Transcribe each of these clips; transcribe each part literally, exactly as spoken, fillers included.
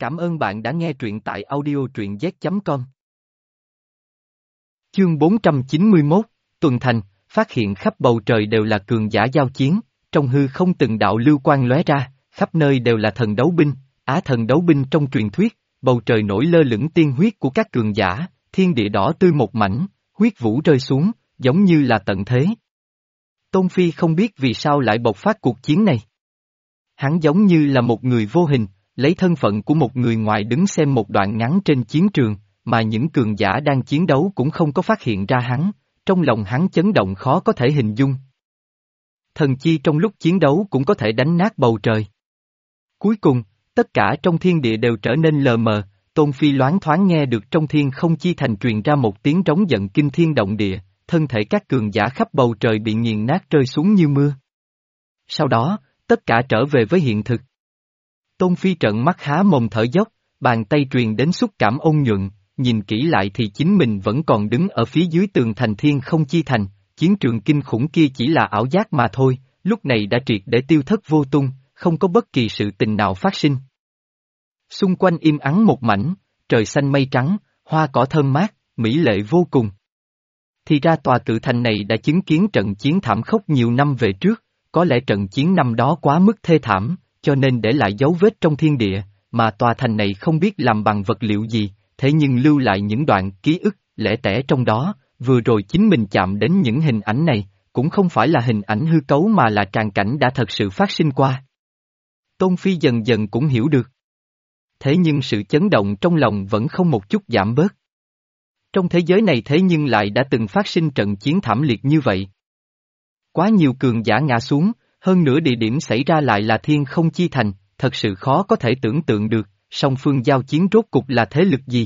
Cảm ơn bạn đã nghe truyện tại audio truyện z chấm com. Chương bốn trăm chín mươi mốt, Tuần Thành, phát hiện khắp bầu trời đều là cường giả giao chiến, trong hư không từng đạo lưu quang lóe ra, khắp nơi đều là thần đấu binh, á thần đấu binh trong truyền thuyết, bầu trời nổi lơ lửng tiên huyết của các cường giả, thiên địa đỏ tươi một mảnh, huyết vũ rơi xuống, giống như là tận thế. Tôn Phi không biết vì sao lại bộc phát cuộc chiến này. Hắn giống như là một người vô hình, lấy thân phận của một người ngoài đứng xem một đoạn ngắn trên chiến trường, mà những cường giả đang chiến đấu cũng không có phát hiện ra hắn, trong lòng hắn chấn động khó có thể hình dung. Thần chi trong lúc chiến đấu cũng có thể đánh nát bầu trời. Cuối cùng, tất cả trong thiên địa đều trở nên lờ mờ, Tôn Phi loáng thoáng nghe được trong thiên không chi thành truyền ra một tiếng trống giận kinh thiên động địa, thân thể các cường giả khắp bầu trời bị nghiền nát rơi xuống như mưa. Sau đó, tất cả trở về với hiện thực. Tôn Phi trợn mắt há mồm thở dốc, bàn tay truyền đến xúc cảm ôn nhuận, nhìn kỹ lại thì chính mình vẫn còn đứng ở phía dưới tường thành thiên không chi thành, chiến trường kinh khủng kia chỉ là ảo giác mà thôi, lúc này đã triệt để tiêu thất vô tung, không có bất kỳ sự tình nào phát sinh. Xung quanh im ắng một mảnh, trời xanh mây trắng, hoa cỏ thơm mát, mỹ lệ vô cùng. Thì ra tòa cự thành này đã chứng kiến trận chiến thảm khốc nhiều năm về trước, có lẽ trận chiến năm đó quá mức thê thảm, cho nên để lại dấu vết trong thiên địa, mà tòa thành này không biết làm bằng vật liệu gì, thế nhưng lưu lại những đoạn ký ức, lẻ tẻ trong đó, vừa rồi chính mình chạm đến những hình ảnh này, cũng không phải là hình ảnh hư cấu mà là tràng cảnh đã thật sự phát sinh qua. Tôn Phi dần dần cũng hiểu được. Thế nhưng sự chấn động trong lòng vẫn không một chút giảm bớt. Trong thế giới này thế nhưng lại đã từng phát sinh trận chiến thảm liệt như vậy. Quá nhiều cường giả ngã xuống, hơn nữa địa điểm xảy ra lại là thiên không chi thành, thật sự khó có thể tưởng tượng được, song phương giao chiến rốt cục là thế lực gì.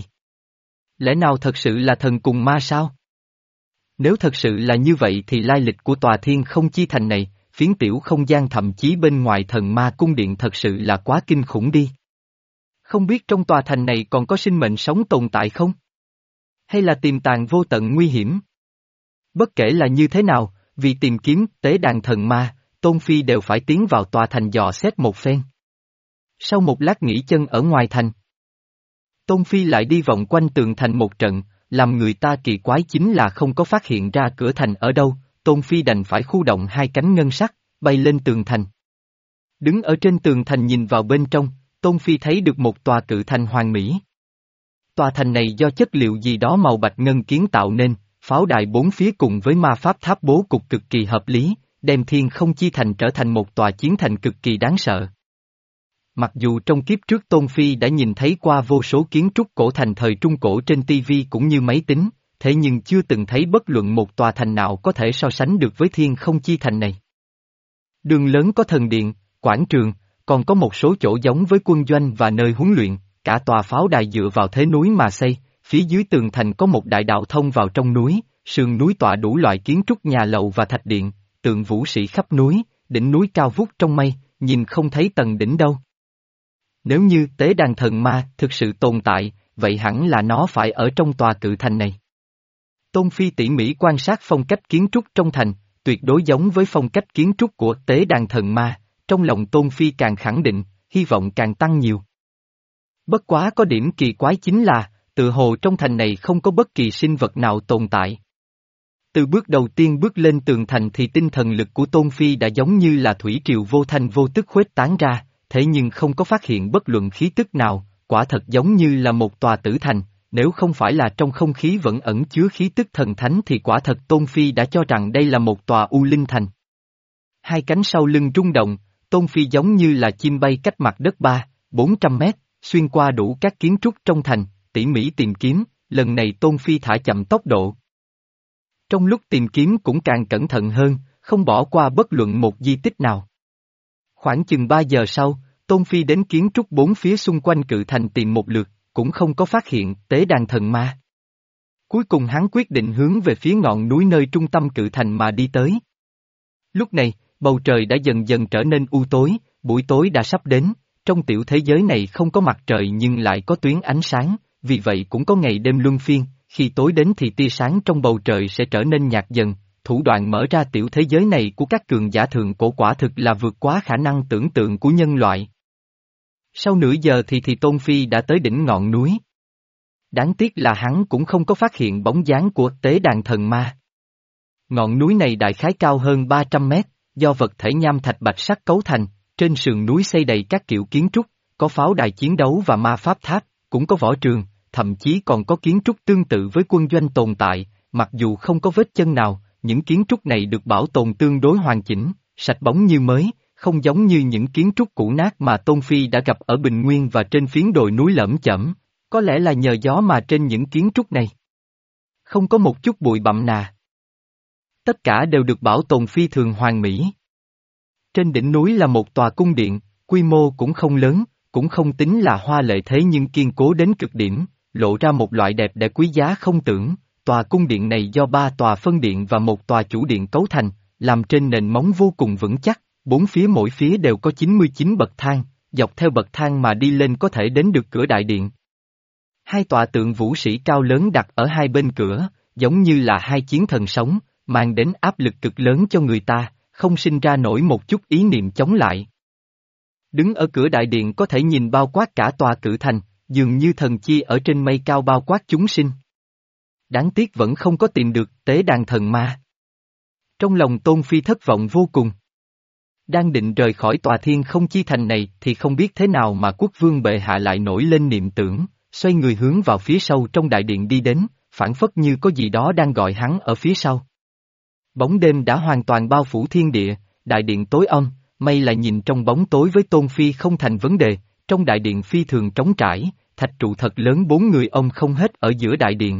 Lẽ nào thật sự là thần cùng ma sao? Nếu thật sự là như vậy thì lai lịch của tòa thiên không chi thành này, phiến tiểu không gian thậm chí bên ngoài thần ma cung điện thật sự là quá kinh khủng đi. Không biết trong tòa thành này còn có sinh mệnh sống tồn tại không? Hay là tiềm tàng vô tận nguy hiểm? Bất kể là như thế nào, vì tìm kiếm tế đàn thần ma, Tôn Phi đều phải tiến vào tòa thành dò xét một phen. Sau một lát nghỉ chân ở ngoài thành, Tôn Phi lại đi vòng quanh tường thành một trận, làm người ta kỳ quái chính là không có phát hiện ra cửa thành ở đâu, Tôn Phi đành phải khu động hai cánh ngân sắc, bay lên tường thành. Đứng ở trên tường thành nhìn vào bên trong, Tôn Phi thấy được một tòa cự thành hoàn mỹ. Tòa thành này do chất liệu gì đó màu bạch ngân kiến tạo nên, pháo đài bốn phía cùng với ma pháp tháp bố cục cực kỳ hợp lý, đem thiên không chi thành trở thành một tòa chiến thành cực kỳ đáng sợ. Mặc dù trong kiếp trước Tôn Phi đã nhìn thấy qua vô số kiến trúc cổ thành thời Trung Cổ trên ti vi cũng như máy tính, thế nhưng chưa từng thấy bất luận một tòa thành nào có thể so sánh được với thiên không chi thành này. Đường lớn có thần điện, quảng trường, còn có một số chỗ giống với quân doanh và nơi huấn luyện, cả tòa pháo đài dựa vào thế núi mà xây, phía dưới tường thành có một đại đạo thông vào trong núi, sườn núi tọa đủ loại kiến trúc nhà lầu và thạch điện, tượng vũ sĩ khắp núi, đỉnh núi cao vút trong mây, nhìn không thấy tầng đỉnh đâu. Nếu như tế đàn thần ma thực sự tồn tại, vậy hẳn là nó phải ở trong tòa cự thành này. Tôn Phi tỉ mỉ quan sát phong cách kiến trúc trong thành, tuyệt đối giống với phong cách kiến trúc của tế đàn thần ma, trong lòng Tôn Phi càng khẳng định, hy vọng càng tăng nhiều. Bất quá có điểm kỳ quái chính là, tự hồ trong thành này không có bất kỳ sinh vật nào tồn tại. Từ bước đầu tiên bước lên tường thành thì tinh thần lực của Tôn Phi đã giống như là thủy triều vô thanh vô tức khuếch tán ra, thế nhưng không có phát hiện bất luận khí tức nào, quả thật giống như là một tòa tử thành, nếu không phải là trong không khí vẫn ẩn chứa khí tức thần thánh thì quả thật Tôn Phi đã cho rằng đây là một tòa U Linh Thành. Hai cánh sau lưng rung động, Tôn Phi giống như là chim bay cách mặt đất ba, bốn trăm mét, xuyên qua đủ các kiến trúc trong thành, tỉ mỉ tìm kiếm, lần này Tôn Phi thả chậm tốc độ. Trong lúc tìm kiếm cũng càng cẩn thận hơn, không bỏ qua bất luận một di tích nào. Khoảng chừng ba giờ sau, Tôn Phi đến kiến trúc bốn phía xung quanh cự thành tìm một lượt, cũng không có phát hiện tế đàn thần ma. Cuối cùng hắn quyết định hướng về phía ngọn núi nơi trung tâm cự thành mà đi tới. Lúc này, bầu trời đã dần dần trở nên u tối, buổi tối đã sắp đến, trong tiểu thế giới này không có mặt trời nhưng lại có tuyến ánh sáng, vì vậy cũng có ngày đêm luân phiên, khi tối đến thì tia sáng trong bầu trời sẽ trở nên nhạt dần, thủ đoạn mở ra tiểu thế giới này của các cường giả thượng cổ quả thực là vượt quá khả năng tưởng tượng của nhân loại. Sau nửa giờ thì thì Tôn Phi đã tới đỉnh ngọn núi. Đáng tiếc là hắn cũng không có phát hiện bóng dáng của tế đàn thần ma. Ngọn núi này đại khái cao hơn ba trăm mét, do vật thể nham thạch bạch sắc cấu thành, trên sườn núi xây đầy các kiểu kiến trúc, có pháo đài chiến đấu và ma pháp tháp, cũng có võ trường, thậm chí còn có kiến trúc tương tự với quân doanh tồn tại, mặc dù không có vết chân nào, những kiến trúc này được bảo tồn tương đối hoàn chỉnh, sạch bóng như mới, không giống như những kiến trúc cũ nát mà Tôn Phi đã gặp ở Bình Nguyên và trên phiến đồi núi lởm chởm, có lẽ là nhờ gió mà trên những kiến trúc này không có một chút bụi bặm nà. Tất cả đều được bảo tồn phi thường hoàn mỹ. Trên đỉnh núi là một tòa cung điện, quy mô cũng không lớn, cũng không tính là hoa lệ thế nhưng kiên cố đến cực điểm, lộ ra một loại đẹp đẽ quý giá không tưởng. Tòa cung điện này do ba tòa phân điện và một tòa chủ điện cấu thành, làm trên nền móng vô cùng vững chắc, bốn phía mỗi phía đều có chín mươi chín bậc thang, dọc theo bậc thang mà đi lên có thể đến được cửa đại điện. Hai tòa tượng vũ sĩ cao lớn đặt ở hai bên cửa, giống như là hai chiến thần sống, mang đến áp lực cực lớn cho người ta, không sinh ra nổi một chút ý niệm chống lại. Đứng ở cửa đại điện có thể nhìn bao quát cả tòa cự thành, dường như thần chi ở trên mây cao bao quát chúng sinh. Đáng tiếc vẫn không có tìm được tế đàn thần ma. Trong lòng Tôn Phi thất vọng vô cùng. Đang định rời khỏi tòa thiên không chi thành này thì không biết thế nào mà quốc vương bệ hạ lại nổi lên niệm tưởng, xoay người hướng vào phía sau trong đại điện đi đến, phảng phất như có gì đó đang gọi hắn ở phía sau. Bóng đêm đã hoàn toàn bao phủ thiên địa, đại điện tối âm, may là nhìn trong bóng tối với Tôn Phi không thành vấn đề, trong đại điện phi thường trống trải, thạch trụ thật lớn bốn người ông không hết ở giữa đại điện.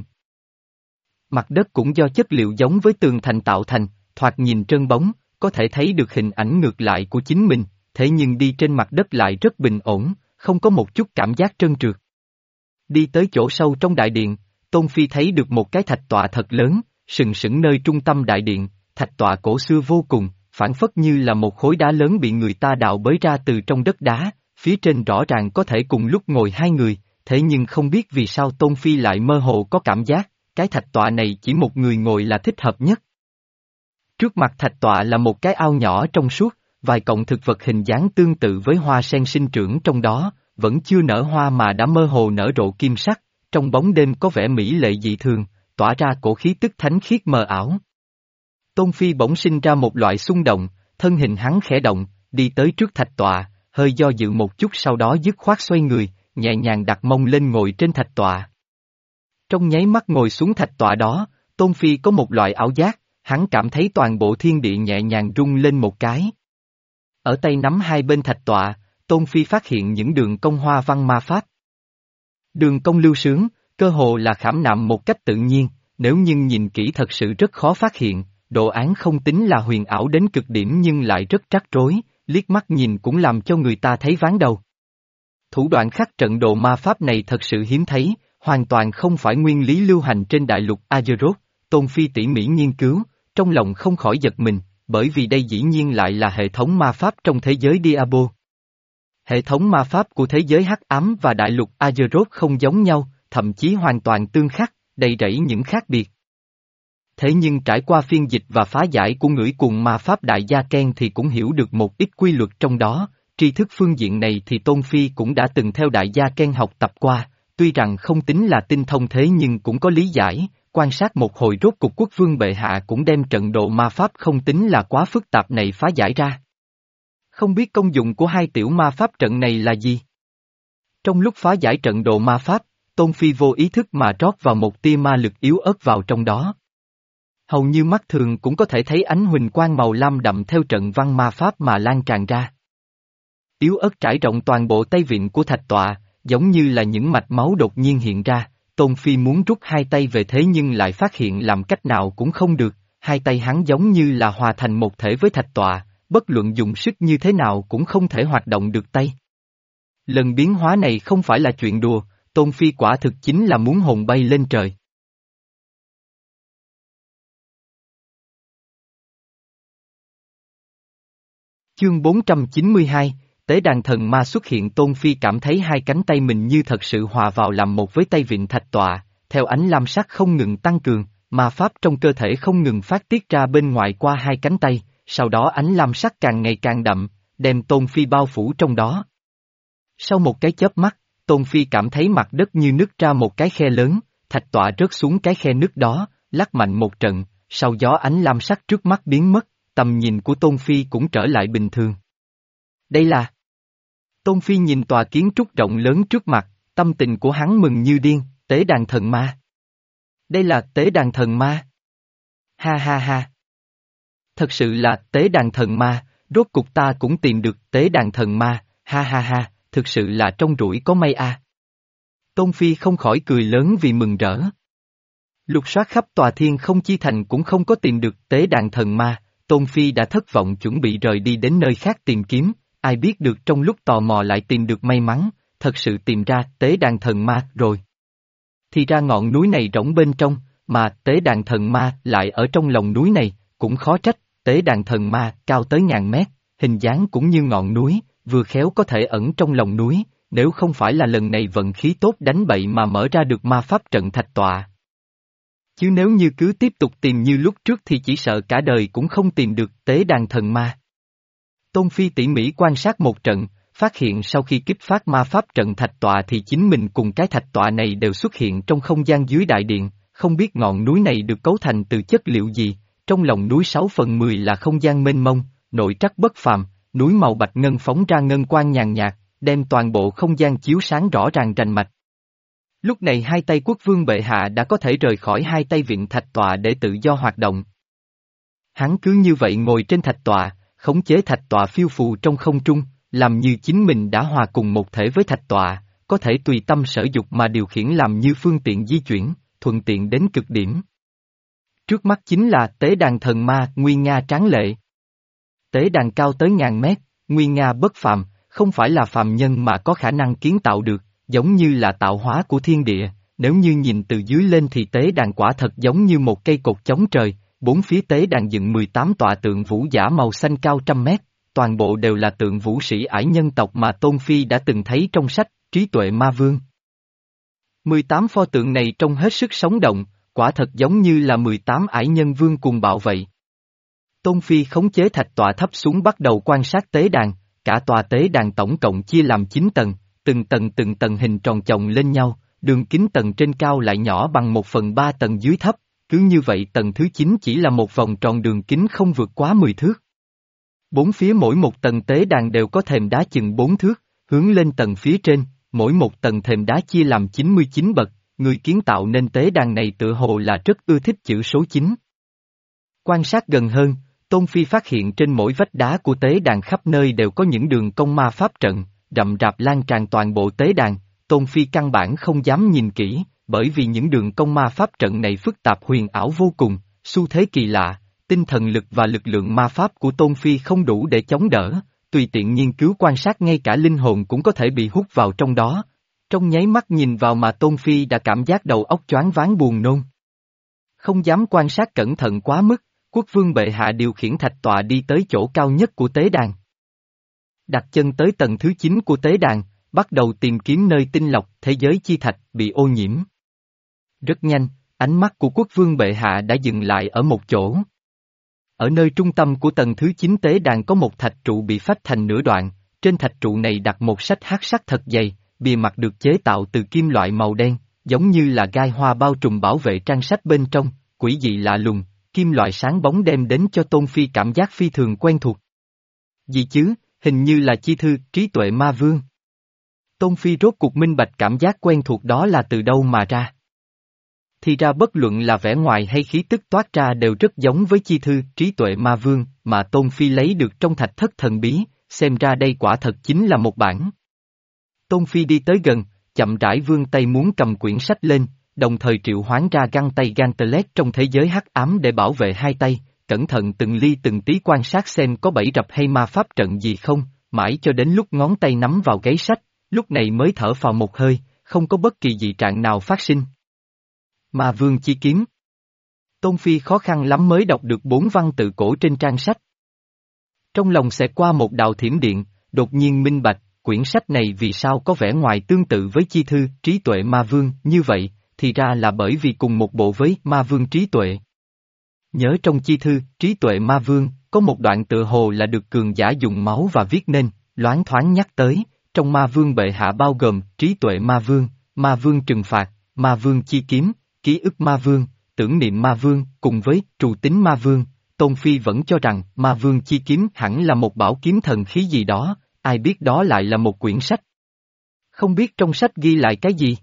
Mặt đất cũng do chất liệu giống với tường thành tạo thành, thoạt nhìn trơn bóng, có thể thấy được hình ảnh ngược lại của chính mình, thế nhưng đi trên mặt đất lại rất bình ổn, không có một chút cảm giác trơn trượt. Đi tới chỗ sâu trong đại điện, Tôn Phi thấy được một cái thạch tọa thật lớn, sừng sững nơi trung tâm đại điện, thạch tọa cổ xưa vô cùng, phảng phất như là một khối đá lớn bị người ta đào bới ra từ trong đất đá, phía trên rõ ràng có thể cùng lúc ngồi hai người, thế nhưng không biết vì sao Tôn Phi lại mơ hồ có cảm giác, cái thạch tọa này chỉ một người ngồi là thích hợp nhất. Trước mặt thạch tọa là một cái ao nhỏ trong suốt, vài cọng thực vật hình dáng tương tự với hoa sen sinh trưởng trong đó, vẫn chưa nở hoa mà đã mơ hồ nở rộ kim sắc, trong bóng đêm có vẻ mỹ lệ dị thường, tỏa ra cổ khí tức thánh khiết mờ ảo. Tôn Phi bỗng sinh ra một loại xung động, thân hình hắn khẽ động, đi tới trước thạch tọa, hơi do dự một chút sau đó dứt khoát xoay người, nhẹ nhàng đặt mông lên ngồi trên thạch tọa. Trong nháy mắt ngồi xuống thạch tọa đó, Tôn Phi có một loại ảo giác, hắn cảm thấy toàn bộ thiên địa nhẹ nhàng rung lên một cái. Ở tay nắm hai bên thạch tọa, Tôn Phi phát hiện những đường cong hoa văn ma pháp. Đường cong lưu sướng, cơ hồ là khảm nạm một cách tự nhiên, nếu như nhìn kỹ thật sự rất khó phát hiện, đồ án không tính là huyền ảo đến cực điểm nhưng lại rất rắc rối, liếc mắt nhìn cũng làm cho người ta thấy ván đầu. Thủ đoạn khắc trận đồ ma pháp này thật sự hiếm thấy, hoàn toàn không phải nguyên lý lưu hành trên đại lục Azeroth. Tôn Phi tỉ mỉ nghiên cứu, trong lòng không khỏi giật mình, bởi vì đây dĩ nhiên lại là hệ thống ma pháp trong thế giới Diablo. Hệ thống ma pháp của thế giới hắc ám và đại lục Azeroth không giống nhau, thậm chí hoàn toàn tương khắc, đầy rẫy những khác biệt. Thế nhưng trải qua phiên dịch và phá giải của ngửi cuồng ma pháp đại gia Ken thì cũng hiểu được một ít quy luật trong đó, tri thức phương diện này thì Tôn Phi cũng đã từng theo đại gia Ken học tập qua, tuy rằng không tính là tinh thông thế nhưng cũng có lý giải. Quan sát một hồi rốt cục quốc vương bệ hạ cũng đem trận đồ ma pháp không tính là quá phức tạp này phá giải ra. Không biết công dụng của hai tiểu ma pháp trận này là gì? Trong lúc phá giải trận đồ ma pháp, Tôn Phi vô ý thức mà rót vào một tia ma lực yếu ớt vào trong đó. Hầu như mắt thường cũng có thể thấy ánh huỳnh quang màu lam đậm theo trận văn ma pháp mà lan tràn ra. Yếu ớt trải rộng toàn bộ tay vịn của thạch tọa, giống như là những mạch máu đột nhiên hiện ra. Tôn Phi muốn rút hai tay về thế nhưng lại phát hiện làm cách nào cũng không được, hai tay hắn giống như là hòa thành một thể với thạch tọa, bất luận dùng sức như thế nào cũng không thể hoạt động được tay. Lần biến hóa này không phải là chuyện đùa, Tôn Phi quả thực chính là muốn hồn bay lên trời. Chương bốn trăm chín mươi hai, Tế đàn thần ma xuất hiện. Tôn Phi cảm thấy hai cánh tay mình như thật sự hòa vào làm một với tay vịn thạch tọa, theo ánh lam sắc không ngừng tăng cường, ma pháp trong cơ thể không ngừng phát tiết ra bên ngoài qua hai cánh tay, sau đó ánh lam sắc càng ngày càng đậm, đem Tôn Phi bao phủ trong đó. Sau một cái chớp mắt, Tôn Phi cảm thấy mặt đất như nứt ra một cái khe lớn, thạch tọa rớt xuống cái khe nứt đó, lắc mạnh một trận, sau gió ánh lam sắc trước mắt biến mất, tầm nhìn của Tôn Phi cũng trở lại bình thường. Đây là... Tôn Phi nhìn tòa kiến trúc rộng lớn trước mặt, tâm tình của hắn mừng như điên, tế đàn thần ma. Đây là tế đàn thần ma. Ha ha ha. Thật sự là tế đàn thần ma, rốt cục ta cũng tìm được tế đàn thần ma, ha ha ha, thực sự là trong rủi có may a. À. Tôn Phi không khỏi cười lớn vì mừng rỡ. Lục soát khắp tòa thiên không chi thành cũng không có tìm được tế đàn thần ma, Tôn Phi đã thất vọng chuẩn bị rời đi đến nơi khác tìm kiếm, ai biết được trong lúc tò mò lại tìm được may mắn, thật sự tìm ra tế đàn thần ma rồi. Thì ra ngọn núi này rỗng bên trong, mà tế đàn thần ma lại ở trong lòng núi này, cũng khó trách, tế đàn thần ma cao tới ngàn mét, hình dáng cũng như ngọn núi, vừa khéo có thể ẩn trong lòng núi, nếu không phải là lần này vận khí tốt đánh bậy mà mở ra được ma pháp trận thạch tọa. Chứ nếu như cứ tiếp tục tìm như lúc trước thì chỉ sợ cả đời cũng không tìm được tế đàn thần ma. Tôn Phi tỉ mỉ quan sát một trận, phát hiện sau khi kích phát ma pháp trận thạch tọa thì chính mình cùng cái thạch tọa này đều xuất hiện trong không gian dưới đại điện, không biết ngọn núi này được cấu thành từ chất liệu gì, trong lòng núi sáu phần mười là không gian mênh mông, nội trắc bất phàm, núi màu bạch ngân phóng ra ngân quang nhàn nhạt, đem toàn bộ không gian chiếu sáng rõ ràng rành mạch. Lúc này hai tay quốc vương bệ hạ đã có thể rời khỏi hai tay viện thạch tọa để tự do hoạt động. Hắn cứ như vậy ngồi trên thạch tọa, khống chế thạch tọa phiêu phù trong không trung, làm như chính mình đã hòa cùng một thể với thạch tọa, có thể tùy tâm sở dục mà điều khiển làm như phương tiện di chuyển, thuận tiện đến cực điểm. Trước mắt chính là tế đàn thần ma nguy nga tráng lệ. Tế đàn cao tới ngàn mét, nguy nga bất phàm, không phải là phàm nhân mà có khả năng kiến tạo được, giống như là tạo hóa của thiên địa, nếu như nhìn từ dưới lên thì tế đàn quả thật giống như một cây cột chống trời, bốn phía tế đàn dựng mười tám tọa tượng vũ giả màu xanh cao trăm mét, toàn bộ đều là tượng vũ sĩ ải nhân tộc mà Tôn Phi đã từng thấy trong sách Trí Tuệ Ma Vương. mười tám pho tượng này trông hết sức sống động, quả thật giống như là mười tám ải nhân vương cùng bạo vậy. Tôn Phi khống chế thạch tọa thấp xuống bắt đầu quan sát tế đàn, cả tòa tế đàn tổng cộng chia làm chín tầng, từng tầng từng tầng hình tròn chồng lên nhau, đường kính tầng trên cao lại nhỏ bằng một phần ba tầng dưới thấp, cứ như vậy tầng thứ chín chỉ là một vòng tròn đường kính không vượt quá mười thước. Bốn phía mỗi một tầng tế đàn đều có thềm đá chừng bốn thước, hướng lên tầng phía trên, mỗi một tầng thềm đá chia làm chín mươi chín bậc, người kiến tạo nên tế đàn này tự hồ là rất ưa thích chữ số chín. Quan sát gần hơn, Tôn Phi phát hiện trên mỗi vách đá của tế đàn khắp nơi đều có những đường cong ma pháp trận, rậm rạp lan tràn toàn bộ tế đàn, Tôn Phi căn bản không dám nhìn kỹ, bởi vì những đường cong ma pháp trận này phức tạp huyền ảo vô cùng, xu thế kỳ lạ, tinh thần lực và lực lượng ma pháp của Tôn Phi không đủ để chống đỡ, tùy tiện nghiên cứu quan sát ngay cả linh hồn cũng có thể bị hút vào trong đó. Trong nháy mắt nhìn vào mà Tôn Phi đã cảm giác đầu óc choáng váng buồn nôn. Không dám quan sát cẩn thận quá mức, quốc vương bệ hạ điều khiển thạch tọa đi tới chỗ cao nhất của tế đàn. Đặt chân tới tầng thứ chín của tế đàn, bắt đầu tìm kiếm nơi tinh lọc thế giới chi thạch bị ô nhiễm. Rất nhanh, ánh mắt của quốc vương bệ hạ đã dừng lại ở một chỗ. Ở nơi trung tâm của tầng thứ chín tế đàn có một thạch trụ bị phách thành nửa đoạn, trên thạch trụ này đặt một sách hắc sắc thật dày, bìa mặt được chế tạo từ kim loại màu đen, giống như là gai hoa bao trùm bảo vệ trang sách bên trong, quỷ dị lạ lùng, kim loại sáng bóng đem đến cho Tôn Phi cảm giác phi thường quen thuộc. Gì chứ, hình như là chi thư Trí Tuệ Ma Vương. Tôn Phi rốt cuộc minh bạch cảm giác quen thuộc đó là từ đâu mà ra. Thì ra bất luận là vẻ ngoài hay khí tức toát ra đều rất giống với chi thư Trí Tuệ Ma Vương mà Tôn Phi lấy được trong thạch thất thần bí, xem ra đây quả thật chính là một bản. Tôn Phi đi tới gần, chậm rãi vươn tay muốn cầm quyển sách lên, đồng thời triệu hoán ra găng tay Gantelet trong thế giới hắc ám để bảo vệ hai tay, cẩn thận từng ly từng tí quan sát xem có bẫy rập hay ma pháp trận gì không, mãi cho đến lúc ngón tay nắm vào gáy sách, lúc này mới thở phào một hơi, không có bất kỳ dị trạng nào phát sinh. Ma Vương chi kiếm. Tôn Phi khó khăn lắm mới đọc được bốn văn tự cổ trên trang sách. Trong lòng xẹt qua một đạo thiểm điện, đột nhiên minh bạch, quyển sách này vì sao có vẻ ngoài tương tự với chi thư Trí Tuệ Ma Vương như vậy, thì ra là bởi vì cùng một bộ với Ma Vương Trí Tuệ. Nhớ trong chi thư Trí Tuệ Ma Vương, có một đoạn tựa hồ là được cường giả dùng máu và viết nên, loáng thoáng nhắc tới, trong ma vương bệ hạ bao gồm trí tuệ ma vương, ma vương trừng phạt, ma vương chi kiếm, ký ức ma vương, tưởng niệm ma vương, cùng với trù tính ma vương. Tôn Phi vẫn cho rằng ma vương chi kiếm hẳn là một bảo kiếm thần khí gì đó, ai biết đó lại là một quyển sách. Không biết trong sách ghi lại cái gì?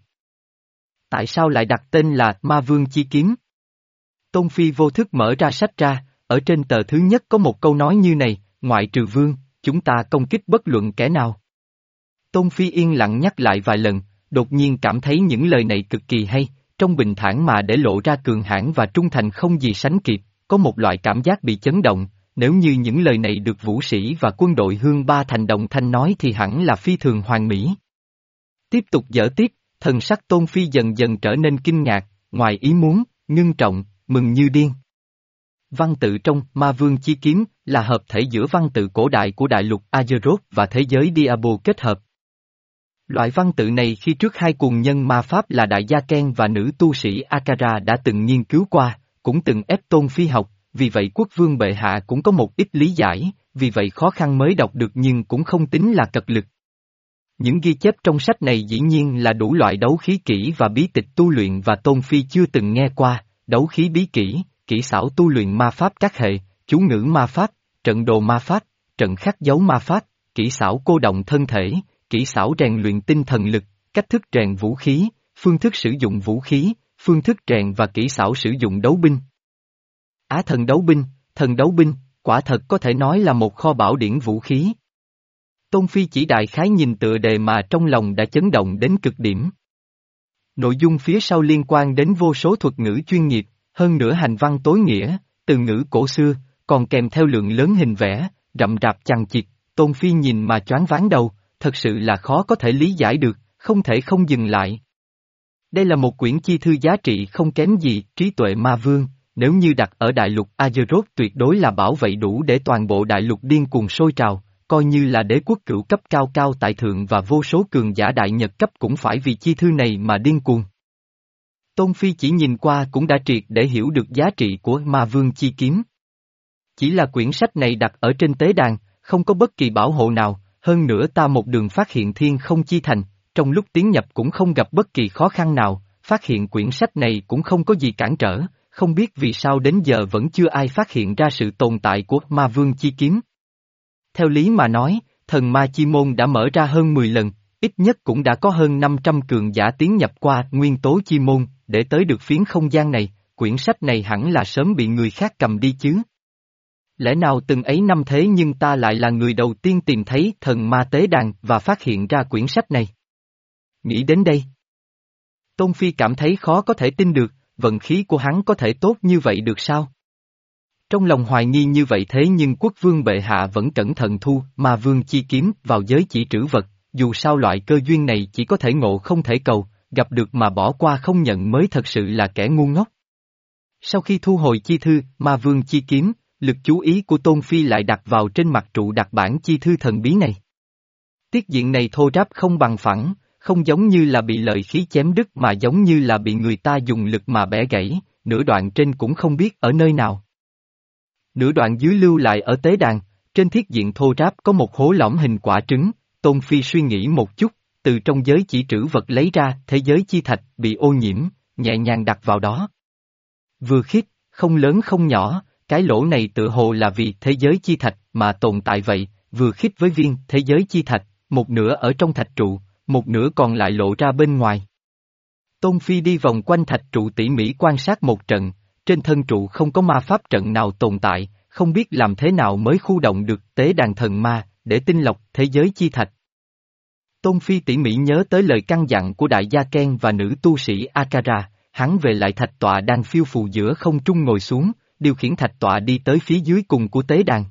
Tại sao lại đặt tên là ma vương chi kiếm? Tôn Phi vô thức mở ra sách ra, ở trên tờ thứ nhất có một câu nói như này, ngoại trừ vương, chúng ta công kích bất luận kẻ nào. Tôn Phi yên lặng nhắc lại vài lần, đột nhiên cảm thấy những lời này cực kỳ hay, trong bình thản mà để lộ ra cường hãn và trung thành không gì sánh kịp, có một loại cảm giác bị chấn động, nếu như những lời này được vũ sĩ và quân đội Hương Ba Thành đồng thanh nói thì hẳn là phi thường hoàn mỹ. Tiếp tục dở tiếp, thần sắc Tôn Phi dần dần trở nên kinh ngạc, ngoài ý muốn, ngưng trọng, mừng như điên. Văn tự trong Ma Vương Chi Kiếm là hợp thể giữa văn tự cổ đại của đại lục Azeroth và thế giới Diablo kết hợp. Loại văn tự này khi trước hai cuồng nhân ma pháp là đại gia Ken và nữ tu sĩ Akara đã từng nghiên cứu qua, cũng từng ép Tôn Phi học, vì vậy quốc vương bệ hạ cũng có một ít lý giải, vì vậy khó khăn mới đọc được nhưng cũng không tính là cật lực. Những ghi chép trong sách này dĩ nhiên là đủ loại đấu khí kỹ và bí tịch tu luyện và Tôn Phi chưa từng nghe qua, đấu khí bí kỹ, kỹ xảo tu luyện ma pháp các hệ, chú ngữ ma pháp, trận đồ ma pháp, trận khắc dấu ma pháp, kỹ xảo cô động thân thể, kỹ xảo rèn luyện tinh thần lực, cách thức rèn vũ khí, phương thức sử dụng vũ khí, phương thức rèn và kỹ xảo sử dụng đấu binh. Á thần đấu binh, thần đấu binh, quả thật có thể nói là một kho bảo điển vũ khí. Tôn Phi chỉ đại khái nhìn tựa đề mà trong lòng đã chấn động đến cực điểm. Nội dung phía sau liên quan đến vô số thuật ngữ chuyên nghiệp, hơn nữa hành văn tối nghĩa, từ ngữ cổ xưa, còn kèm theo lượng lớn hình vẽ, rậm rạp chằng chịt, Tôn Phi nhìn mà choáng váng đầu, thật sự là khó có thể lý giải được, không thể không dừng lại. Đây là một quyển chi thư giá trị không kém gì, trí tuệ ma vương, nếu như đặt ở đại lục Azeroth tuyệt đối là bảo vệ đủ để toàn bộ đại lục điên cuồng sôi trào, coi như là đế quốc cửu cấp cao cao tại thượng và vô số cường giả đại nhật cấp cũng phải vì chi thư này mà điên cuồng. Tôn Phi chỉ nhìn qua cũng đã triệt để hiểu được giá trị của ma vương chi kiếm. Chỉ là quyển sách này đặt ở trên tế đàn, không có bất kỳ bảo hộ nào, hơn nữa ta một đường phát hiện thiên không chi thành, trong lúc tiến nhập cũng không gặp bất kỳ khó khăn nào, phát hiện quyển sách này cũng không có gì cản trở, không biết vì sao đến giờ vẫn chưa ai phát hiện ra sự tồn tại của ma vương chi kiếm. Theo lý mà nói, thần ma chi môn đã mở ra hơn mười lần, ít nhất cũng đã có hơn năm trăm cường giả tiến nhập qua nguyên tố chi môn, để tới được phiến không gian này, quyển sách này hẳn là sớm bị người khác cầm đi chứ. Lẽ nào từng ấy năm thế nhưng ta lại là người đầu tiên tìm thấy thần ma tế đàn và phát hiện ra quyển sách này? Nghĩ đến đây, Tôn Phi cảm thấy khó có thể tin được, vận khí của hắn có thể tốt như vậy được sao? Trong lòng hoài nghi như vậy thế nhưng quốc vương bệ hạ vẫn cẩn thận thu ma vương chi kiếm vào giới chỉ trữ vật, dù sao loại cơ duyên này chỉ có thể ngộ không thể cầu, gặp được mà bỏ qua không nhận mới thật sự là kẻ ngu ngốc. Sau khi thu hồi chi thư, ma vương chi kiếm, lực chú ý của Tôn Phi lại đặt vào trên mặt trụ đặc bản chi thư thần bí này. Tiết diện này thô ráp không bằng phẳng, không giống như là bị lợi khí chém đứt mà giống như là bị người ta dùng lực mà bẻ gãy, nửa đoạn trên cũng không biết ở nơi nào. Nửa đoạn dưới lưu lại ở tế đàn, trên thiết diện thô ráp có một hố lõm hình quả trứng, Tôn Phi suy nghĩ một chút, từ trong giới chỉ trữ vật lấy ra thế giới chi thạch bị ô nhiễm, nhẹ nhàng đặt vào đó. Vừa khít, không lớn không nhỏ, cái lỗ này tựa hồ là vì thế giới chi thạch mà tồn tại vậy, vừa khít với viên thế giới chi thạch, một nửa ở trong thạch trụ, một nửa còn lại lộ ra bên ngoài. Tôn Phi đi vòng quanh thạch trụ tỉ mỉ quan sát một trận, trên thân trụ không có ma pháp trận nào tồn tại, không biết làm thế nào mới khu động được tế đàn thần ma, để tinh lọc thế giới chi thạch. Tôn Phi tỉ mỉ nhớ tới lời căn dặn của đại gia Ken và nữ tu sĩ Akara, hắn về lại thạch tọa đang phiêu phù giữa không trung ngồi xuống, điều khiển thạch tọa đi tới phía dưới cùng của tế đàn.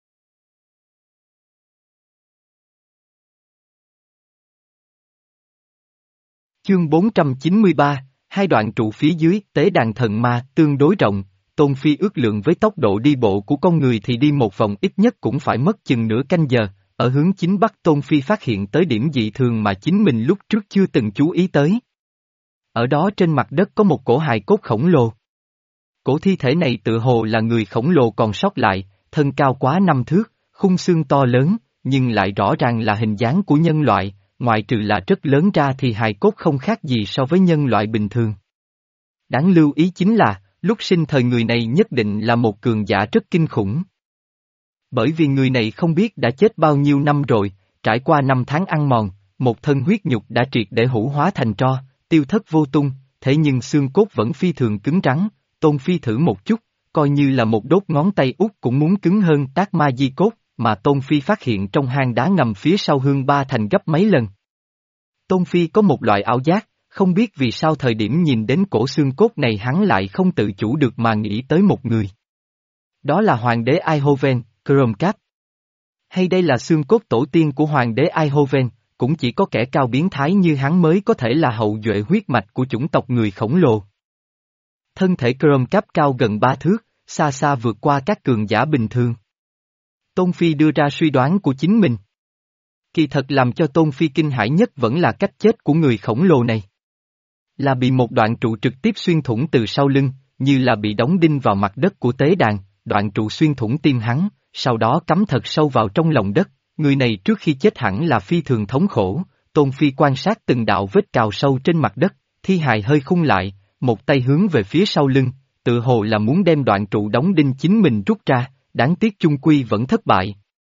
Chương bốn trăm chín mươi ba, hai đoạn trụ phía dưới tế đàn thần ma tương đối rộng, Tôn Phi ước lượng với tốc độ đi bộ của con người thì đi một vòng ít nhất cũng phải mất chừng nửa canh giờ, ở hướng chính bắc Tôn Phi phát hiện tới điểm dị thường mà chính mình lúc trước chưa từng chú ý tới. Ở đó trên mặt đất có một cổ hài cốt khổng lồ. Cổ thi thể này tự hồ là người khổng lồ còn sót lại, thân cao quá năm thước, khung xương to lớn, nhưng lại rõ ràng là hình dáng của nhân loại, ngoại trừ là rất lớn ra thì hài cốt không khác gì so với nhân loại bình thường. Đáng lưu ý chính là, lúc sinh thời người này nhất định là một cường giả rất kinh khủng. Bởi vì người này không biết đã chết bao nhiêu năm rồi, trải qua năm tháng ăn mòn, một thân huyết nhục đã triệt để hủ hóa thành tro, tiêu thất vô tung, thế nhưng xương cốt vẫn phi thường cứng rắn, Tôn Phi thử một chút, coi như là một đốt ngón tay út cũng muốn cứng hơn tác ma di cốt, mà Tôn Phi phát hiện trong hang đá ngầm phía sau hương ba thành gấp mấy lần. Tôn Phi có một loại ảo giác, không biết vì sao thời điểm nhìn đến cổ xương cốt này hắn lại không tự chủ được mà nghĩ tới một người. Đó là Hoàng đế Eindhoven, Chromecap. Hay đây là xương cốt tổ tiên của Hoàng đế Eindhoven, cũng chỉ có kẻ cao biến thái như hắn mới có thể là hậu duệ huyết mạch của chủng tộc người khổng lồ. Thân thể Chromecap cao gần ba thước, xa xa vượt qua các cường giả bình thường. Tôn Phi đưa ra suy đoán của chính mình. Kỳ thật làm cho Tôn Phi kinh hãi nhất vẫn là cách chết của người khổng lồ này. Là bị một đoạn trụ trực tiếp xuyên thủng từ sau lưng, như là bị đóng đinh vào mặt đất của tế đàn, đoạn trụ xuyên thủng tim hắn, sau đó cắm thật sâu vào trong lòng đất. Người này trước khi chết hẳn là phi thường thống khổ, Tôn Phi quan sát từng đạo vết cào sâu trên mặt đất, thi hài hơi khung lại, một tay hướng về phía sau lưng, tự hồ là muốn đem đoạn trụ đóng đinh chính mình rút ra, đáng tiếc chung quy vẫn thất bại.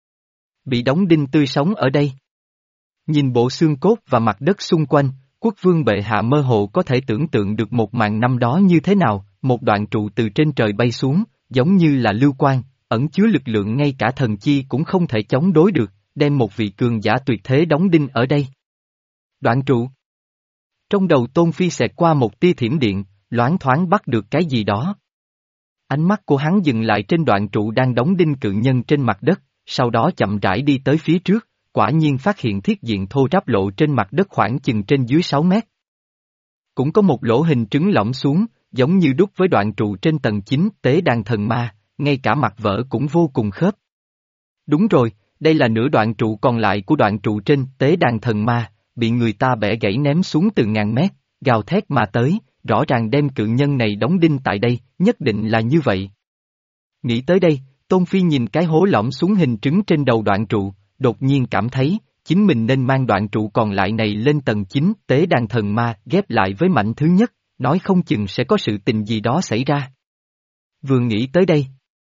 Bị đóng đinh tươi sống ở đây. Nhìn bộ xương cốt và mặt đất xung quanh, quốc vương bệ hạ mơ hồ có thể tưởng tượng được một màn năm đó như thế nào, một đoạn trụ từ trên trời bay xuống, giống như là lưu quang, ẩn chứa lực lượng ngay cả thần chi cũng không thể chống đối được, đem một vị cường giả tuyệt thế đóng đinh ở đây. Đoạn trụ. Trong đầu Tôn Phi xẹt qua một tia thiểm điện, loáng thoáng bắt được cái gì đó. Ánh mắt của hắn dừng lại trên đoạn trụ đang đóng đinh cự nhân trên mặt đất, sau đó chậm rãi đi tới phía trước, quả nhiên phát hiện thiết diện thô ráp lộ trên mặt đất khoảng chừng trên dưới sáu mét. Cũng có một lỗ hình trứng lõm xuống, giống như đúc với đoạn trụ trên tầng chín tế đàn thần ma, ngay cả mặt vỡ cũng vô cùng khớp. Đúng rồi, đây là nửa đoạn trụ còn lại của đoạn trụ trên tế đàn thần ma, bị người ta bẻ gãy ném xuống từ ngàn mét, gào thét mà tới, rõ ràng đem cự nhân này đóng đinh tại đây, nhất định là như vậy. Nghĩ tới đây, Tôn Phi nhìn cái hố lõm xuống hình trứng trên đầu đoạn trụ, đột nhiên cảm thấy, chính mình nên mang đoạn trụ còn lại này lên tầng chín tế đàn thần ma ghép lại với mảnh thứ nhất, nói không chừng sẽ có sự tình gì đó xảy ra. Vừa nghĩ tới đây,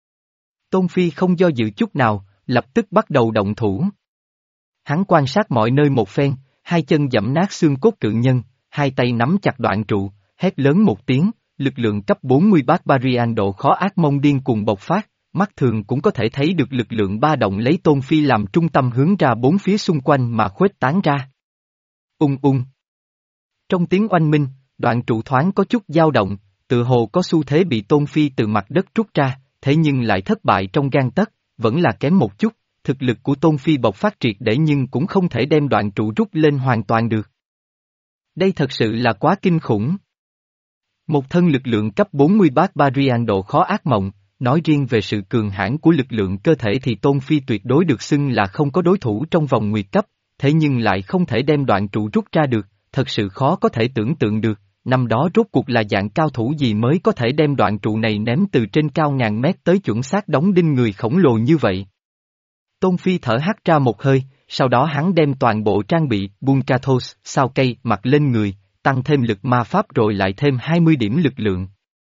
Tôn Phi không do dự chút nào, lập tức bắt đầu động thủ. Hắn quan sát mọi nơi một phen, hai chân giẫm nát xương cốt cự nhân, hai tay nắm chặt đoạn trụ, hét lớn một tiếng, lực lượng cấp bốn mươi Barbarian độ khó ác mông điên cuồng bộc phát, mắt thường cũng có thể thấy được lực lượng ba động lấy Tôn Phi làm trung tâm hướng ra bốn phía xung quanh mà khuếch tán ra. Ung ung. Trong tiếng oanh minh, đoạn trụ thoáng có chút dao động, tự hồ có xu thế bị Tôn Phi từ mặt đất rút ra, thế nhưng lại thất bại trong gang tấc, vẫn là kém một chút, thực lực của Tôn Phi bộc phát triệt để nhưng cũng không thể đem đoạn trụ rút lên hoàn toàn được. Đây thật sự là quá kinh khủng. Một thân lực lượng cấp bốn mươi Barbarian độ khó ác mộng, nói riêng về sự cường hãn của lực lượng cơ thể thì Tôn Phi tuyệt đối được xưng là không có đối thủ trong vòng nguyệt cấp, thế nhưng lại không thể đem đoạn trụ rút ra được, thật sự khó có thể tưởng tượng được, năm đó rốt cuộc là dạng cao thủ gì mới có thể đem đoạn trụ này ném từ trên cao ngàn mét tới chuẩn xác đóng đinh người khổng lồ như vậy. Tôn Phi thở hắt ra một hơi, sau đó hắn đem toàn bộ trang bị Bunkathos, sao cây mặc lên người, tăng thêm lực ma pháp rồi lại thêm hai mươi điểm lực lượng.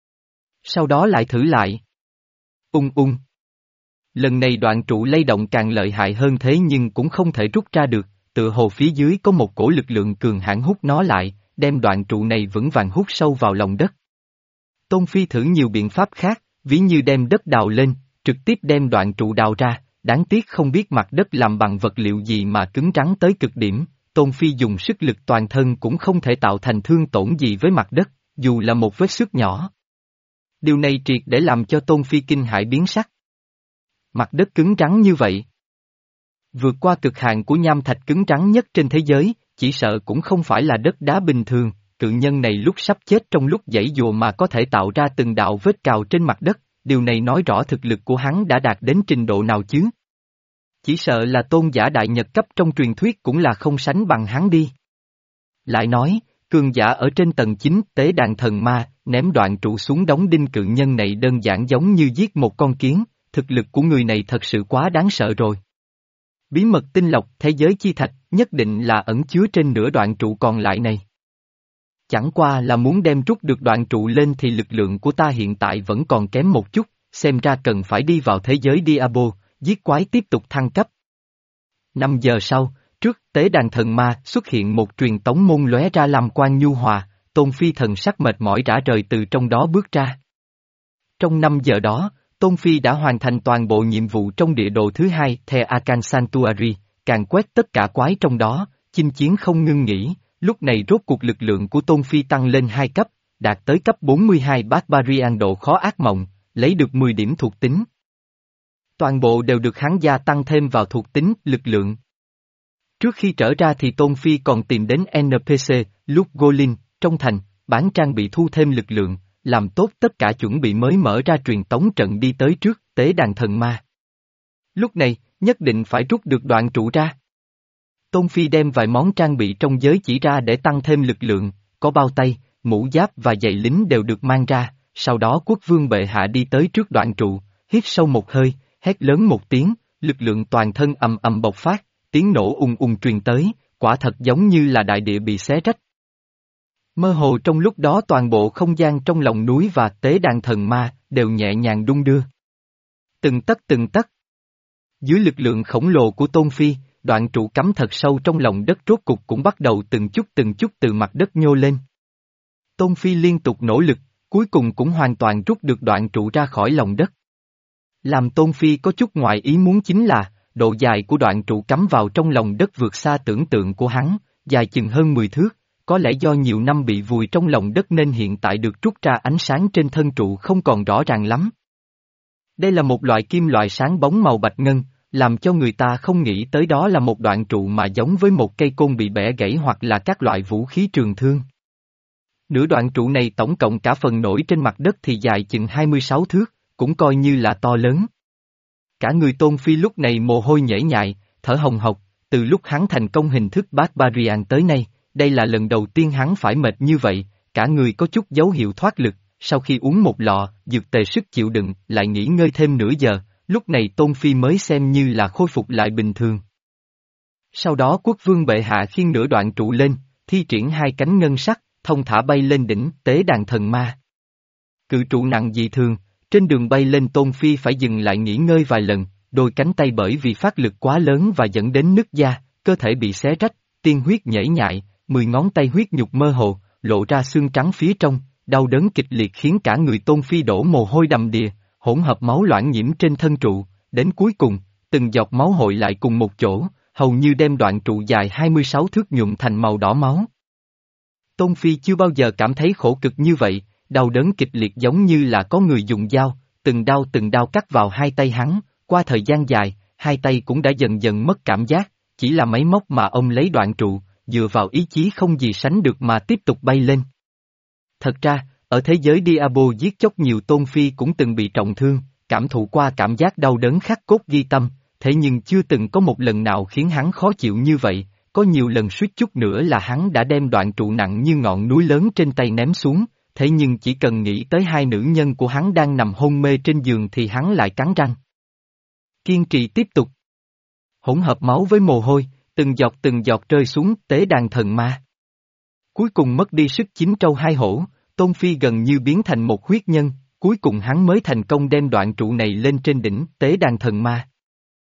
Sau đó lại thử lại. Ung ung. Lần này đoạn trụ lay động càng lợi hại hơn thế nhưng cũng không thể rút ra được, tựa hồ phía dưới có một cổ lực lượng cường hãn hút nó lại, đem đoạn trụ này vững vàng hút sâu vào lòng đất. Tôn Phi thử nhiều biện pháp khác, ví như đem đất đào lên, trực tiếp đem đoạn trụ đào ra, đáng tiếc không biết mặt đất làm bằng vật liệu gì mà cứng rắn tới cực điểm, Tôn Phi dùng sức lực toàn thân cũng không thể tạo thành thương tổn gì với mặt đất, dù là một vết xước nhỏ. Điều này triệt để làm cho Tôn Phi kinh hãi biến sắc. Mặt đất cứng rắn như vậy. Vượt qua cực hạn của nham thạch cứng rắn nhất trên thế giới, chỉ sợ cũng không phải là đất đá bình thường, cự nhân này lúc sắp chết trong lúc giãy giụa mà có thể tạo ra từng đạo vết cào trên mặt đất, điều này nói rõ thực lực của hắn đã đạt đến trình độ nào chứ. Chỉ sợ là tôn giả đại nhật cấp trong truyền thuyết cũng là không sánh bằng hắn đi. Lại nói, cường giả ở trên tầng chín tế đàn thần ma, ném đoạn trụ xuống đóng đinh cự nhân này đơn giản giống như giết một con kiến, thực lực của người này thật sự quá đáng sợ rồi. Bí mật tinh lọc thế giới chi thạch nhất định là ẩn chứa trên nửa đoạn trụ còn lại này. Chẳng qua là muốn đem rút được đoạn trụ lên thì lực lượng của ta hiện tại vẫn còn kém một chút, xem ra cần phải đi vào thế giới Diabo, giết quái tiếp tục thăng cấp. Năm giờ sau, trước tế đàn thần ma xuất hiện một truyền tống môn lóe ra làm quang nhu hòa, Tôn Phi thần sắc mệt mỏi rã rời từ trong đó bước ra. Trong năm giờ đó, Tôn Phi đã hoàn thành toàn bộ nhiệm vụ trong địa đồ thứ hai The Arcan Sanctuary, càng quét tất cả quái trong đó, chinh chiến không ngưng nghỉ, lúc này rốt cuộc lực lượng của Tôn Phi tăng lên hai cấp, đạt tới cấp bốn mươi hai Barbarian độ khó ác mộng, lấy được mười điểm thuộc tính. Toàn bộ đều được hắn gia tăng thêm vào thuộc tính, lực lượng. Trước khi trở ra thì Tôn Phi còn tìm đến en pê xê, Luke Golin, trong thành, bán trang bị thu thêm lực lượng, làm tốt tất cả chuẩn bị mới mở ra truyền tống trận đi tới trước tế đàn thần ma. Lúc này, nhất định phải rút được đoạn trụ ra. Tôn Phi đem vài món trang bị trong giới chỉ ra để tăng thêm lực lượng, có bao tay, mũ giáp và giày lính đều được mang ra, sau đó quốc vương bệ hạ đi tới trước đoạn trụ, hít sâu một hơi, hét lớn một tiếng, lực lượng toàn thân ầm ầm bộc phát, tiếng nổ ùng ùng truyền tới, quả thật giống như là đại địa bị xé rách. Mơ hồ trong lúc đó toàn bộ không gian trong lòng núi và tế đàn thần ma đều nhẹ nhàng đung đưa. Từng tấc từng tấc. Dưới lực lượng khổng lồ của Tôn Phi, đoạn trụ cắm thật sâu trong lòng đất rốt cục cũng bắt đầu từng chút từng chút từ mặt đất nhô lên. Tôn Phi liên tục nỗ lực, cuối cùng cũng hoàn toàn rút được đoạn trụ ra khỏi lòng đất. Làm Tôn Phi có chút ngoài ý muốn chính là, độ dài của đoạn trụ cắm vào trong lòng đất vượt xa tưởng tượng của hắn, dài chừng hơn mười thước, có lẽ do nhiều năm bị vùi trong lòng đất nên hiện tại được trút ra ánh sáng trên thân trụ không còn rõ ràng lắm. Đây là một loại kim loại sáng bóng màu bạch ngân, làm cho người ta không nghĩ tới đó là một đoạn trụ mà giống với một cây côn bị bẻ gãy hoặc là các loại vũ khí trường thương. Nửa đoạn trụ này tổng cộng cả phần nổi trên mặt đất thì dài chừng hai mươi sáu thước, cũng coi như là to lớn. Cả người Tôn Phi lúc này mồ hôi nhễ nhại, thở hồng hộc, từ lúc hắn thành công hình thức Barbarian tới nay, đây là lần đầu tiên hắn phải mệt như vậy, cả người có chút dấu hiệu thoát lực, sau khi uống một lọ, dược tề sức chịu đựng, lại nghỉ ngơi thêm nửa giờ, lúc này Tôn Phi mới xem như là khôi phục lại bình thường. Sau đó quốc vương bệ hạ khiêng nửa đoạn trụ lên, thi triển hai cánh ngân sắc, thông thả bay lên đỉnh tế đàn thần ma. Cự trụ nặng dị thường, trên đường bay lên Tôn Phi phải dừng lại nghỉ ngơi vài lần, đôi cánh tay bởi vì phát lực quá lớn và dẫn đến nứt da, cơ thể bị xé rách, tiên huyết nhễ nhại, mười ngón tay huyết nhục mơ hồ, lộ ra xương trắng phía trong, đau đớn kịch liệt khiến cả người Tôn Phi đổ mồ hôi đầm đìa, hỗn hợp máu loãng nhiễm trên thân trụ, đến cuối cùng, từng giọt máu hội lại cùng một chỗ, hầu như đem đoạn trụ dài hai mươi sáu thước nhuộm thành màu đỏ máu. Tôn Phi chưa bao giờ cảm thấy khổ cực như vậy, đau đớn kịch liệt giống như là có người dùng dao, từng đao từng đao cắt vào hai tay hắn, qua thời gian dài, hai tay cũng đã dần dần mất cảm giác, chỉ là máy móc mà ông lấy đoạn trụ, dựa vào ý chí không gì sánh được mà tiếp tục bay lên. Thật ra, ở thế giới Diabo giết chóc nhiều Tôn Phi cũng từng bị trọng thương, cảm thụ qua cảm giác đau đớn khắc cốt ghi tâm, thế nhưng chưa từng có một lần nào khiến hắn khó chịu như vậy, có nhiều lần suýt chút nữa là hắn đã đem đoạn trụ nặng như ngọn núi lớn trên tay ném xuống, thế nhưng chỉ cần nghĩ tới hai nữ nhân của hắn đang nằm hôn mê trên giường thì hắn lại cắn răng. Kiên trì tiếp tục. Hỗn hợp máu với mồ hôi, từng giọt từng giọt rơi xuống tế đàn thần ma. Cuối cùng mất đi sức chín trâu hai hổ, Tôn Phi gần như biến thành một huyết nhân, cuối cùng hắn mới thành công đem đoạn trụ này lên trên đỉnh tế đàn thần ma.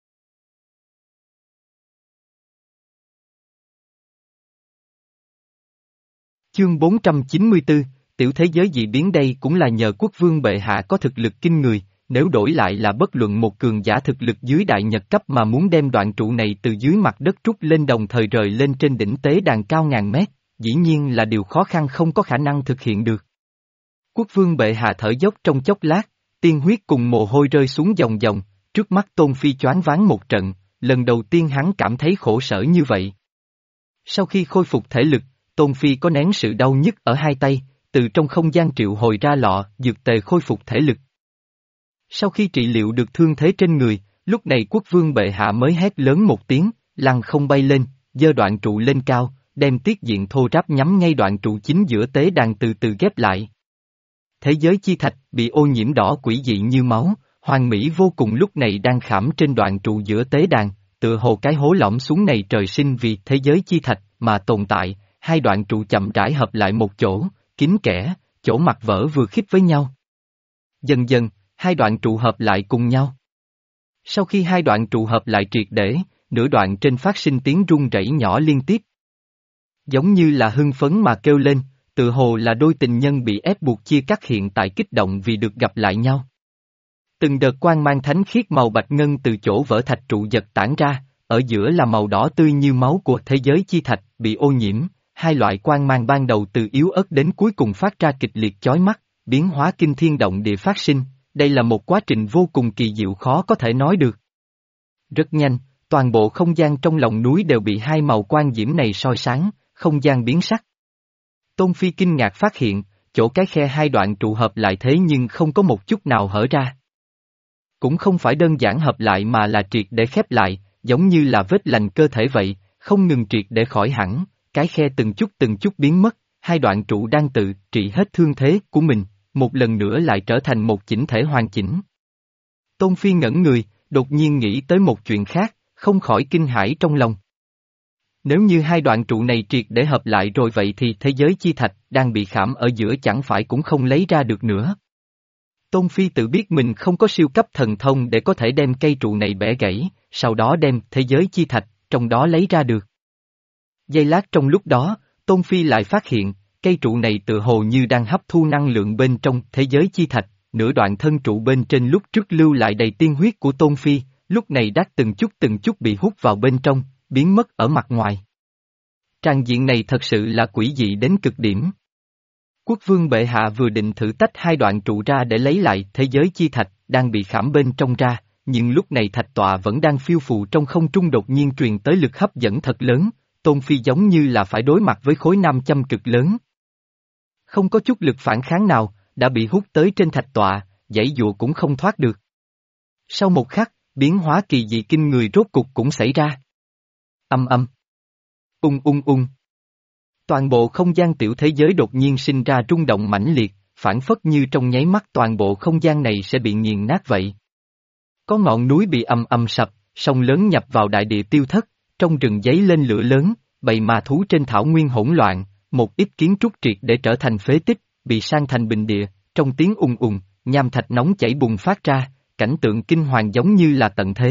Chương bốn trăm chín mươi tư, tiểu thế giới dị biến đây cũng là nhờ quốc vương bệ hạ có thực lực kinh người, nếu đổi lại là bất luận một cường giả thực lực dưới đại nhật cấp mà muốn đem đoạn trụ này từ dưới mặt đất trút lên đồng thời rời lên trên đỉnh tế đàn cao ngàn mét, dĩ nhiên là điều khó khăn không có khả năng thực hiện được. Quốc vương bệ hạ thở dốc trong chốc lát, tiên huyết cùng mồ hôi rơi xuống dòng dòng, trước mắt Tôn Phi choáng váng một trận, lần đầu tiên hắn cảm thấy khổ sở như vậy. Sau khi khôi phục thể lực, Tôn Phi có nén sự đau nhức ở hai tay, từ trong không gian triệu hồi ra lọ, dược tề khôi phục thể lực. Sau khi trị liệu được thương thế trên người, lúc này quốc vương bệ hạ mới hét lớn một tiếng, lăng không bay lên, giơ đoạn trụ lên cao, đem tiết diện thô ráp nhắm ngay đoạn trụ chính giữa tế đàn từ từ ghép lại. Thế giới chi thạch bị ô nhiễm đỏ quỷ dị như máu, hoàn mỹ vô cùng lúc này đang khảm trên đoạn trụ giữa tế đàn, tựa hồ cái hố lõm xuống này trời sinh vì thế giới chi thạch mà tồn tại, hai đoạn trụ chậm rãi hợp lại một chỗ, kín kẽ, chỗ mặt vỡ vừa khít với nhau. Dần dần, hai đoạn trụ hợp lại cùng nhau. Sau khi hai đoạn trụ hợp lại triệt để, nửa đoạn trên phát sinh tiếng rung rẩy nhỏ liên tiếp. Giống như là hưng phấn mà kêu lên, tự hồ là đôi tình nhân bị ép buộc chia cắt hiện tại kích động vì được gặp lại nhau. Từng đợt quang mang thánh khiết màu bạch ngân từ chỗ vỡ thạch trụ giật tản ra, ở giữa là màu đỏ tươi như máu của thế giới chi thạch bị ô nhiễm, hai loại quang mang ban đầu từ yếu ớt đến cuối cùng phát ra kịch liệt chói mắt, biến hóa kinh thiên động địa phát sinh, đây là một quá trình vô cùng kỳ diệu khó có thể nói được. Rất nhanh, toàn bộ không gian trong lòng núi đều bị hai màu quang diễm này soi sáng, không gian biến sắc. Tôn Phi kinh ngạc phát hiện, chỗ cái khe hai đoạn trụ hợp lại thế nhưng không có một chút nào hở ra. Cũng không phải đơn giản hợp lại mà là triệt để khép lại, giống như là vết lành cơ thể vậy, không ngừng triệt để khỏi hẳn, cái khe từng chút từng chút biến mất, hai đoạn trụ đang tự trị hết thương thế của mình, một lần nữa lại trở thành một chỉnh thể hoàn chỉnh. Tôn Phi ngẩn người, đột nhiên nghĩ tới một chuyện khác, không khỏi kinh hãi trong lòng. Nếu như hai đoạn trụ này triệt để hợp lại rồi vậy thì thế giới chi thạch đang bị khảm ở giữa chẳng phải cũng không lấy ra được nữa. Tôn Phi tự biết mình không có siêu cấp thần thông để có thể đem cây trụ này bẻ gãy, sau đó đem thế giới chi thạch trong đó lấy ra được. Giây lát trong lúc đó, Tôn Phi lại phát hiện, cây trụ này tự hồ như đang hấp thu năng lượng bên trong thế giới chi thạch, nửa đoạn thân trụ bên trên lúc trước lưu lại đầy tiên huyết của Tôn Phi, lúc này đắt từng chút từng chút bị hút vào bên trong, biến mất ở mặt ngoài. Tràng diện này thật sự là quỷ dị đến cực điểm. Quốc vương bệ hạ vừa định thử tách hai đoạn trụ ra để lấy lại thế giới chi thạch đang bị khảm bên trong ra, nhưng lúc này thạch tọa vẫn đang phiêu phù trong không trung đột nhiên truyền tới lực hấp dẫn thật lớn, Tôn Phi giống như là phải đối mặt với khối nam châm cực lớn. Không có chút lực phản kháng nào, đã bị hút tới trên thạch tọa, giãy dụa cũng không thoát được. Sau một khắc, biến hóa kỳ dị kinh người rốt cục cũng xảy ra. Âm âm. Ung ung ung. Toàn bộ không gian tiểu thế giới đột nhiên sinh ra rung động mãnh liệt, phản phất như trong nháy mắt toàn bộ không gian này sẽ bị nghiền nát vậy. Có ngọn núi bị âm âm sập, sông lớn nhập vào đại địa tiêu thất, trong rừng giấy lên lửa lớn, bầy ma thú trên thảo nguyên hỗn loạn, một ít kiến trúc triệt để trở thành phế tích, bị san thành bình địa, trong tiếng ùng ùng, nham thạch nóng chảy bùng phát ra, cảnh tượng kinh hoàng giống như là tận thế.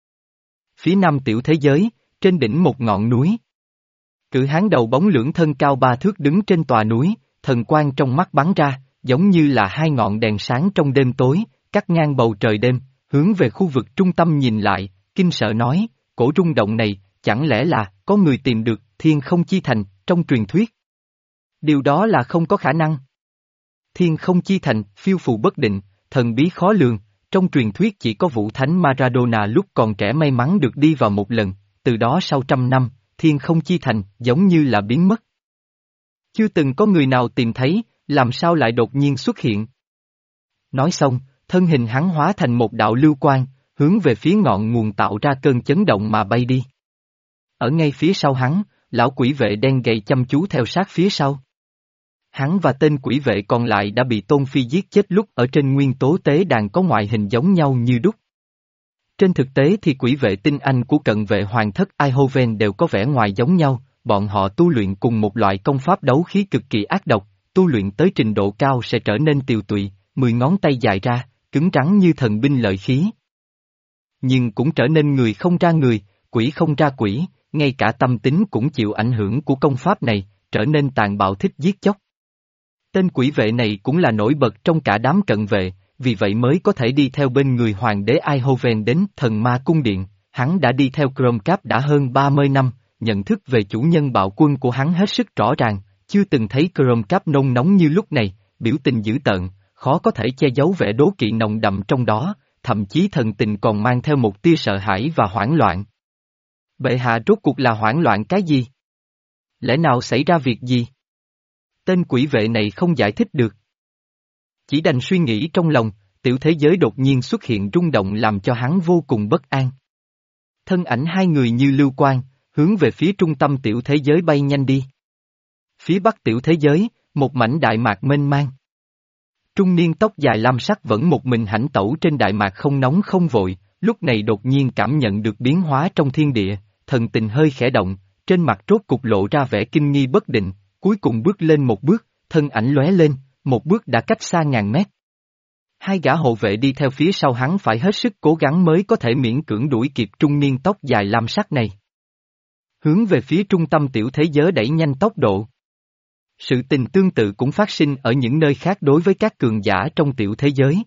Phía nam tiểu thế giới, trên đỉnh một ngọn núi. Cự hán đầu bóng lưỡng thân cao ba thước đứng trên tòa núi, thần quang trong mắt bắn ra, giống như là hai ngọn đèn sáng trong đêm tối, cắt ngang bầu trời đêm, hướng về khu vực trung tâm nhìn lại, kinh sợ nói, cổ rung động này, chẳng lẽ là, có người tìm được, thiên không chi thành, trong truyền thuyết. Điều đó là không có khả năng. Thiên không chi thành, phiêu phù bất định, thần bí khó lường, trong truyền thuyết chỉ có Vũ Thánh Maradona lúc còn trẻ may mắn được đi vào một lần, từ đó sau trăm năm, thiên không chi thành, giống như là biến mất. Chưa từng có người nào tìm thấy, làm sao lại đột nhiên xuất hiện. Nói xong, thân hình hắn hóa thành một đạo lưu quang, hướng về phía ngọn nguồn tạo ra cơn chấn động mà bay đi. Ở ngay phía sau hắn, lão quỷ vệ đen gầy chăm chú theo sát phía sau. Hắn và tên quỷ vệ còn lại đã bị Tôn Phi giết chết lúc ở trên nguyên tố tế đàn có ngoại hình giống nhau như đúc. Trên thực tế thì quỷ vệ tinh anh của cận vệ hoàng thất Eindhoven đều có vẻ ngoài giống nhau, bọn họ tu luyện cùng một loại công pháp đấu khí cực kỳ ác độc, tu luyện tới trình độ cao sẽ trở nên tiều tụy, mười ngón tay dài ra, cứng rắn như thần binh lợi khí. Nhưng cũng trở nên người không ra người, quỷ không ra quỷ, ngay cả tâm tính cũng chịu ảnh hưởng của công pháp này, trở nên tàn bạo thích giết chóc. Tên quỷ vệ này cũng là nổi bật trong cả đám cận vệ, vì vậy mới có thể đi theo bên người hoàng đế Eindhoven đến thần ma cung điện, hắn đã đi theo Chromecap đã hơn ba mươi năm, nhận thức về chủ nhân bạo quân của hắn hết sức rõ ràng, chưa từng thấy Chromecap nôn nóng như lúc này, biểu tình dữ tợn, khó có thể che giấu vẻ đố kỵ nồng đậm trong đó, thậm chí thần tình còn mang theo một tia sợ hãi và hoảng loạn. Bệ hạ rốt cuộc là hoảng loạn cái gì? Lẽ nào xảy ra việc gì? Tên quỷ vệ này không giải thích được. Chỉ đành suy nghĩ trong lòng, tiểu thế giới đột nhiên xuất hiện rung động làm cho hắn vô cùng bất an. Thân ảnh hai người như lưu quang, hướng về phía trung tâm tiểu thế giới bay nhanh đi. Phía bắc tiểu thế giới, một mảnh đại mạc mênh mang. Trung niên tóc dài lam sắc vẫn một mình hãnh tẩu trên đại mạc không nóng không vội, lúc này đột nhiên cảm nhận được biến hóa trong thiên địa, thần tình hơi khẽ động, trên mặt rốt cục lộ ra vẻ kinh nghi bất định, cuối cùng bước lên một bước, thân ảnh lóe lên, một bước đã cách xa ngàn mét. Hai gã hộ vệ đi theo phía sau hắn phải hết sức cố gắng mới có thể miễn cưỡng đuổi kịp trung niên tóc dài lam sắc này. Hướng về phía trung tâm tiểu thế giới đẩy nhanh tốc độ. Sự tình tương tự cũng phát sinh ở những nơi khác đối với các cường giả trong tiểu thế giới.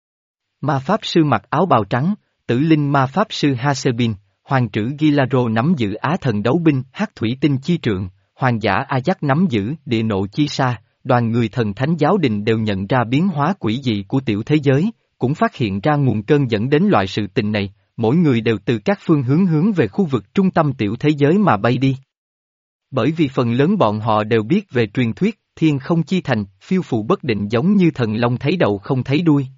Ma Pháp Sư mặc áo bào trắng, Tử Linh Ma Pháp Sư Hasebin, Hoàng trữ Gilaro nắm giữ Á Thần Đấu Binh Hắc Thủy Tinh Chi Trượng, Hoàng giả Ajax nắm giữ Địa Nộ Chi Sa, đoàn người thần thánh giáo đình đều nhận ra biến hóa quỷ dị của tiểu thế giới, cũng phát hiện ra nguồn cơn dẫn đến loại sự tình này, mỗi người đều từ các phương hướng hướng về khu vực trung tâm tiểu thế giới mà bay đi. Bởi vì phần lớn bọn họ đều biết về truyền thuyết, thiên không chi thành, phiêu phù bất định giống như thần long thấy đầu không thấy đuôi.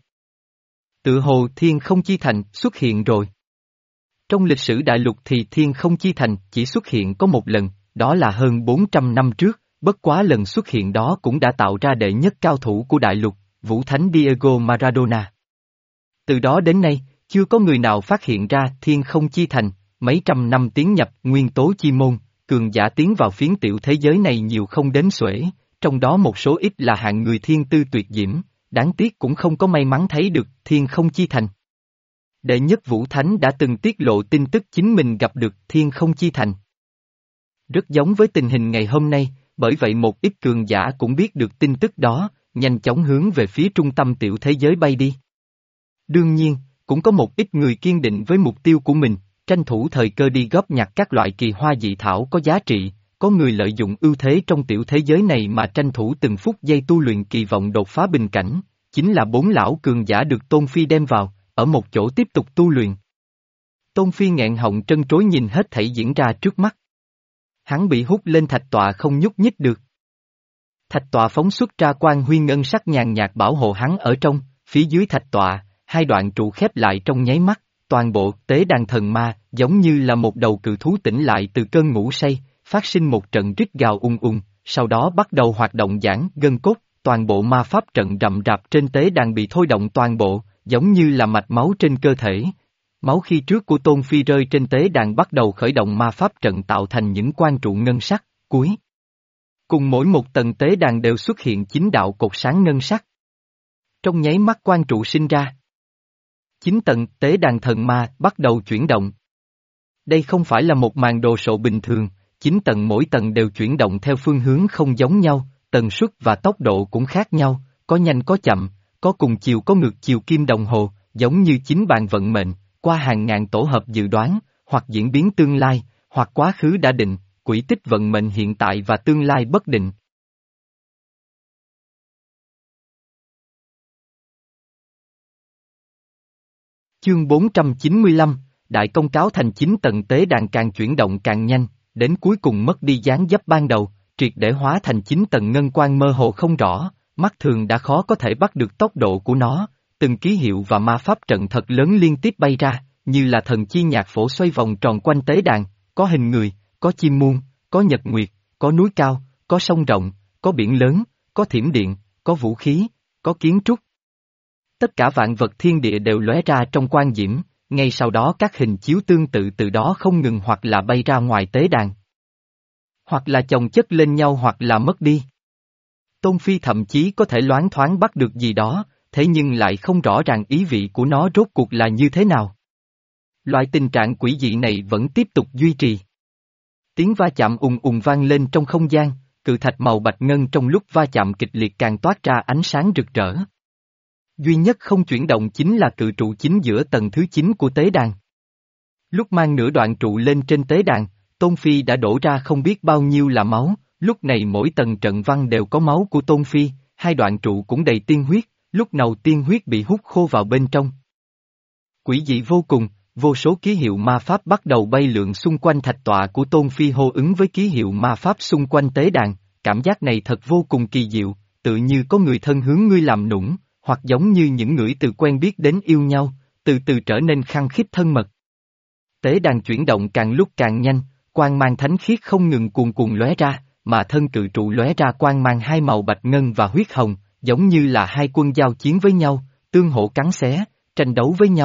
Tự hồ thiên không chi thành xuất hiện rồi. Trong lịch sử đại lục thì thiên không chi thành chỉ xuất hiện có một lần, đó là hơn bốn trăm năm trước, bất quá lần xuất hiện đó cũng đã tạo ra đệ nhất cao thủ của đại lục, Vũ Thánh Diego Maradona. Từ đó đến nay, chưa có người nào phát hiện ra thiên không chi thành, mấy trăm năm tiến nhập nguyên tố chi môn, cường giả tiến vào phiến tiểu thế giới này nhiều không đếm xuể, trong đó một số ít là hạng người thiên tư tuyệt diễm, đáng tiếc cũng không có may mắn thấy được thiên không chi thành. Đệ nhất Vũ Thánh đã từng tiết lộ tin tức chính mình gặp được thiên không chi thành. Rất giống với tình hình ngày hôm nay, bởi vậy một ít cường giả cũng biết được tin tức đó, nhanh chóng hướng về phía trung tâm tiểu thế giới bay đi. Đương nhiên, cũng có một ít người kiên định với mục tiêu của mình, tranh thủ thời cơ đi góp nhặt các loại kỳ hoa dị thảo có giá trị, có người lợi dụng ưu thế trong tiểu thế giới này mà tranh thủ từng phút giây tu luyện kỳ vọng đột phá bình cảnh, chính là bốn lão cường giả được Tôn Phi đem vào, ở một chỗ tiếp tục tu luyện. Tôn Phi nghẹn họng trân trối nhìn hết thảy diễn ra trước mắt. Hắn bị hút lên thạch tọa không nhúc nhích được. Thạch tọa phóng xuất ra quang huy ngân sắc nhàn nhạt bảo hộ hắn ở trong, phía dưới thạch tọa, hai đoạn trụ khép lại trong nháy mắt, toàn bộ tế đàn thần ma giống như là một đầu cự thú tỉnh lại từ cơn ngủ say, phát sinh một trận rít gào ung ung, sau đó bắt đầu hoạt động giãn gân cốt, toàn bộ ma pháp trận rậm rạp trên tế đàn bị thôi động toàn bộ, giống như là mạch máu trên cơ thể. Máu khi trước của Tôn Phi rơi trên tế đàn bắt đầu khởi động ma pháp trận tạo thành những quan trụ ngân sắc, cuối. Cùng mỗi một tầng tế đàn đều xuất hiện chín đạo cột sáng ngân sắc. Trong nháy mắt quan trụ sinh ra. Chín tầng tế đàn thần ma bắt đầu chuyển động. Đây không phải là một màn đồ sộ bình thường, chín tầng mỗi tầng đều chuyển động theo phương hướng không giống nhau, tần suất và tốc độ cũng khác nhau, có nhanh có chậm, có cùng chiều có ngược chiều kim đồng hồ, giống như chín bàn vận mệnh, qua hàng ngàn tổ hợp dự đoán, hoặc diễn biến tương lai, hoặc quá khứ đã định, quỹ tích vận mệnh hiện tại và tương lai bất định. Chương bốn trăm chín mươi lăm, Đại công cáo thành chín tầng tế đàn càng chuyển động càng nhanh, đến cuối cùng mất đi dáng dấp ban đầu, triệt để hóa thành chín tầng ngân quang mơ hồ không rõ, mắt thường đã khó có thể bắt được tốc độ của nó, từng ký hiệu và ma pháp trận thật lớn liên tiếp bay ra, như là thần chi nhạc phổ xoay vòng tròn quanh tế đàn, có hình người, có chim muôn, có nhật nguyệt, có núi cao, có sông rộng, có biển lớn, có thiểm điện, có vũ khí, có kiến trúc. Tất cả vạn vật thiên địa đều lóe ra trong quang diễm, ngay sau đó các hình chiếu tương tự từ đó không ngừng hoặc là bay ra ngoài tế đàn. Hoặc là chồng chất lên nhau hoặc là mất đi. Tôn Phi thậm chí có thể loáng thoáng bắt được gì đó, thế nhưng lại không rõ ràng ý vị của nó rốt cuộc là như thế nào. Loại tình trạng quỷ dị này vẫn tiếp tục duy trì. Tiếng va chạm ùng ùng vang lên trong không gian, cự thạch màu bạch ngân trong lúc va chạm kịch liệt càng toát ra ánh sáng rực rỡ. Duy nhất không chuyển động chính là cự trụ chính giữa tầng thứ chín của tế đàn. Lúc mang nửa đoạn trụ lên trên tế đàn, Tôn Phi đã đổ ra không biết bao nhiêu là máu, lúc này mỗi tầng trận văn đều có máu của Tôn Phi, hai đoạn trụ cũng đầy tiên huyết, lúc nào tiên huyết bị hút khô vào bên trong. Quỷ dị vô cùng, vô số ký hiệu ma pháp bắt đầu bay lượn xung quanh thạch tọa của Tôn Phi hô ứng với ký hiệu ma pháp xung quanh tế đàn, cảm giác này thật vô cùng kỳ diệu, tự như có người thân hướng ngươi làm nũng, hoặc giống như những người từ quen biết đến yêu nhau, từ từ trở nên khăng khít thân mật. Tế đàn chuyển động càng lúc càng nhanh, quang mang thánh khiết không ngừng cuồn cuộn lóe ra, mà thân cự trụ lóe ra quang mang hai màu bạch ngân và huyết hồng, giống như là hai quân giao chiến với nhau, tương hỗ cắn xé, tranh đấu với nhau,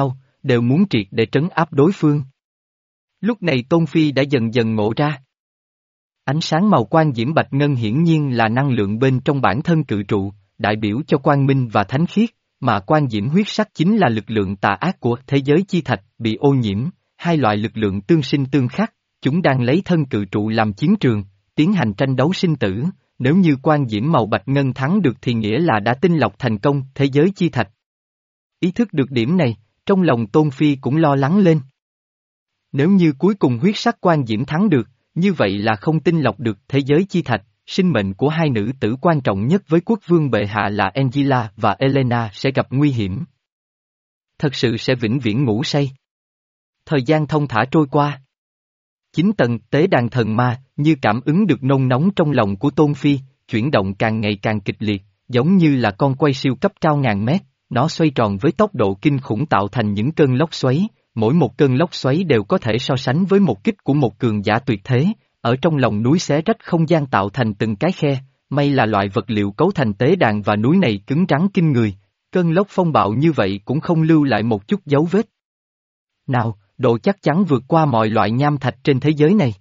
đều muốn triệt để trấn áp đối phương. Lúc này Tôn Phi đã dần dần ngộ ra. Ánh sáng màu quang diễm bạch ngân hiển nhiên là năng lượng bên trong bản thân cự trụ, đại biểu cho quang minh và thánh khiết, mà quang diễm huyết sắc chính là lực lượng tà ác của thế giới chi thạch bị ô nhiễm, hai loại lực lượng tương sinh tương khắc, chúng đang lấy thân cự trụ làm chiến trường, tiến hành tranh đấu sinh tử, nếu như quang diễm màu bạch ngân thắng được thì nghĩa là đã tinh lọc thành công thế giới chi thạch. Ý thức được điểm này, trong lòng Tôn Phi cũng lo lắng lên. Nếu như cuối cùng huyết sắc quang diễm thắng được, như vậy là không tinh lọc được thế giới chi thạch, sinh mệnh của hai nữ tử quan trọng nhất với quốc vương bệ hạ là Angela và Elena sẽ gặp nguy hiểm. Thật sự sẽ vĩnh viễn ngủ say. Thời gian thông thả trôi qua. Chín tầng tế đàn thần ma, như cảm ứng được nôn nóng trong lòng của Tôn Phi, chuyển động càng ngày càng kịch liệt, giống như là con quay siêu cấp cao ngàn mét, nó xoay tròn với tốc độ kinh khủng tạo thành những cơn lốc xoáy, mỗi một cơn lốc xoáy đều có thể so sánh với một kích của một cường giả tuyệt thế, ở trong lòng núi xé rách không gian tạo thành từng cái khe, may là loại vật liệu cấu thành tế đàn và núi này cứng rắn kinh người, cơn lốc phong bạo như vậy cũng không lưu lại một chút dấu vết. Nào, độ chắc chắn vượt qua mọi loại nham thạch trên thế giới này.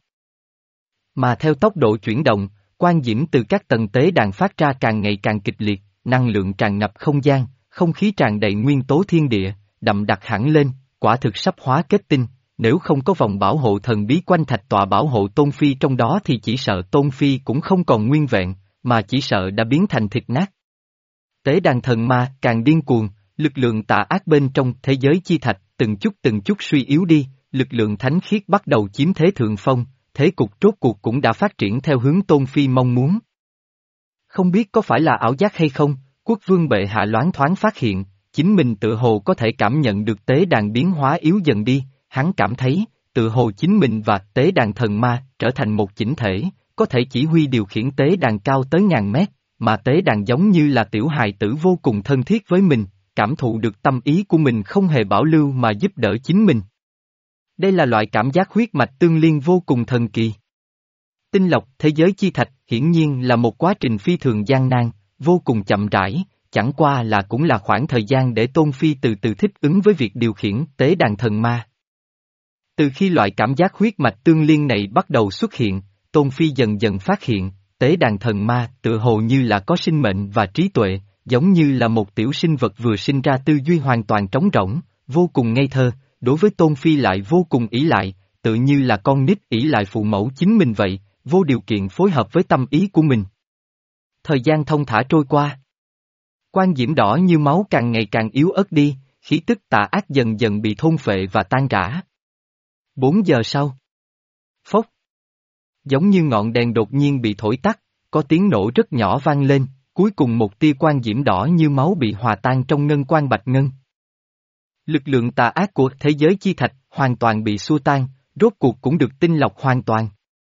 Mà theo tốc độ chuyển động, quang diễm từ các tầng tế đàn phát ra càng ngày càng kịch liệt, năng lượng tràn ngập không gian, không khí tràn đầy nguyên tố thiên địa, đậm đặc hẳn lên, quả thực sắp hóa kết tinh, nếu không có vòng bảo hộ thần bí quanh thạch tọa bảo hộ Tôn Phi trong đó thì chỉ sợ Tôn Phi cũng không còn nguyên vẹn, mà chỉ sợ đã biến thành thịt nát. Tế đàn thần ma càng điên cuồng, lực lượng tà ác bên trong thế giới chi thạch từng chút từng chút suy yếu đi, lực lượng thánh khiết bắt đầu chiếm thế thượng phong, thế cục rốt cuộc cũng đã phát triển theo hướng Tôn Phi mong muốn. Không biết có phải là ảo giác hay không, quốc vương bệ hạ loáng thoáng phát hiện, chính mình tự hồ có thể cảm nhận được tế đàn biến hóa yếu dần đi, hắn cảm thấy, tự hồ chính mình và tế đàn thần ma trở thành một chỉnh thể, có thể chỉ huy điều khiển tế đàn cao tới ngàn mét, mà tế đàn giống như là tiểu hài tử vô cùng thân thiết với mình, cảm thụ được tâm ý của mình không hề bảo lưu mà giúp đỡ chính mình. Đây là loại cảm giác huyết mạch tương liên vô cùng thần kỳ. Tinh lọc thế giới chi thạch hiển nhiên là một quá trình phi thường gian nan, vô cùng chậm rãi, chẳng qua là cũng là khoảng thời gian để Tôn Phi từ từ thích ứng với việc điều khiển tế đàn thần ma. Từ khi loại cảm giác huyết mạch tương liên này bắt đầu xuất hiện, Tôn Phi dần dần phát hiện, tế đàn thần ma tự hồ như là có sinh mệnh và trí tuệ, giống như là một tiểu sinh vật vừa sinh ra tư duy hoàn toàn trống rỗng, vô cùng ngây thơ, đối với Tôn Phi lại vô cùng ỷ lại, tự như là con nít ỷ lại phụ mẫu chính mình vậy, vô điều kiện phối hợp với tâm ý của mình. Thời gian thông thả trôi qua. Quang diễm đỏ như máu càng ngày càng yếu ớt đi, khí tức tà ác dần dần bị thôn phệ và tan rã. Bốn giờ sau. Phốc. Giống như ngọn đèn đột nhiên bị thổi tắt, có tiếng nổ rất nhỏ vang lên, cuối cùng một tia quang diễm đỏ như máu bị hòa tan trong ngân quang bạch ngân. Lực lượng tà ác của thế giới chi thạch hoàn toàn bị xua tan, rốt cuộc cũng được tinh lọc hoàn toàn.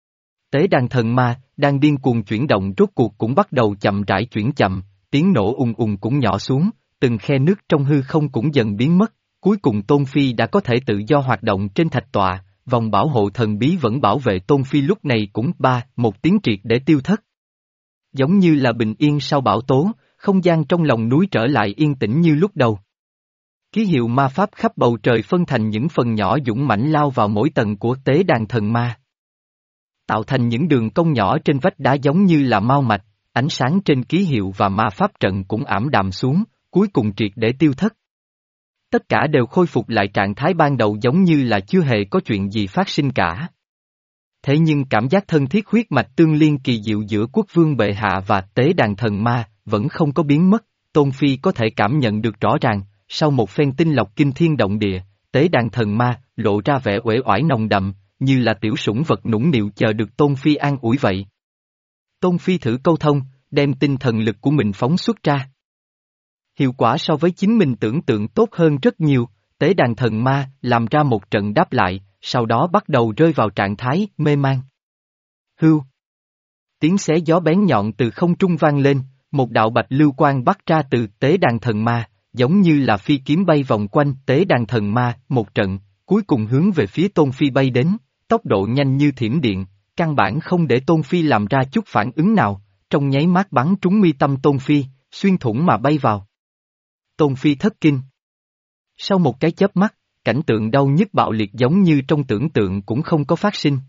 Tế đàn thần ma, đang điên cuồng chuyển động rốt cuộc cũng bắt đầu chậm rãi chuyển chậm, tiếng nổ ùng ùng cũng nhỏ xuống, từng khe nước trong hư không cũng dần biến mất, cuối cùng Tôn Phi đã có thể tự do hoạt động trên thạch tọa, vòng bảo hộ thần bí vẫn bảo vệ Tôn Phi lúc này cũng ba, một tiếng triệt để tiêu thất. Giống như là bình yên sau bão tố, không gian trong lòng núi trở lại yên tĩnh như lúc đầu. Ký hiệu ma pháp khắp bầu trời phân thành những phần nhỏ dũng mãnh lao vào mỗi tầng của tế đàn thần ma. Tạo thành những đường cong nhỏ trên vách đá giống như là mao mạch, ánh sáng trên ký hiệu và ma pháp trận cũng ảm đạm xuống, cuối cùng triệt để tiêu thất. Tất cả đều khôi phục lại trạng thái ban đầu giống như là chưa hề có chuyện gì phát sinh cả. Thế nhưng cảm giác thân thiết huyết mạch tương liên kỳ diệu giữa quốc vương bệ hạ và tế đàn thần ma vẫn không có biến mất, Tôn Phi có thể cảm nhận được rõ ràng, sau một phen tinh lọc kinh thiên động địa, tế đàn thần ma lộ ra vẻ uể oải nồng đậm, như là tiểu sủng vật nũng nịu chờ được Tôn Phi an ủi vậy. Tôn Phi thử câu thông, đem tinh thần lực của mình phóng xuất ra. Hiệu quả so với chính mình tưởng tượng tốt hơn rất nhiều, tế đàn thần ma làm ra một trận đáp lại, sau đó bắt đầu rơi vào trạng thái mê man. Hưu. Tiếng xé gió bén nhọn từ không trung vang lên, một đạo bạch lưu quang bắt ra từ tế đàn thần ma, giống như là phi kiếm bay vòng quanh tế đàn thần ma một trận, cuối cùng hướng về phía Tôn Phi bay đến, tốc độ nhanh như thiểm điện, căn bản không để Tôn Phi làm ra chút phản ứng nào, trong nháy mắt bắn trúng mi tâm Tôn Phi, xuyên thủng mà bay vào. Tôn Phi thất kinh. Sau một cái chớp mắt, cảnh tượng đau nhức bạo liệt giống như trong tưởng tượng cũng không có phát sinh.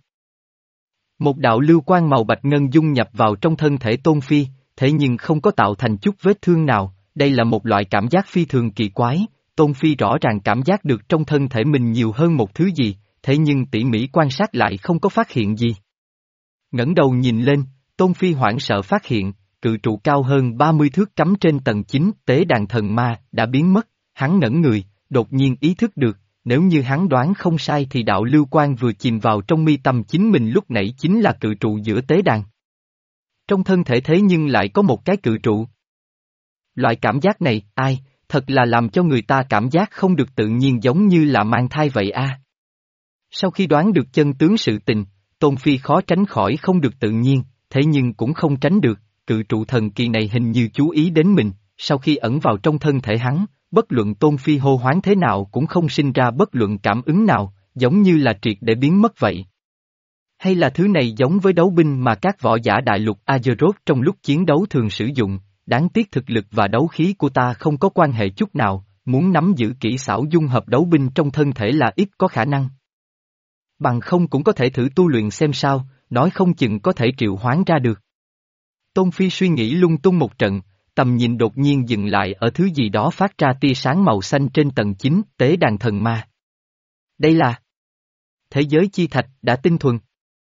Một đạo lưu quang màu bạch ngân dung nhập vào trong thân thể Tôn Phi, thế nhưng không có tạo thành chút vết thương nào, đây là một loại cảm giác phi thường kỳ quái, Tôn Phi rõ ràng cảm giác được trong thân thể mình nhiều hơn một thứ gì, thế nhưng tỉ mỉ quan sát lại không có phát hiện gì. Ngẩng đầu nhìn lên, Tôn Phi hoảng sợ phát hiện, cự trụ cao hơn ba mươi thước cắm trên tầng chín tế đàn thần ma đã biến mất, hắn ngẩn người, đột nhiên ý thức được, nếu như hắn đoán không sai thì đạo lưu quang vừa chìm vào trong mi tâm chính mình lúc nãy chính là cự trụ giữa tế đàn. Trong thân thể thế nhưng lại có một cái cự trụ. Loại cảm giác này, ai, thật là làm cho người ta cảm giác không được tự nhiên giống như là mang thai vậy a. Sau khi đoán được chân tướng sự tình, Tôn Phi khó tránh khỏi không được tự nhiên, thế nhưng cũng không tránh được, cự trụ thần kỳ này hình như chú ý đến mình, sau khi ẩn vào trong thân thể hắn, bất luận Tôn Phi hô hoán thế nào cũng không sinh ra bất luận cảm ứng nào, giống như là triệt để biến mất vậy. Hay là thứ này giống với đấu binh mà các võ giả đại lục Azeroth trong lúc chiến đấu thường sử dụng, đáng tiếc thực lực và đấu khí của ta không có quan hệ chút nào, muốn nắm giữ kỹ xảo dung hợp đấu binh trong thân thể là ít có khả năng. Bằng không cũng có thể thử tu luyện xem sao, nói không chừng có thể triệu hoán ra được. Tôn Phi suy nghĩ lung tung một trận, tầm nhìn đột nhiên dừng lại ở thứ gì đó phát ra tia sáng màu xanh trên tầng chín, tế đàn thần ma. Đây là thế giới chi thạch đã tinh thuần.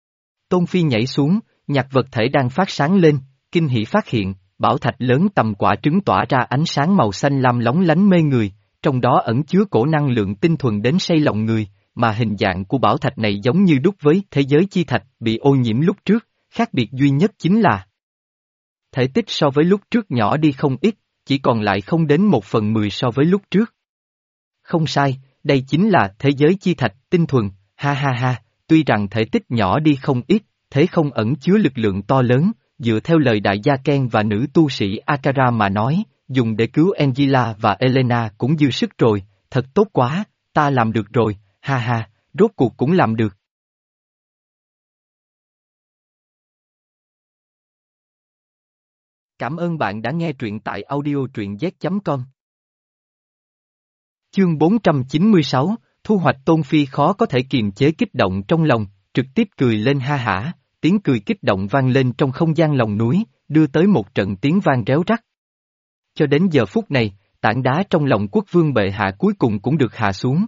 Tôn Phi nhảy xuống, nhặt vật thể đang phát sáng lên, kinh hỉ phát hiện, bảo thạch lớn tầm quả trứng tỏa ra ánh sáng màu xanh lam lóng lánh mê người, trong đó ẩn chứa cổ năng lượng tinh thuần đến say lòng người, mà hình dạng của bảo thạch này giống như đúc với thế giới chi thạch bị ô nhiễm lúc trước, khác biệt duy nhất chính là thể tích so với lúc trước nhỏ đi không ít, chỉ còn lại không đến một phần mười so với lúc trước. Không sai, đây chính là thế giới chi thạch tinh thuần, ha ha ha, tuy rằng thể tích nhỏ đi không ít, thế không ẩn chứa lực lượng to lớn, dựa theo lời đại gia Ken và nữ tu sĩ Akara mà nói, dùng để cứu Angela và Elena cũng dư sức rồi, thật tốt quá, ta làm được rồi, ha ha, rốt cuộc cũng làm được. Cảm ơn bạn đã nghe truyện tại audio truyện z chấm com. Chương bốn trăm chín mươi sáu, thu hoạch. Tôn Phi khó có thể kiềm chế kích động trong lòng, trực tiếp cười lên ha hả, tiếng cười kích động vang lên trong không gian lòng núi, đưa tới một trận tiếng vang réo rắt. Cho đến giờ phút này, tảng đá trong lòng quốc vương bệ hạ cuối cùng cũng được hạ xuống.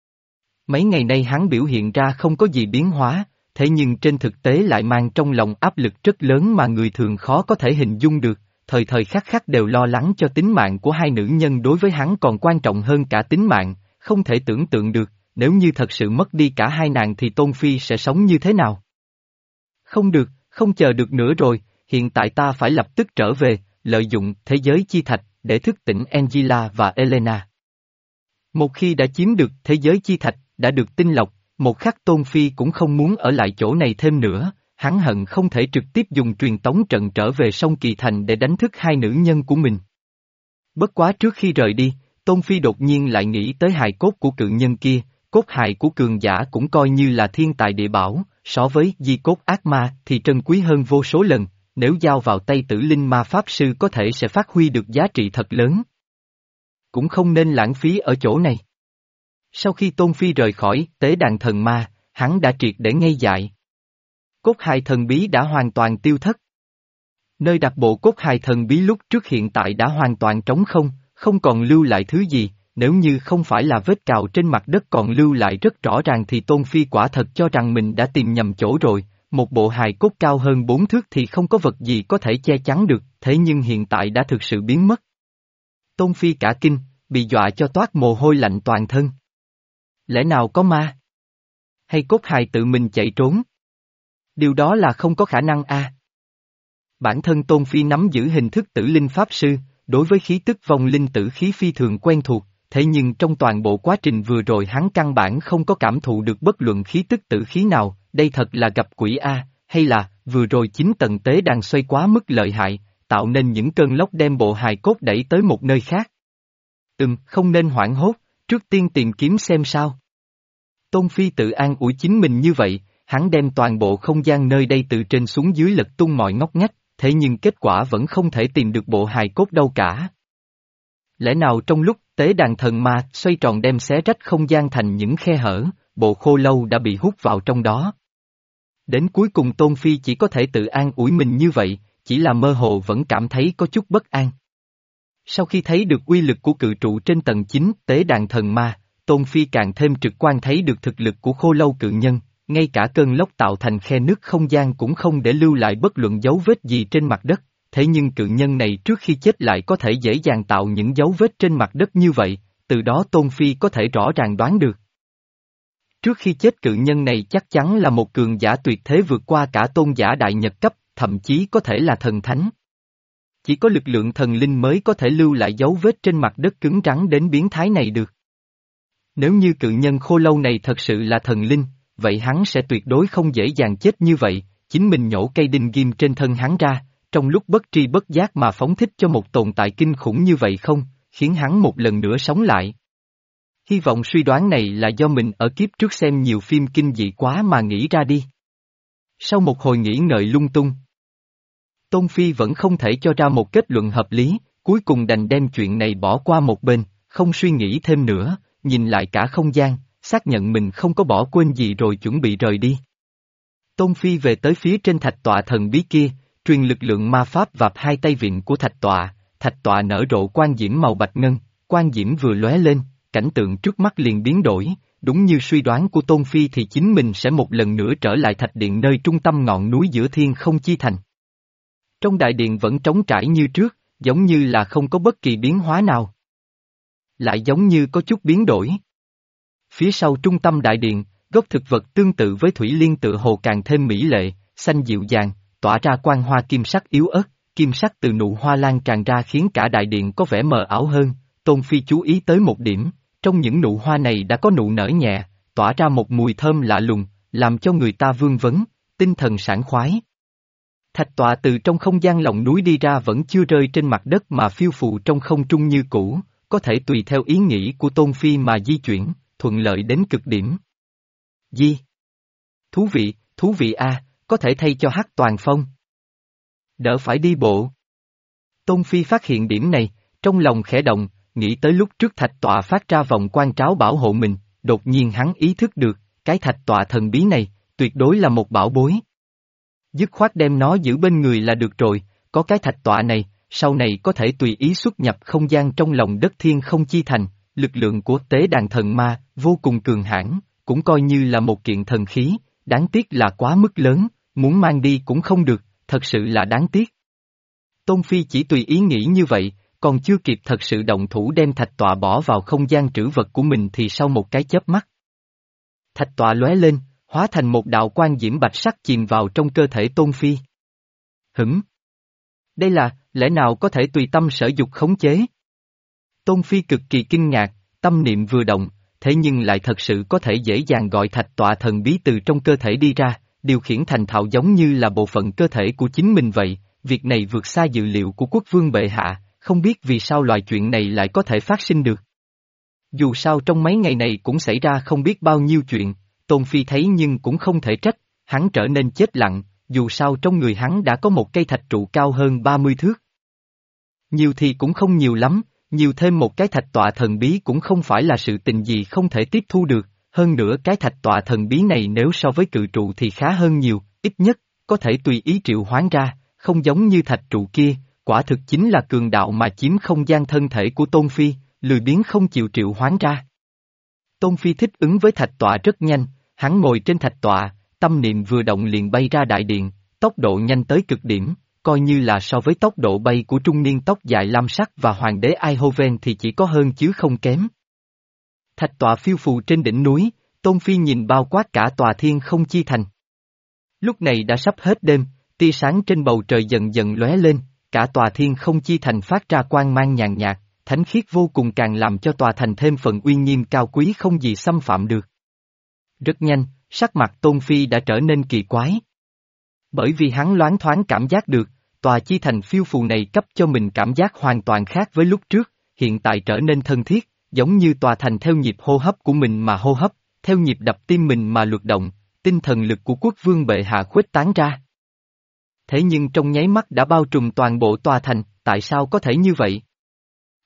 Mấy ngày nay hắn biểu hiện ra không có gì biến hóa, thế nhưng trên thực tế lại mang trong lòng áp lực rất lớn mà người thường khó có thể hình dung được, thời thời khắc khắc đều lo lắng cho tính mạng của hai nữ nhân đối với hắn còn quan trọng hơn cả tính mạng, không thể tưởng tượng được, nếu như thật sự mất đi cả hai nàng thì Tôn Phi sẽ sống như thế nào. Không được, không chờ được nữa rồi, hiện tại ta phải lập tức trở về, lợi dụng thế giới chi thạch để thức tỉnh Angela và Elena. Một khi đã chiếm được thế giới chi thạch, đã được tinh lọc, một khắc Tôn Phi cũng không muốn ở lại chỗ này thêm nữa, hắn hận không thể trực tiếp dùng truyền tống trận trở về sông Kỳ Thành để đánh thức hai nữ nhân của mình. Bất quá trước khi rời đi, Tôn Phi đột nhiên lại nghĩ tới hài cốt của cự nhân kia, cốt hài của cường giả cũng coi như là thiên tài địa bảo, so với di cốt ác ma thì trân quý hơn vô số lần, nếu giao vào tay Tử Linh ma pháp sư có thể sẽ phát huy được giá trị thật lớn. Cũng không nên lãng phí ở chỗ này. Sau khi Tôn Phi rời khỏi tế đàn thần ma, hắn đã triệt để ngây dại. Cốt hài thần bí đã hoàn toàn tiêu thất. Nơi đặt bộ cốt hài thần bí lúc trước hiện tại đã hoàn toàn trống không, không còn lưu lại thứ gì, nếu như không phải là vết cào trên mặt đất còn lưu lại rất rõ ràng thì Tôn Phi quả thật cho rằng mình đã tìm nhầm chỗ rồi, một bộ hài cốt cao hơn bốn thước thì không có vật gì có thể che chắn được, thế nhưng hiện tại đã thực sự biến mất. Tôn Phi cả kinh, bị dọa cho toát mồ hôi lạnh toàn thân. Lẽ nào có ma? Hay cốt hài tự mình chạy trốn? Điều đó là không có khả năng a. Bản thân Tôn Phi nắm giữ hình thức tử linh pháp sư, đối với khí tức vong linh tử khí phi thường quen thuộc, thế nhưng trong toàn bộ quá trình vừa rồi hắn căn bản không có cảm thụ được bất luận khí tức tử khí nào, đây thật là gặp quỷ a, hay là, vừa rồi chính tầng tế đàn xoay quá mức lợi hại, tạo nên những cơn lốc đem bộ hài cốt đẩy tới một nơi khác. Ừm, không nên hoảng hốt, trước tiên tìm kiếm xem sao. Tôn Phi tự an ủi chính mình như vậy, hắn đem toàn bộ không gian nơi đây từ trên xuống dưới lật tung mọi ngóc ngách, thế nhưng kết quả vẫn không thể tìm được bộ hài cốt đâu cả. Lẽ nào trong lúc tế đàn thần ma xoay tròn đem xé rách không gian thành những khe hở, bộ khô lâu đã bị hút vào trong đó. Đến cuối cùng Tôn Phi chỉ có thể tự an ủi mình như vậy, chỉ là mơ hồ vẫn cảm thấy có chút bất an. Sau khi thấy được uy lực của cự trụ trên tầng chín tế đàn thần ma, Tôn Phi càng thêm trực quan thấy được thực lực của khô lâu cự nhân, ngay cả cơn lốc tạo thành khe nứt không gian cũng không để lưu lại bất luận dấu vết gì trên mặt đất, thế nhưng cự nhân này trước khi chết lại có thể dễ dàng tạo những dấu vết trên mặt đất như vậy, từ đó Tôn Phi có thể rõ ràng đoán được. Trước khi chết cự nhân này chắc chắn là một cường giả tuyệt thế vượt qua cả tôn giả đại nhật cấp, thậm chí có thể là thần thánh. Chỉ có lực lượng thần linh mới có thể lưu lại dấu vết trên mặt đất cứng rắn đến biến thái này được. Nếu như cự nhân khô lâu này thật sự là thần linh, vậy hắn sẽ tuyệt đối không dễ dàng chết như vậy, chính mình nhổ cây đinh ghim trên thân hắn ra, trong lúc bất tri bất giác mà phóng thích cho một tồn tại kinh khủng như vậy không, khiến hắn một lần nữa sống lại. Hy vọng suy đoán này là do mình ở kiếp trước xem nhiều phim kinh dị quá mà nghĩ ra đi. Sau một hồi nghĩ ngợi lung tung, Tôn Phi vẫn không thể cho ra một kết luận hợp lý, cuối cùng đành đem chuyện này bỏ qua một bên, không suy nghĩ thêm nữa, nhìn lại cả không gian, xác nhận mình không có bỏ quên gì rồi chuẩn bị rời đi. Tôn Phi về tới phía trên thạch tọa thần bí kia, truyền lực lượng ma pháp vạp hai tay vịn của thạch tọa, thạch tọa nở rộ quang diễm màu bạch ngân, quang diễm vừa lóe lên, cảnh tượng trước mắt liền biến đổi, đúng như suy đoán của Tôn Phi thì chính mình sẽ một lần nữa trở lại thạch điện nơi trung tâm ngọn núi giữa thiên không chi thành. Trong đại điện vẫn trống trải như trước, giống như là không có bất kỳ biến hóa nào. Lại giống như có chút biến đổi. Phía sau trung tâm đại điện, gốc thực vật tương tự với thủy liên tự hồ càng thêm mỹ lệ, xanh dịu dàng, tỏa ra quang hoa kim sắc yếu ớt, kim sắc từ nụ hoa lan tràn ra khiến cả đại điện có vẻ mờ ảo hơn. Tôn Phi chú ý tới một điểm, trong những nụ hoa này đã có nụ nở nhẹ, tỏa ra một mùi thơm lạ lùng, làm cho người ta vương vấn, tinh thần sảng khoái. Thạch tọa từ trong không gian lòng núi đi ra vẫn chưa rơi trên mặt đất mà phiêu phù trong không trung như cũ, có thể tùy theo ý nghĩ của Tôn Phi mà di chuyển, thuận lợi đến cực điểm. Di. Thú vị, thú vị a, có thể thay cho hắc toàn phong. Đỡ phải đi bộ. Tôn Phi phát hiện điểm này, trong lòng khẽ động, nghĩ tới lúc trước thạch tọa phát ra vòng quan tráo bảo hộ mình, đột nhiên hắn ý thức được, cái thạch tọa thần bí này, tuyệt đối là một bảo bối. Dứt khoát đem nó giữ bên người là được rồi, có cái thạch tọa này, sau này có thể tùy ý xuất nhập không gian trong lòng đất thiên không chi thành, lực lượng của tế đàn thần ma, vô cùng cường hãn, cũng coi như là một kiện thần khí, đáng tiếc là quá mức lớn, muốn mang đi cũng không được, thật sự là đáng tiếc. Tôn Phi chỉ tùy ý nghĩ như vậy, còn chưa kịp thật sự động thủ đem thạch tọa bỏ vào không gian trữ vật của mình thì sau một cái chớp mắt. Thạch tọa lóe lên, hóa thành một đạo quang diễm bạch sắc chìm vào trong cơ thể Tôn Phi. Hửm! Đây là, lẽ nào có thể tùy tâm sở dục khống chế? Tôn Phi cực kỳ kinh ngạc, tâm niệm vừa động, thế nhưng lại thật sự có thể dễ dàng gọi thạch tọa thần bí từ trong cơ thể đi ra, điều khiển thành thạo giống như là bộ phận cơ thể của chính mình vậy, việc này vượt xa dự liệu của quốc vương bệ hạ, không biết vì sao loại chuyện này lại có thể phát sinh được. Dù sao trong mấy ngày này cũng xảy ra không biết bao nhiêu chuyện, Tôn Phi thấy nhưng cũng không thể trách, hắn trở nên chết lặng, dù sao trong người hắn đã có một cây thạch trụ cao hơn ba mươi thước. Nhiều thì cũng không nhiều lắm, nhiều thêm một cái thạch tọa thần bí cũng không phải là sự tình gì không thể tiếp thu được, hơn nữa cái thạch tọa thần bí này nếu so với cự trụ thì khá hơn nhiều, ít nhất, có thể tùy ý triệu hoán ra, không giống như thạch trụ kia, quả thực chính là cường đạo mà chiếm không gian thân thể của Tôn Phi, lười biếng không chịu triệu hoán ra. Tôn Phi thích ứng với thạch tọa rất nhanh, hắn ngồi trên thạch tọa, tâm niệm vừa động liền bay ra đại điện, tốc độ nhanh tới cực điểm, coi như là so với tốc độ bay của trung niên tóc dài lam sắc và hoàng đế Eindhoven thì chỉ có hơn chứ không kém. Thạch tọa phiêu phù trên đỉnh núi, Tôn Phi nhìn bao quát cả tòa thiên không chi thành. Lúc này đã sắp hết đêm, tia sáng trên bầu trời dần dần lóe lên, cả tòa thiên không chi thành phát ra quang mang nhàn nhạt, thánh khiết vô cùng càng làm cho tòa thành thêm phần uy nghiêm cao quý không gì xâm phạm được. Rất nhanh, sắc mặt Tôn Phi đã trở nên kỳ quái. Bởi vì hắn loáng thoáng cảm giác được, tòa chi thành phiêu phù này cấp cho mình cảm giác hoàn toàn khác với lúc trước, hiện tại trở nên thân thiết, giống như tòa thành theo nhịp hô hấp của mình mà hô hấp, theo nhịp đập tim mình mà luật động, tinh thần lực của quốc vương bệ hạ khuếch tán ra. Thế nhưng trong nháy mắt đã bao trùm toàn bộ tòa thành, tại sao có thể như vậy?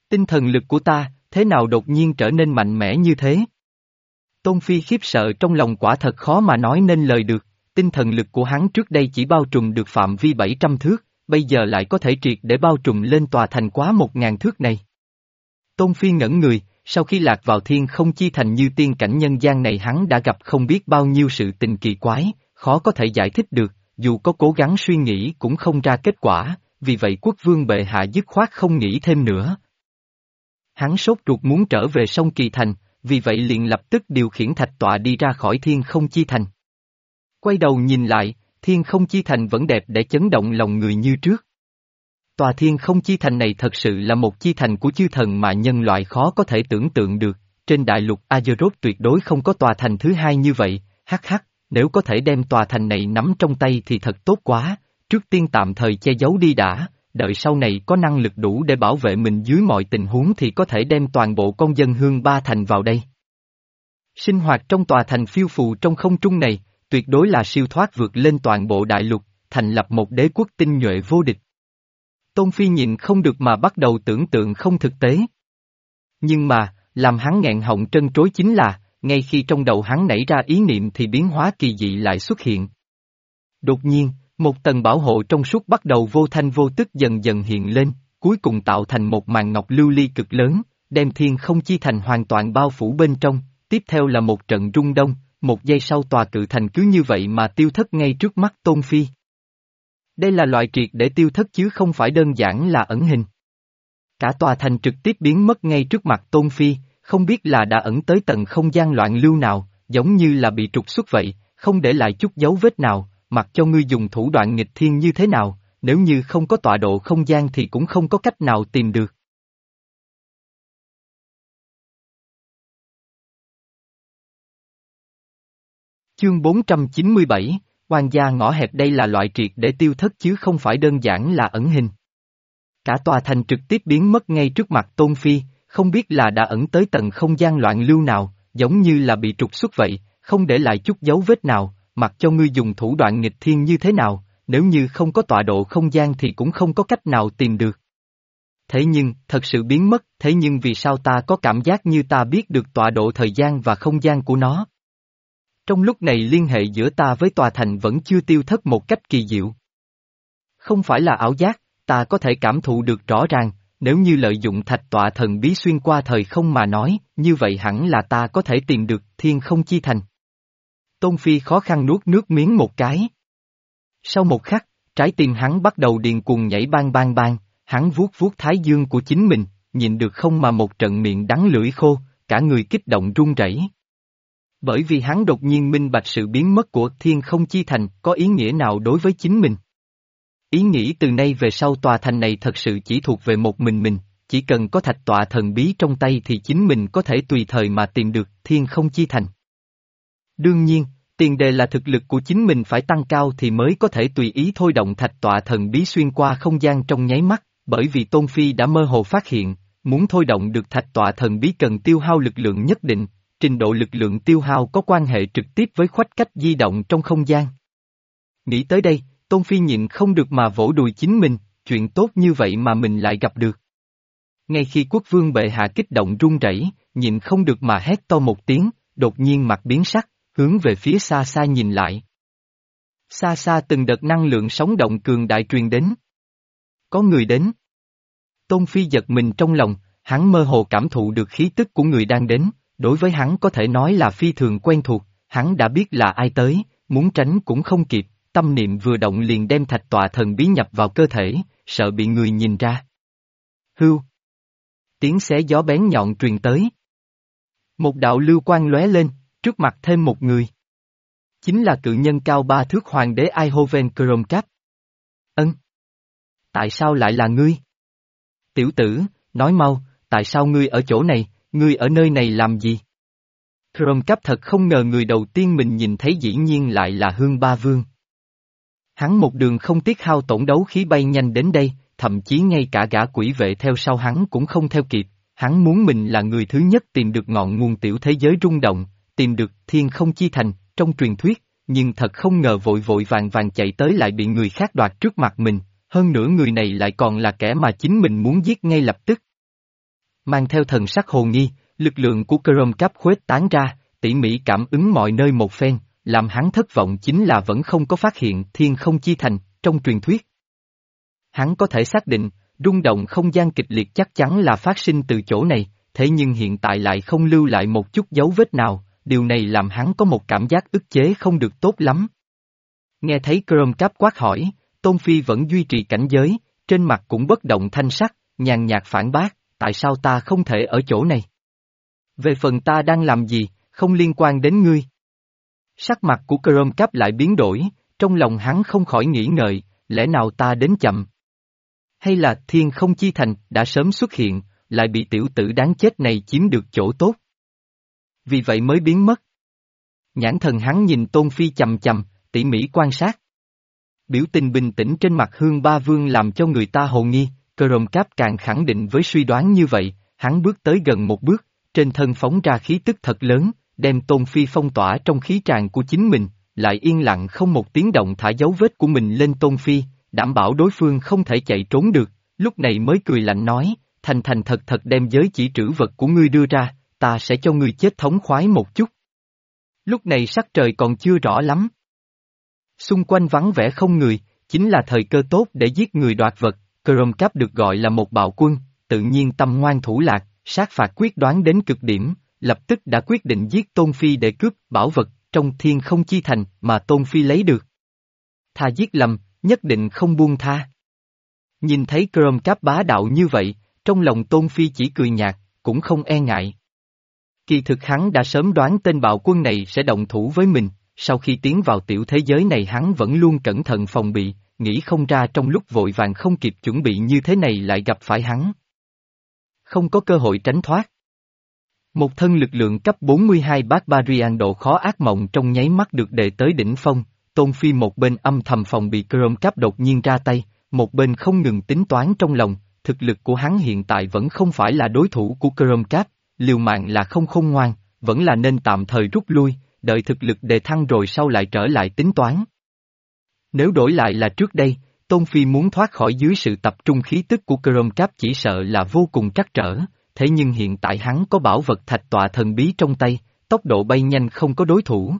Tinh thần lực của ta, thế nào đột nhiên trở nên mạnh mẽ như thế? Tôn Phi khiếp sợ trong lòng quả thật khó mà nói nên lời được, tinh thần lực của hắn trước đây chỉ bao trùm được phạm vi bảy trăm thước, bây giờ lại có thể triệt để bao trùm lên tòa thành quá một ngàn thước này. Tôn Phi ngẩn người, sau khi lạc vào thiên không chi thành như tiên cảnh nhân gian này hắn đã gặp không biết bao nhiêu sự tình kỳ quái, khó có thể giải thích được, dù có cố gắng suy nghĩ cũng không ra kết quả, vì vậy quốc vương bệ hạ dứt khoát không nghĩ thêm nữa. Hắn sốt ruột muốn trở về sông Kỳ Thành, vì vậy liền lập tức điều khiển thạch tọa đi ra khỏi thiên không chi thành. Quay đầu nhìn lại, thiên không chi thành vẫn đẹp để chấn động lòng người như trước. Tòa thiên không chi thành này thật sự là một chi thành của chư thần mà nhân loại khó có thể tưởng tượng được, trên đại lục Azeroth tuyệt đối không có tòa thành thứ hai như vậy, hắc hắc, nếu có thể đem tòa thành này nắm trong tay thì thật tốt quá, trước tiên tạm thời che giấu đi đã, đợi sau này có năng lực đủ để bảo vệ mình dưới mọi tình huống thì có thể đem toàn bộ con dân hương ba thành vào đây. Sinh hoạt trong tòa thành phiêu phù trong không trung này, tuyệt đối là siêu thoát vượt lên toàn bộ đại lục, thành lập một đế quốc tinh nhuệ vô địch. Tôn Phi nhịn không được mà bắt đầu tưởng tượng không thực tế. Nhưng mà, làm hắn nghẹn họng trân trối chính là, ngay khi trong đầu hắn nảy ra ý niệm thì biến hóa kỳ dị lại xuất hiện. Đột nhiên, một tầng bảo hộ trong suốt bắt đầu vô thanh vô tức dần dần hiện lên, cuối cùng tạo thành một màn ngọc lưu ly cực lớn, đem thiên không chi thành hoàn toàn bao phủ bên trong, tiếp theo là một trận rung động, một giây sau tòa cự thành cứ như vậy mà tiêu thất ngay trước mắt Tôn Phi. Đây là loại triệt để tiêu thất chứ không phải đơn giản là ẩn hình. Cả tòa thành trực tiếp biến mất ngay trước mặt Tôn Phi, không biết là đã ẩn tới tầng không gian loạn lưu nào, giống như là bị trục xuất vậy, không để lại chút dấu vết nào, mặc cho ngươi dùng thủ đoạn nghịch thiên như thế nào, nếu như không có tọa độ không gian thì cũng không có cách nào tìm được. Chương bốn trăm chín mươi bảy, Oan gia ngõ hẹp đây là loại triệt để tiêu thất chứ không phải đơn giản là ẩn hình. Cả tòa thành trực tiếp biến mất ngay trước mặt Tôn Phi, không biết là đã ẩn tới tầng không gian loạn lưu nào, giống như là bị trục xuất vậy, không để lại chút dấu vết nào, mặc cho ngươi dùng thủ đoạn nghịch thiên như thế nào, nếu như không có tọa độ không gian thì cũng không có cách nào tìm được. Thế nhưng, thật sự biến mất, thế nhưng vì sao ta có cảm giác như ta biết được tọa độ thời gian và không gian của nó? Trong lúc này liên hệ giữa ta với tòa thành vẫn chưa tiêu thất một cách kỳ diệu. Không phải là ảo giác, ta có thể cảm thụ được rõ ràng, nếu như lợi dụng thạch tọa thần bí xuyên qua thời không mà nói, như vậy hẳn là ta có thể tìm được thiên không chi thành. Tôn Phi khó khăn nuốt nước miếng một cái. Sau một khắc, trái tim hắn bắt đầu điên cuồng nhảy bang bang bang, hắn vuốt vuốt thái dương của chính mình, nhịn được không mà một trận miệng đắng lưỡi khô, cả người kích động run rẩy. Bởi vì hắn đột nhiên minh bạch sự biến mất của thiên không chi thành có ý nghĩa nào đối với chính mình. Ý nghĩ từ nay về sau tòa thành này thật sự chỉ thuộc về một mình mình, chỉ cần có thạch tọa thần bí trong tay thì chính mình có thể tùy thời mà tìm được thiên không chi thành. Đương nhiên, tiền đề là thực lực của chính mình phải tăng cao thì mới có thể tùy ý thôi động thạch tọa thần bí xuyên qua không gian trong nháy mắt, bởi vì Tôn Phi đã mơ hồ phát hiện, muốn thôi động được thạch tọa thần bí cần tiêu hao lực lượng nhất định, trình độ lực lượng tiêu hao có quan hệ trực tiếp với khoách cách di động trong không gian. Nghĩ tới đây, Tôn Phi nhịn không được mà vỗ đùi chính mình, chuyện tốt như vậy mà mình lại gặp được. Ngay khi quốc vương bệ hạ kích động run rẩy, nhịn không được mà hét to một tiếng, đột nhiên mặt biến sắc, hướng về phía xa xa nhìn lại. Xa xa từng đợt năng lượng sóng động cường đại truyền đến. Có người đến. Tôn Phi giật mình trong lòng, hắn mơ hồ cảm thụ được khí tức của người đang đến, đối với hắn có thể nói là phi thường quen thuộc, hắn đã biết là ai tới, muốn tránh cũng không kịp, tâm niệm vừa động liền đem thạch tọa thần bí nhập vào cơ thể, sợ bị người nhìn ra. Hưu. Tiếng xé gió bén nhọn truyền tới. Một đạo lưu quang lóe lên, trước mặt thêm một người. Chính là cự nhân cao ba thước hoàng đế Aihoven Kromkap. Ân. Tại sao lại là ngươi? Tiểu tử, nói mau, tại sao ngươi ở chỗ này, ngươi ở nơi này làm gì? Kromkap thật không ngờ người đầu tiên mình nhìn thấy dĩ nhiên lại là Hương Ba Vương. Hắn một đường không tiếc hao tổn đấu khí bay nhanh đến đây, thậm chí ngay cả gã quỷ vệ theo sau hắn cũng không theo kịp, hắn muốn mình là người thứ nhất tìm được ngọn nguồn tiểu thế giới rung động, tìm được thiên không chi thành, trong truyền thuyết, nhưng thật không ngờ vội vội vàng vàng chạy tới lại bị người khác đoạt trước mặt mình, hơn nữa người này lại còn là kẻ mà chính mình muốn giết ngay lập tức. mang theo thần sắc hồ nghi, lực lượng của Chrome Cap khuếch tán ra, tỉ mỉ cảm ứng mọi nơi một phen, làm hắn thất vọng chính là vẫn không có phát hiện thiên không chi thành, trong truyền thuyết. Hắn có thể xác định, rung động không gian kịch liệt chắc chắn là phát sinh từ chỗ này, thế nhưng hiện tại lại không lưu lại một chút dấu vết nào, điều này làm hắn có một cảm giác ức chế không được tốt lắm. Nghe thấy Chrome Cap quát hỏi, Tôn Phi vẫn duy trì cảnh giới, trên mặt cũng bất động thanh sắc, nhàn nhạt phản bác, tại sao ta không thể ở chỗ này? Về phần ta đang làm gì, không liên quan đến ngươi. Sắc mặt của Chrome Cap lại biến đổi, trong lòng hắn không khỏi nghĩ ngợi, lẽ nào ta đến chậm? Hay là thiên không chi thành đã sớm xuất hiện, lại bị tiểu tử đáng chết này chiếm được chỗ tốt? Vì vậy mới biến mất. Nhãn thần hắn nhìn Tôn Phi chầm chầm, tỉ mỉ quan sát. Biểu tình bình tĩnh trên mặt Hương Ba Vương làm cho người ta hồ nghi, Chrome Cap càng khẳng định với suy đoán như vậy, hắn bước tới gần một bước, trên thân phóng ra khí tức thật lớn, đem Tôn Phi phong tỏa trong khí tràng của chính mình, lại yên lặng không một tiếng động thả dấu vết của mình lên Tôn Phi, đảm bảo đối phương không thể chạy trốn được, lúc này mới cười lạnh nói, thành thành thật thật đem giới chỉ trữ vật của ngươi đưa ra, ta sẽ cho ngươi chết thống khoái một chút. Lúc này sắc trời còn chưa rõ lắm. Xung quanh vắng vẻ không người, chính là thời cơ tốt để giết người đoạt vật, Chrome Cap được gọi là một bạo quân, tự nhiên tâm ngoan thủ lạc, sát phạt quyết đoán đến cực điểm, lập tức đã quyết định giết Tôn Phi để cướp bảo vật trong thiên không chi thành mà Tôn Phi lấy được. Thà giết lầm, nhất định không buông tha. Nhìn thấy Chrome Cap bá đạo như vậy, trong lòng Tôn Phi chỉ cười nhạt, cũng không e ngại. Kỳ thực hắn đã sớm đoán tên bạo quân này sẽ động thủ với mình, sau khi tiến vào tiểu thế giới này hắn vẫn luôn cẩn thận phòng bị, nghĩ không ra trong lúc vội vàng không kịp chuẩn bị như thế này lại gặp phải hắn. Không có cơ hội tránh thoát. Một thân lực lượng cấp bốn mươi hai Barbarian độ khó ác mộng trong nháy mắt được đề tới đỉnh phong, Tôn Phi một bên âm thầm phòng bị Chrome Cap đột nhiên ra tay, một bên không ngừng tính toán trong lòng, thực lực của hắn hiện tại vẫn không phải là đối thủ của Chrome Cap, liều mạng là không khôn ngoan, vẫn là nên tạm thời rút lui, đợi thực lực đề thăng rồi sau lại trở lại tính toán. Nếu đổi lại là trước đây, Tôn Phi muốn thoát khỏi dưới sự tập trung khí tức của Chrome Cap chỉ sợ là vô cùng trắc trở, thế nhưng hiện tại hắn có bảo vật thạch tọa thần bí trong tay, tốc độ bay nhanh không có đối thủ.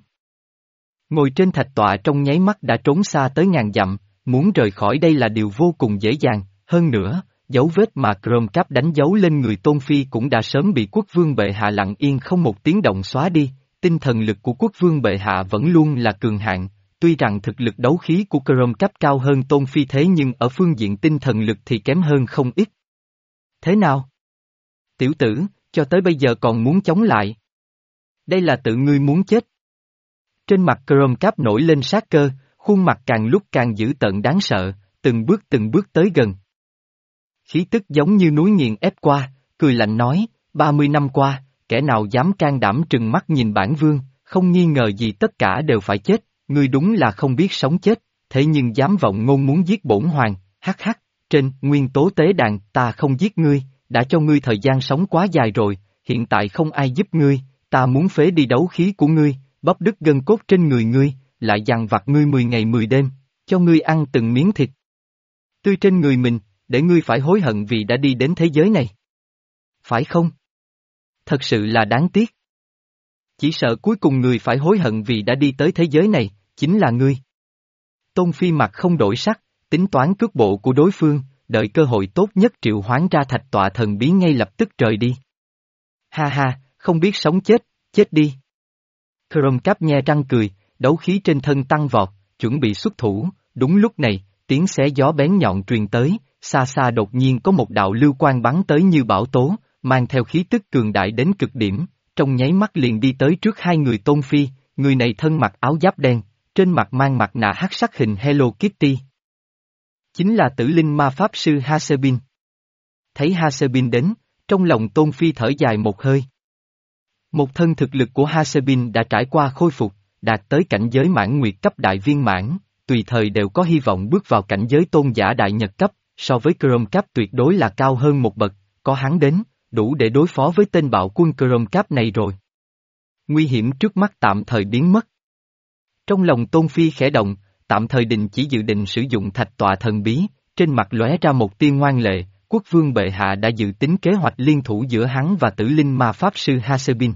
Ngồi trên thạch tọa trong nháy mắt đã trốn xa tới ngàn dặm, muốn rời khỏi đây là điều vô cùng dễ dàng, hơn nữa, dấu vết mà Chrome Cap đánh dấu lên người Tôn Phi cũng đã sớm bị quốc vương bệ hạ lặng yên không một tiếng động xóa đi, tinh thần lực của quốc vương bệ hạ vẫn luôn là cường hạn, tuy rằng thực lực đấu khí của Chrome Cap cao hơn Tôn Phi thế nhưng ở phương diện tinh thần lực thì kém hơn không ít. Thế nào? Tiểu tử, cho tới bây giờ còn muốn chống lại. Đây là tự ngươi muốn chết. Trên mặt Chrome Cap nổi lên sát cơ, khuôn mặt càng lúc càng dữ tợn đáng sợ, từng bước từng bước tới gần. Khí tức giống như núi nghiền ép qua, cười lạnh nói, ba mươi năm qua, kẻ nào dám can đảm trừng mắt nhìn bản vương, không nghi ngờ gì tất cả đều phải chết, ngươi đúng là không biết sống chết, thế nhưng dám vọng ngôn muốn giết bổn hoàng, hắc hắc, trên nguyên tố tế đàn ta không giết ngươi, đã cho ngươi thời gian sống quá dài rồi, hiện tại không ai giúp ngươi, ta muốn phế đi đấu khí của ngươi, bóp đứt gân cốt trên người ngươi, lại dằn vặt ngươi mười ngày mười đêm, cho ngươi ăn từng miếng thịt tươi trên người mình, để ngươi phải hối hận vì đã đi đến thế giới này. Phải không? Thật sự là đáng tiếc. Chỉ sợ cuối cùng người phải hối hận vì đã đi tới thế giới này, chính là ngươi. Tôn Phi mặt không đổi sắc, tính toán cước bộ của đối phương, đợi cơ hội tốt nhất triệu hoán ra thạch tọa thần bí ngay lập tức rời đi. Ha ha, không biết sống chết, chết đi. Chrome Cap nhe răng cười, đấu khí trên thân tăng vọt, chuẩn bị xuất thủ, đúng lúc này, tiếng xé gió bén nhọn truyền tới, xa xa đột nhiên có một đạo lưu quang bắn tới như bão tố, mang theo khí tức cường đại đến cực điểm, trong nháy mắt liền đi tới trước hai người Tôn Phi, người này thân mặc áo giáp đen, trên mặt mang mặt nạ hắc sắc hình Hello Kitty. Chính là tử linh ma pháp sư Hasebin. Thấy Hasebin đến, trong lòng Tôn Phi thở dài một hơi. Một thân thực lực của Hasebin đã trải qua khôi phục, đạt tới cảnh giới mãn nguyệt cấp đại viên mãn, tùy thời đều có hy vọng bước vào cảnh giới tôn giả đại nhật cấp, so với Chrome Cap tuyệt đối là cao hơn một bậc, có hắn đến, đủ để đối phó với tên bạo quân Chrome Cap này rồi. Nguy hiểm trước mắt tạm thời biến mất. Trong lòng Tôn Phi khẽ động, tạm thời định chỉ dự định sử dụng thạch tọa thần bí, trên mặt lóe ra một tia ngoan lệ, quốc vương bệ hạ đã dự tính kế hoạch liên thủ giữa hắn và tử linh ma pháp sư Hasebin.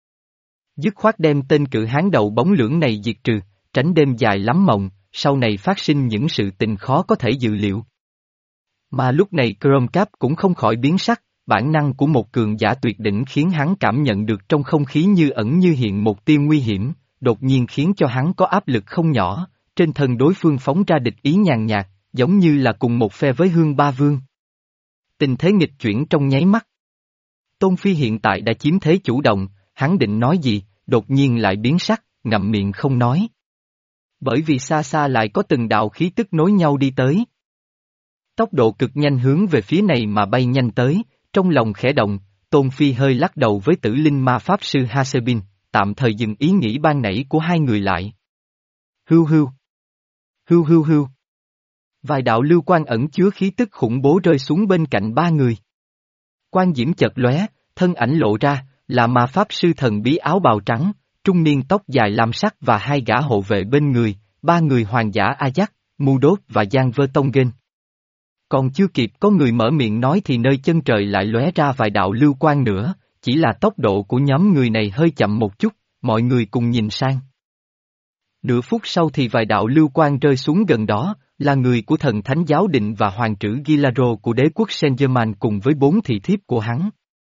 Dứt khoát đem tên cự hán đầu bóng lưỡng này diệt trừ, tránh đêm dài lắm mộng, sau này phát sinh những sự tình khó có thể dự liệu. Mà lúc này Chromecap cũng không khỏi biến sắc, bản năng của một cường giả tuyệt đỉnh khiến hắn cảm nhận được trong không khí như ẩn như hiện một tia nguy hiểm, đột nhiên khiến cho hắn có áp lực không nhỏ, trên thân đối phương phóng ra địch ý nhàn nhạt, giống như là cùng một phe với Hương Ba Vương. Tình thế nghịch chuyển trong nháy mắt. Tôn Phi hiện tại đã chiếm thế chủ động, hắn định nói gì, đột nhiên lại biến sắc, ngậm miệng không nói. Bởi vì xa xa lại có từng đạo khí tức nối nhau đi tới. Tốc độ cực nhanh hướng về phía này mà bay nhanh tới, trong lòng khẽ động, Tôn Phi hơi lắc đầu với tử linh ma pháp sư Hasebin, tạm thời dừng ý nghĩ ban nãy của hai người lại. Hưu hưu. Hưu hưu hưu. Vài đạo lưu quang ẩn chứa khí tức khủng bố rơi xuống bên cạnh ba người. Quang diễm chợt lóe, thân ảnh lộ ra, là ma pháp sư thần bí áo bào trắng, trung niên tóc dài lam sắc và hai gã hộ vệ bên người, ba người hoàng giả Ajax, Mudot và Giang Vơ Tông Gen. Còn chưa kịp có người mở miệng nói thì nơi chân trời lại lóe ra vài đạo lưu quang nữa, chỉ là tốc độ của nhóm người này hơi chậm một chút, mọi người cùng nhìn sang. Nửa phút sau thì vài đạo lưu quang rơi xuống gần đó, là người của thần thánh giáo định và hoàng trữ Gilaro của đế quốc Saint-Germain cùng với bốn thị thiếp của hắn.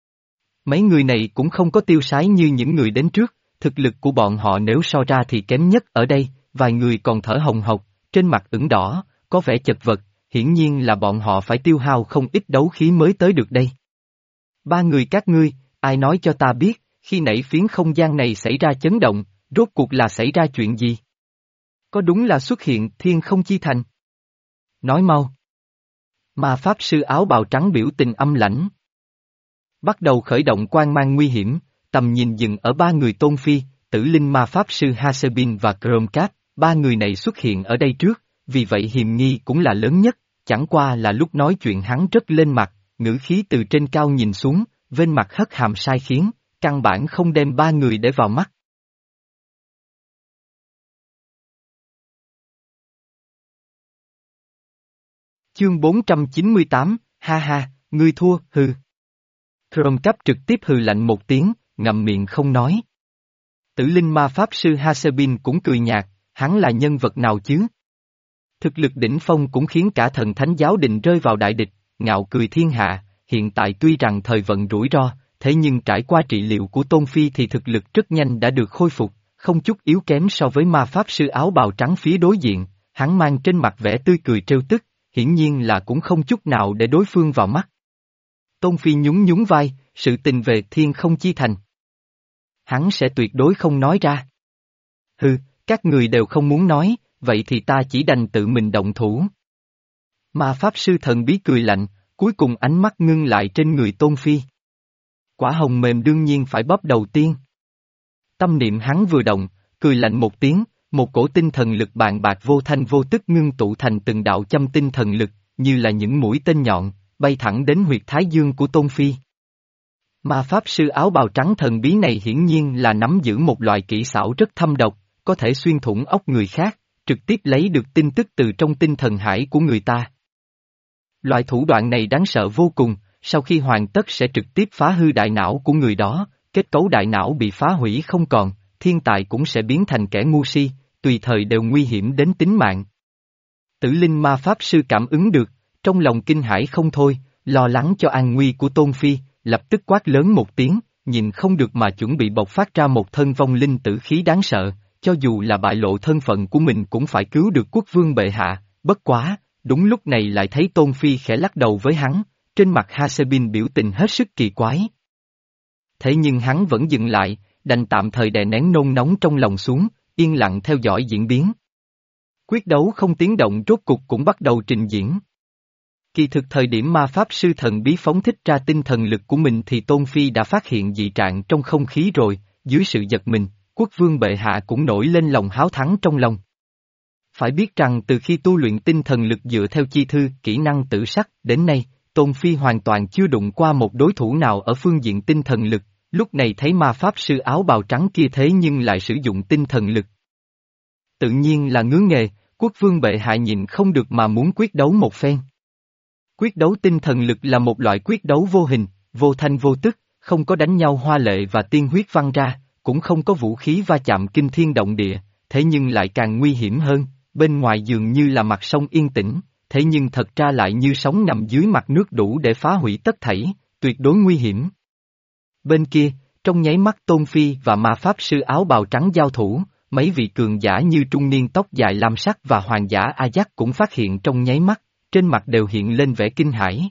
Mấy người này cũng không có tiêu sái như những người đến trước, thực lực của bọn họ nếu so ra thì kém nhất ở đây, vài người còn thở hồng hộc, trên mặt ửng đỏ, có vẻ chật vật, hiển nhiên là bọn họ phải tiêu hao không ít đấu khí mới tới được đây. Ba người các ngươi, ai nói cho ta biết, khi nãy phiến không gian này xảy ra chấn động, rốt cuộc là xảy ra chuyện gì? Có đúng là xuất hiện thiên không chi thành? Nói mau. Ma pháp sư áo bào trắng biểu tình âm lãnh. Bắt đầu khởi động quang mang nguy hiểm, tầm nhìn dừng ở ba người Tôn Phi, tử linh ma pháp sư Hasebin và Chromecap, ba người này xuất hiện ở đây trước, vì vậy hiềm nghi cũng là lớn nhất, chẳng qua là lúc nói chuyện hắn rất lên mặt, ngữ khí từ trên cao nhìn xuống, bên mặt hất hàm sai khiến, căn bản không đem ba người để vào mắt. Chương bốn trăm chín mươi tám, ha ha, ngươi thua, hừ. Chromecap trực tiếp hừ lạnh một tiếng, ngậm miệng không nói. Tử linh ma pháp sư Hasebin cũng cười nhạt, hắn là nhân vật nào chứ? Thực lực đỉnh phong cũng khiến cả thần thánh giáo định rơi vào đại địch, ngạo cười thiên hạ, hiện tại tuy rằng thời vận rủi ro, thế nhưng trải qua trị liệu của Tôn Phi thì thực lực rất nhanh đã được khôi phục, không chút yếu kém so với ma pháp sư áo bào trắng phía đối diện, hắn mang trên mặt vẻ tươi cười trêu tức, hiển nhiên là cũng không chút nào để đối phương vào mắt. Tôn Phi nhún nhún vai, sự tình về thiên không chi thành. Hắn sẽ tuyệt đối không nói ra. Hừ, các người đều không muốn nói, vậy thì ta chỉ đành tự mình động thủ. Ma pháp sư thần bí cười lạnh, cuối cùng ánh mắt ngưng lại trên người Tôn Phi. Quả hồng mềm đương nhiên phải bóp đầu tiên. Tâm niệm hắn vừa động, cười lạnh một tiếng, một cổ tinh thần lực bàn bạc vô thanh vô tức ngưng tụ thành từng đạo châm tinh thần lực, như là những mũi tên nhọn, bay thẳng đến huyệt thái dương của Tôn Phi. Ma pháp sư áo bào trắng thần bí này hiển nhiên là nắm giữ một loại kỹ xảo rất thâm độc, có thể xuyên thủng óc người khác, trực tiếp lấy được tin tức từ trong tinh thần hải của người ta. Loại thủ đoạn này đáng sợ vô cùng, sau khi hoàn tất sẽ trực tiếp phá hư đại não của người đó, kết cấu đại não bị phá hủy không còn, thiên tài cũng sẽ biến thành kẻ ngu si, tùy thời đều nguy hiểm đến tính mạng. Tử linh ma pháp sư cảm ứng được, trong lòng kinh hãi không thôi, lo lắng cho an nguy của Tôn Phi, lập tức quát lớn một tiếng, nhìn không được mà chuẩn bị bộc phát ra một thân vong linh tử khí đáng sợ, cho dù là bại lộ thân phận của mình cũng phải cứu được quốc vương bệ hạ, bất quá, đúng lúc này lại thấy Tôn Phi khẽ lắc đầu với hắn, trên mặt Hasebin biểu tình hết sức kỳ quái. Thế nhưng hắn vẫn dừng lại, đành tạm thời đè nén nôn nóng trong lòng xuống, yên lặng theo dõi diễn biến. Quyết đấu không tiếng động rốt cục cũng bắt đầu trình diễn. Kỳ thực thời điểm ma pháp sư thần bí phóng thích ra tinh thần lực của mình thì Tôn Phi đã phát hiện dị trạng trong không khí rồi, dưới sự giật mình, quốc vương bệ hạ cũng nổi lên lòng háo thắng trong lòng. Phải biết rằng từ khi tu luyện tinh thần lực dựa theo chi thư kỹ năng tử sắc đến nay, Tôn Phi hoàn toàn chưa đụng qua một đối thủ nào ở phương diện tinh thần lực, lúc này thấy ma pháp sư áo bào trắng kia thế nhưng lại sử dụng tinh thần lực. Tự nhiên là ngứa nghề, quốc vương bệ hạ nhịn không được mà muốn quyết đấu một phen. Quyết đấu tinh thần lực là một loại quyết đấu vô hình, vô thanh vô tức, không có đánh nhau hoa lệ và tiên huyết văng ra, cũng không có vũ khí va chạm kinh thiên động địa, thế nhưng lại càng nguy hiểm hơn, bên ngoài dường như là mặt sông yên tĩnh, thế nhưng thật ra lại như sóng nằm dưới mặt nước đủ để phá hủy tất thảy, tuyệt đối nguy hiểm. Bên kia, trong nháy mắt Tôn Phi và ma pháp sư áo bào trắng giao thủ, mấy vị cường giả như trung niên tóc dài lam sắc và hoàng giả Ajax cũng phát hiện trong nháy mắt, trên mặt đều hiện lên vẻ kinh hãi.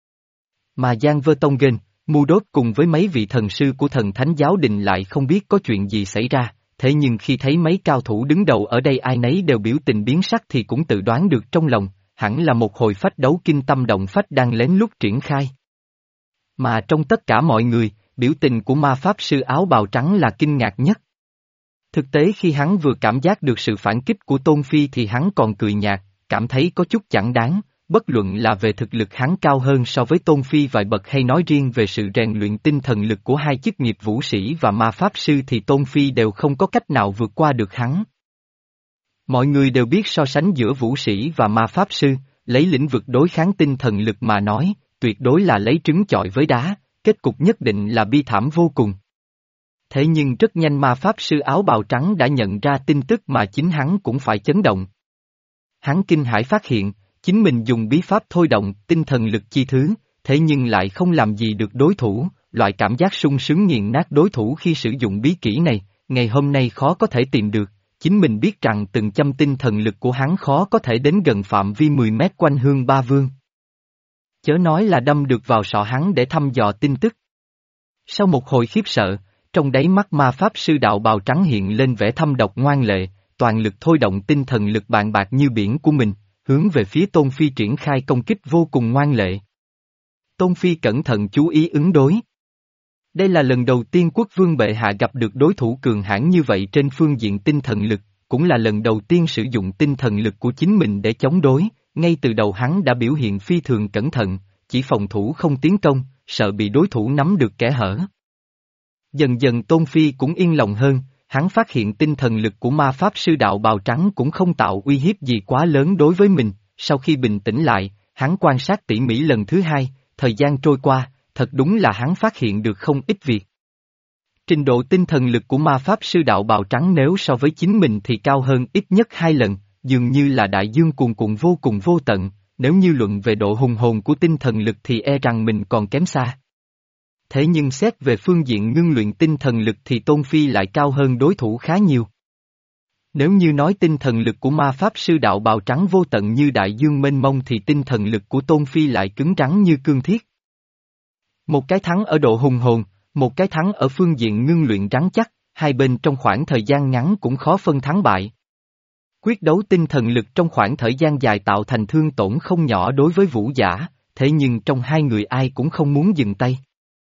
Mà Giang Vơ Tông Gen, Mu Đốt cùng với mấy vị thần sư của thần thánh giáo đình lại không biết có chuyện gì xảy ra, thế nhưng khi thấy mấy cao thủ đứng đầu ở đây ai nấy đều biểu tình biến sắc thì cũng tự đoán được trong lòng, hẳn là một hồi phách đấu kinh tâm động phách đang lén lút triển khai. Mà trong tất cả mọi người, biểu tình của ma pháp sư áo bào trắng là kinh ngạc nhất. Thực tế khi hắn vừa cảm giác được sự phản kích của Tôn Phi thì hắn còn cười nhạt, cảm thấy có chút chẳng đáng, bất luận là về thực lực hắn cao hơn so với Tôn Phi vài bậc hay nói riêng về sự rèn luyện tinh thần lực của hai chức nghiệp vũ sĩ và ma pháp sư thì Tôn Phi đều không có cách nào vượt qua được hắn. Mọi người đều biết so sánh giữa vũ sĩ và ma pháp sư, lấy lĩnh vực đối kháng tinh thần lực mà nói, tuyệt đối là lấy trứng chọi với đá, kết cục nhất định là bi thảm vô cùng. Thế nhưng rất nhanh ma pháp sư áo bào trắng đã nhận ra tin tức mà chính hắn cũng phải chấn động. Hắn kinh hãi phát hiện, chính mình dùng bí pháp thôi động tinh thần lực chi thứ, thế nhưng lại không làm gì được đối thủ, loại cảm giác sung sướng nghiền nát đối thủ khi sử dụng bí kỹ này, ngày hôm nay khó có thể tìm được, chính mình biết rằng từng châm tinh thần lực của hắn khó có thể đến gần phạm vi mười mét quanh hương ba vương. Chớ nói là đâm được vào sọ hắn để thăm dò tin tức. Sau một hồi khiếp sợ, trong đáy mắt ma pháp sư đạo bào trắng hiện lên vẻ thâm độc ngoan lệ, toàn lực thôi động tinh thần lực bàn bạc như biển của mình, hướng về phía Tôn Phi triển khai công kích vô cùng ngoan lệ. Tôn Phi cẩn thận chú ý ứng đối. Đây là lần đầu tiên quốc vương bệ hạ gặp được đối thủ cường hãn như vậy trên phương diện tinh thần lực, cũng là lần đầu tiên sử dụng tinh thần lực của chính mình để chống đối, ngay từ đầu hắn đã biểu hiện phi thường cẩn thận, chỉ phòng thủ không tiến công, sợ bị đối thủ nắm được kẽ hở. Dần dần Tôn Phi cũng yên lòng hơn, hắn phát hiện tinh thần lực của ma pháp sư đạo bào trắng cũng không tạo uy hiếp gì quá lớn đối với mình, sau khi bình tĩnh lại, hắn quan sát tỉ mỉ lần thứ hai, thời gian trôi qua, thật đúng là hắn phát hiện được không ít việc. Trình độ tinh thần lực của ma pháp sư đạo bào trắng nếu so với chính mình thì cao hơn ít nhất hai lần, dường như là đại dương cuồn cuộn vô cùng vô tận, nếu như luận về độ hùng hồn của tinh thần lực thì e rằng mình còn kém xa. Thế nhưng xét về phương diện ngưng luyện tinh thần lực thì Tôn Phi lại cao hơn đối thủ khá nhiều. Nếu như nói tinh thần lực của ma pháp sư đạo bào trắng vô tận như đại dương mênh mông thì tinh thần lực của Tôn Phi lại cứng rắn như cương thiết. Một cái thắng ở độ hùng hồn, một cái thắng ở phương diện ngưng luyện rắn chắc, hai bên trong khoảng thời gian ngắn cũng khó phân thắng bại. Quyết đấu tinh thần lực trong khoảng thời gian dài tạo thành thương tổn không nhỏ đối với vũ giả, thế nhưng trong hai người ai cũng không muốn dừng tay.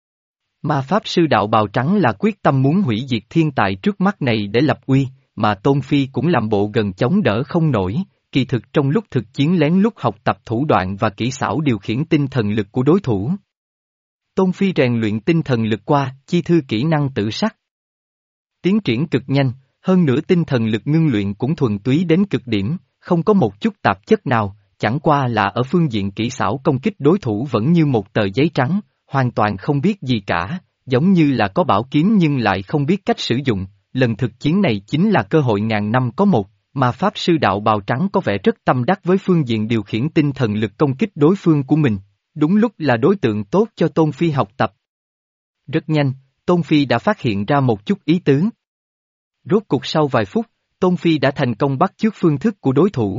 Ma pháp sư đạo bào trắng là quyết tâm muốn hủy diệt thiên tài trước mắt này để lập uy, mà Tôn Phi cũng làm bộ gần chống đỡ không nổi, kỳ thực trong lúc thực chiến lén lút học tập thủ đoạn và kỹ xảo điều khiển tinh thần lực của đối thủ. Tôn Phi rèn luyện tinh thần lực qua, chi thư kỹ năng tự sắc. Tiến triển cực nhanh, hơn nữa tinh thần lực ngưng luyện cũng thuần túy đến cực điểm, không có một chút tạp chất nào, chẳng qua là ở phương diện kỹ xảo công kích đối thủ vẫn như một tờ giấy trắng, hoàn toàn không biết gì cả, giống như là có bảo kiếm nhưng lại không biết cách sử dụng, lần thực chiến này chính là cơ hội ngàn năm có một, mà Pháp Sư Đạo Bào Trắng có vẻ rất tâm đắc với phương diện điều khiển tinh thần lực công kích đối phương của mình, đúng lúc là đối tượng tốt cho Tôn Phi học tập. Rất nhanh, Tôn Phi đã phát hiện ra một chút ý tứ. Rốt cuộc sau vài phút, Tôn Phi đã thành công bắt chước phương thức của đối thủ.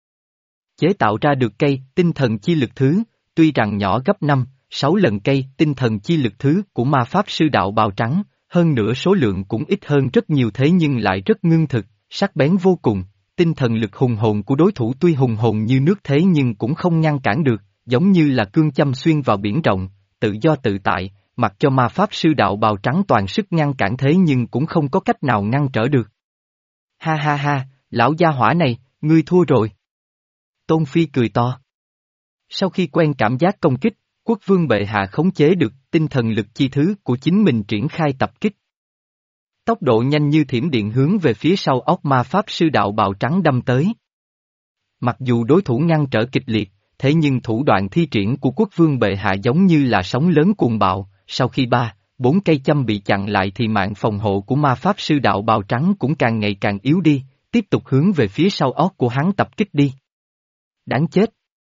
Chế tạo ra được cây tinh thần chi lực thứ, tuy rằng nhỏ gấp năm, sáu lần cây tinh thần chi lực thứ của ma Pháp Sư Đạo Bào Trắng, hơn nữa số lượng cũng ít hơn rất nhiều thế nhưng lại rất ngưng thực, sắc bén vô cùng, tinh thần lực hùng hồn của đối thủ tuy hùng hồn như nước thế nhưng cũng không ngăn cản được, giống như là cương châm xuyên vào biển rộng, tự do tự tại, mặc cho ma Pháp Sư Đạo Bào Trắng toàn sức ngăn cản thế nhưng cũng không có cách nào ngăn trở được. Ha ha ha, lão gia hỏa này, ngươi thua rồi. Tôn Phi cười to. Sau khi quen cảm giác công kích, quốc vương bệ hạ khống chế được tinh thần lực chi thứ của chính mình triển khai tập kích. Tốc độ nhanh như thiểm điện hướng về phía sau óc ma Pháp Sư Đạo Bào Trắng đâm tới. Mặc dù đối thủ ngăn trở kịch liệt, thế nhưng thủ đoạn thi triển của quốc vương bệ hạ giống như là sóng lớn cuồng bạo, sau khi ba, bốn cây châm bị chặn lại thì mạng phòng hộ của ma pháp sư đạo bào trắng cũng càng ngày càng yếu đi, tiếp tục hướng về phía sau óc của hắn tập kích đi. Đáng chết!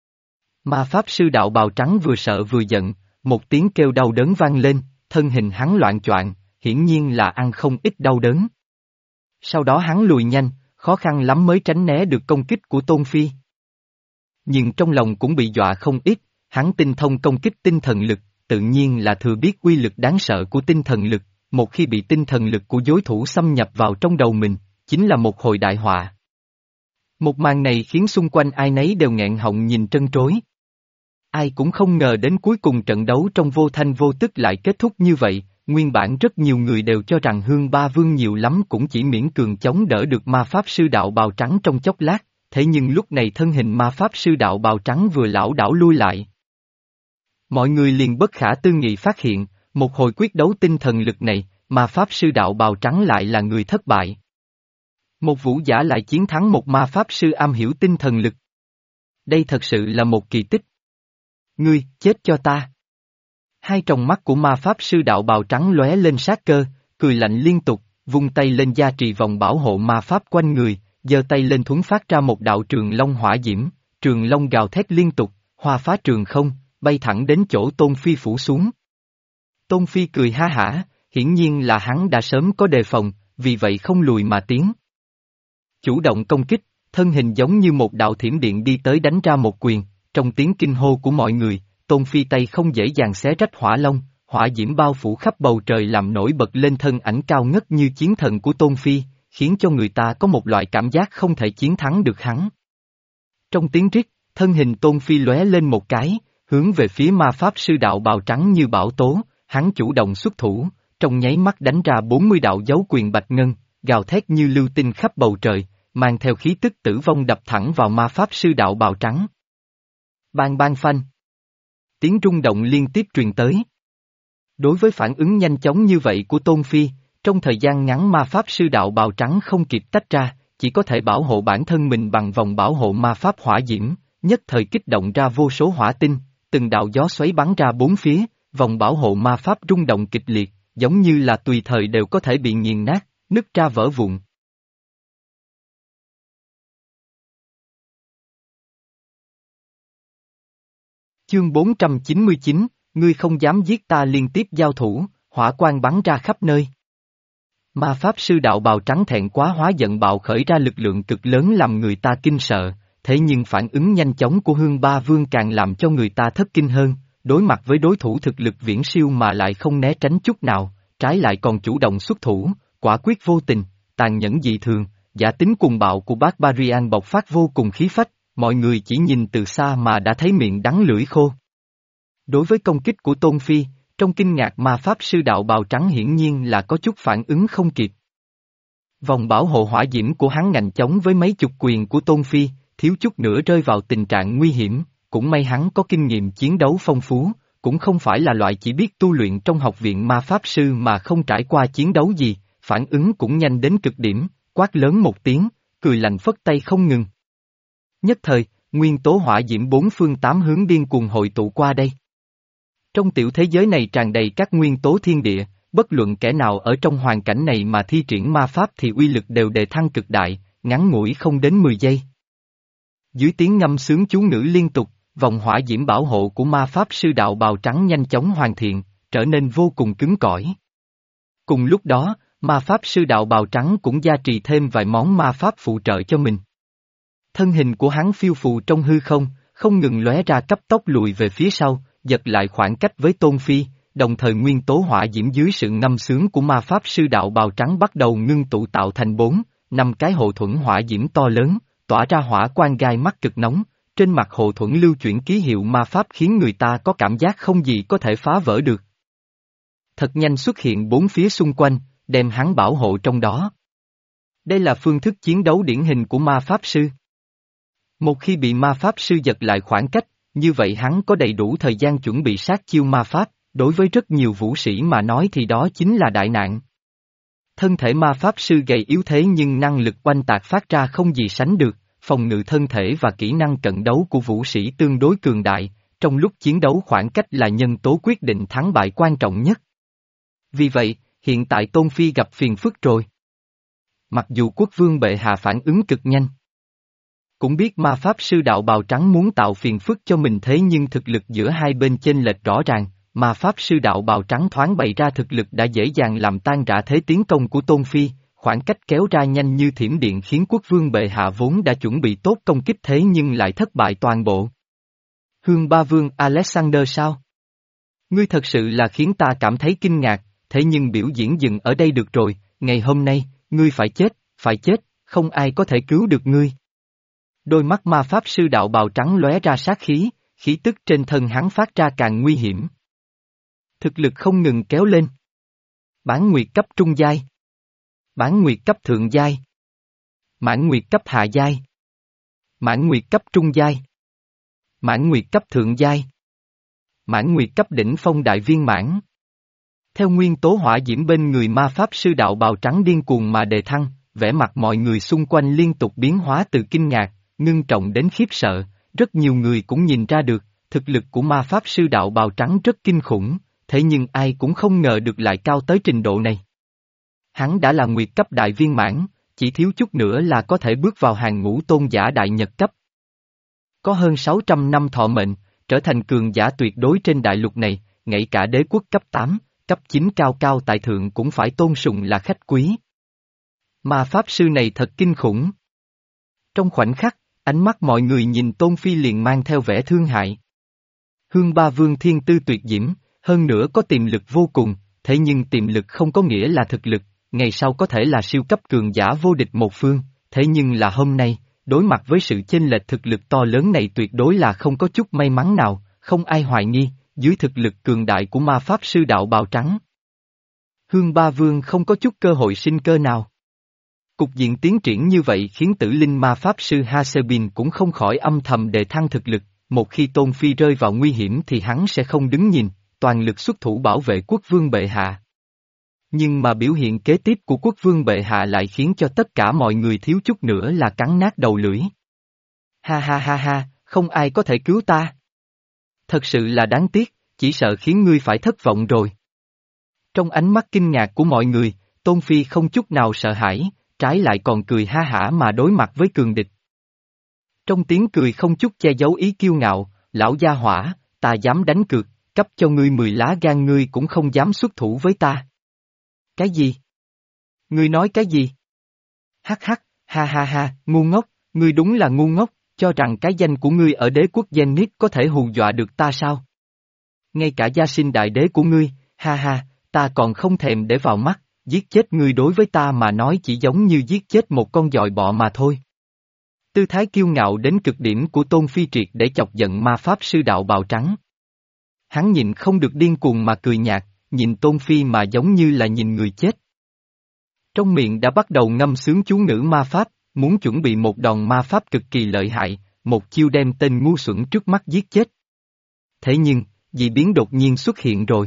Ma pháp sư đạo bào trắng vừa sợ vừa giận, một tiếng kêu đau đớn vang lên, thân hình hắn loạng choạng, hiển nhiên là ăn không ít đau đớn. Sau đó hắn lùi nhanh, khó khăn lắm mới tránh né được công kích của Tôn Phi. Nhưng trong lòng cũng bị dọa không ít, hắn tinh thông công kích tinh thần lực, tự nhiên là thừa biết uy lực đáng sợ của tinh thần lực, một khi bị tinh thần lực của đối thủ xâm nhập vào trong đầu mình, chính là một hồi đại họa. Một màn này khiến xung quanh ai nấy đều nghẹn họng nhìn trân trối. Ai cũng không ngờ đến cuối cùng trận đấu trong vô thanh vô tức lại kết thúc như vậy, nguyên bản rất nhiều người đều cho rằng Hương Ba Vương nhiều lắm cũng chỉ miễn cường chống đỡ được ma pháp sư đạo bào trắng trong chốc lát, thế nhưng lúc này thân hình ma pháp sư đạo bào trắng vừa lảo đảo lui lại. Mọi người liền bất khả tư nghị phát hiện, một hồi quyết đấu tinh thần lực này, ma pháp sư đạo bào trắng lại là người thất bại. Một vũ giả lại chiến thắng một ma pháp sư am hiểu tinh thần lực. Đây thật sự là một kỳ tích. Ngươi, chết cho ta! Hai tròng mắt của ma pháp sư đạo bào trắng lóe lên sát cơ, cười lạnh liên tục, vung tay lên gia trì vòng bảo hộ ma pháp quanh người, giơ tay lên thuấn phát ra một đạo trường long hỏa diễm, trường long gào thét liên tục, hoa phá trường không, bay thẳng đến chỗ Tôn Phi phủ xuống. Tôn Phi cười ha hả, hiển nhiên là hắn đã sớm có đề phòng, vì vậy không lùi mà tiến. Chủ động công kích, thân hình giống như một đạo thiểm điện đi tới đánh ra một quyền, trong tiếng kinh hô của mọi người, Tôn Phi tay không dễ dàng xé rách hỏa long, hỏa diễm bao phủ khắp bầu trời làm nổi bật lên thân ảnh cao ngất như chiến thần của Tôn Phi, khiến cho người ta có một loại cảm giác không thể chiến thắng được hắn. Trong tiếng rít, thân hình Tôn Phi lóe lên một cái, hướng về phía ma pháp sư đạo bào trắng như bão tố, hắn chủ động xuất thủ, trong nháy mắt đánh ra bốn mươi đạo dấu quyền bạch ngân, gào thét như lưu tinh khắp bầu trời, mang theo khí tức tử vong đập thẳng vào ma pháp sư đạo bào trắng. Bang bang phanh. Tiếng rung động liên tiếp truyền tới. Đối với phản ứng nhanh chóng như vậy của Tôn Phi, trong thời gian ngắn ma pháp sư đạo bào trắng không kịp tách ra, chỉ có thể bảo hộ bản thân mình bằng vòng bảo hộ ma pháp hỏa diễm, nhất thời kích động ra vô số hỏa tinh, từng đạo gió xoáy bắn ra bốn phía, vòng bảo hộ ma pháp rung động kịch liệt, giống như là tùy thời đều có thể bị nghiền nát, nứt ra vỡ vụn. Chương bốn trăm chín mươi chín, ngươi không dám giết ta liên tiếp giao thủ, hỏa quang bắn ra khắp nơi. Ma pháp sư đạo bào trắng thẹn quá hóa giận bạo khởi ra lực lượng cực lớn làm người ta kinh sợ, thế nhưng phản ứng nhanh chóng của Hương Ba Vương càng làm cho người ta thất kinh hơn, đối mặt với đối thủ thực lực viễn siêu mà lại không né tránh chút nào, trái lại còn chủ động xuất thủ, quả quyết vô tình, tàn nhẫn dị thường, giả tính cuồng bạo của Barbarian bộc phát vô cùng khí phách, mọi người chỉ nhìn từ xa mà đã thấy miệng đắng lưỡi khô. Đối với công kích của Tôn Phi, trong kinh ngạc ma pháp sư đạo bào trắng hiển nhiên là có chút phản ứng không kịp. Vòng bảo hộ hỏa diễm của hắn ngạnh chống với mấy chục quyền của Tôn Phi, thiếu chút nữa rơi vào tình trạng nguy hiểm, cũng may hắn có kinh nghiệm chiến đấu phong phú, cũng không phải là loại chỉ biết tu luyện trong học viện ma pháp sư mà không trải qua chiến đấu gì, phản ứng cũng nhanh đến cực điểm, quát lớn một tiếng, cười lạnh phất tay không ngừng. Nhất thời, nguyên tố hỏa diễm bốn phương tám hướng điên cuồng hội tụ qua đây. Trong tiểu thế giới này tràn đầy các nguyên tố thiên địa, bất luận kẻ nào ở trong hoàn cảnh này mà thi triển ma pháp thì uy lực đều đề thăng cực đại, ngắn ngủi không đến mười giây. Dưới tiếng ngâm sướng chú ngữ liên tục, vòng hỏa diễm bảo hộ của ma pháp sư đạo bào trắng nhanh chóng hoàn thiện, trở nên vô cùng cứng cỏi. Cùng lúc đó, ma pháp sư đạo bào trắng cũng gia trì thêm vài món ma pháp phụ trợ cho mình. Thân hình của hắn phiêu phù trong hư không, không ngừng lóe ra cấp tốc lùi về phía sau, giật lại khoảng cách với Tôn Phi, đồng thời nguyên tố hỏa diễm dưới sự ngâm sướng của ma pháp sư đạo bào trắng bắt đầu ngưng tụ tạo thành bốn, năm cái hộ thuẫn hỏa diễm to lớn, tỏa ra hỏa quang gai mắt cực nóng, trên mặt hộ thuẫn lưu chuyển ký hiệu ma pháp khiến người ta có cảm giác không gì có thể phá vỡ được. Thật nhanh xuất hiện bốn phía xung quanh, đem hắn bảo hộ trong đó. Đây là phương thức chiến đấu điển hình của ma pháp sư. Một khi bị ma pháp sư giật lại khoảng cách, như vậy hắn có đầy đủ thời gian chuẩn bị sát chiêu ma pháp, đối với rất nhiều vũ sĩ mà nói thì đó chính là đại nạn. Thân thể ma pháp sư gầy yếu thế nhưng năng lực oanh tạc phát ra không gì sánh được, phòng ngự thân thể và kỹ năng cận đấu của vũ sĩ tương đối cường đại, trong lúc chiến đấu khoảng cách là nhân tố quyết định thắng bại quan trọng nhất. Vì vậy, hiện tại Tôn Phi gặp phiền phức rồi. Mặc dù quốc vương bệ hạ phản ứng cực nhanh, cũng biết ma pháp sư đạo bào trắng muốn tạo phiền phức cho mình thế nhưng thực lực giữa hai bên chênh lệch rõ ràng, ma pháp sư đạo bào trắng thoáng bày ra thực lực đã dễ dàng làm tan rã thế tiến công của Tôn Phi, khoảng cách kéo ra nhanh như thiểm điện khiến quốc vương bệ hạ vốn đã chuẩn bị tốt công kích thế nhưng lại thất bại toàn bộ. Hương Ba Vương Alexander sao? Ngươi thật sự là khiến ta cảm thấy kinh ngạc, thế nhưng biểu diễn dừng ở đây được rồi, ngày hôm nay, ngươi phải chết, phải chết, không ai có thể cứu được ngươi. Đôi mắt ma pháp sư đạo bào trắng lóe ra sát khí, khí tức trên thân hắn phát ra càng nguy hiểm. Thực lực không ngừng kéo lên. Bán nguyệt cấp trung giai. Bán nguyệt cấp thượng giai. Mãn nguyệt cấp hạ giai. Mãn nguyệt cấp trung giai. Mãn nguyệt cấp thượng giai. Mãn nguyệt cấp đỉnh phong đại viên mãn. Theo nguyên tố hỏa diễm bên người ma pháp sư đạo bào trắng điên cuồng mà đề thăng, vẻ mặt mọi người xung quanh liên tục biến hóa từ kinh ngạc, ngưng trọng đến khiếp sợ, rất nhiều người cũng nhìn ra được, thực lực của ma pháp sư đạo bào trắng rất kinh khủng, thế nhưng ai cũng không ngờ được lại cao tới trình độ này. Hắn đã là nguyệt cấp đại viên mãn, chỉ thiếu chút nữa là có thể bước vào hàng ngũ tôn giả đại nhật cấp. Có hơn sáu trăm năm thọ mệnh, trở thành cường giả tuyệt đối trên đại lục này, ngay cả đế quốc cấp tám, cấp chín cao cao tại thượng cũng phải tôn sùng là khách quý. Ma pháp sư này thật kinh khủng. Trong khoảnh khắc, ánh mắt mọi người nhìn Tôn Phi liền mang theo vẻ thương hại. Hương Ba Vương thiên tư tuyệt diễm, hơn nữa có tiềm lực vô cùng, thế nhưng tiềm lực không có nghĩa là thực lực, ngày sau có thể là siêu cấp cường giả vô địch một phương, thế nhưng là hôm nay, đối mặt với sự chênh lệch thực lực to lớn này tuyệt đối là không có chút may mắn nào, không ai hoài nghi, dưới thực lực cường đại của ma pháp sư đạo bào trắng. Hương Ba Vương không có chút cơ hội sinh cơ nào. Cục diện tiến triển như vậy khiến tử linh ma pháp sư Hasebin cũng không khỏi âm thầm đề thăng thực lực, một khi Tôn Phi rơi vào nguy hiểm thì hắn sẽ không đứng nhìn, toàn lực xuất thủ bảo vệ quốc vương bệ hạ. Nhưng mà biểu hiện kế tiếp của quốc vương bệ hạ lại khiến cho tất cả mọi người thiếu chút nữa là cắn nát đầu lưỡi. Ha ha ha ha, không ai có thể cứu ta. Thật sự là đáng tiếc, chỉ sợ khiến ngươi phải thất vọng rồi. Trong ánh mắt kinh ngạc của mọi người, Tôn Phi không chút nào sợ hãi, trái lại còn cười ha hả mà đối mặt với cường địch. Trong tiếng cười không chút che giấu ý kiêu ngạo, lão gia hỏa, ta dám đánh cược, cấp cho ngươi mười lá gan ngươi cũng không dám xuất thủ với ta. Cái gì? Ngươi nói cái gì? Hắc hắc, ha ha ha, ngu ngốc, ngươi đúng là ngu ngốc, cho rằng cái danh của ngươi ở đế quốc Zenith có thể hù dọa được ta sao? Ngay cả gia sinh đại đế của ngươi, ha ha, ta còn không thèm để vào mắt, giết chết ngươi đối với ta mà nói chỉ giống như giết chết một con dòi bọ mà thôi. Tư thái kiêu ngạo đến cực điểm của Tôn Phi triệt để chọc giận ma pháp sư đạo bào trắng. Hắn nhìn không được điên cuồng mà cười nhạt, nhìn Tôn Phi mà giống như là nhìn người chết. Trong miệng đã bắt đầu ngâm sướng chú ngữ ma pháp, muốn chuẩn bị một đòn ma pháp cực kỳ lợi hại, một chiêu đem tên ngu xuẩn trước mắt giết chết. Thế nhưng, dị biến đột nhiên xuất hiện rồi.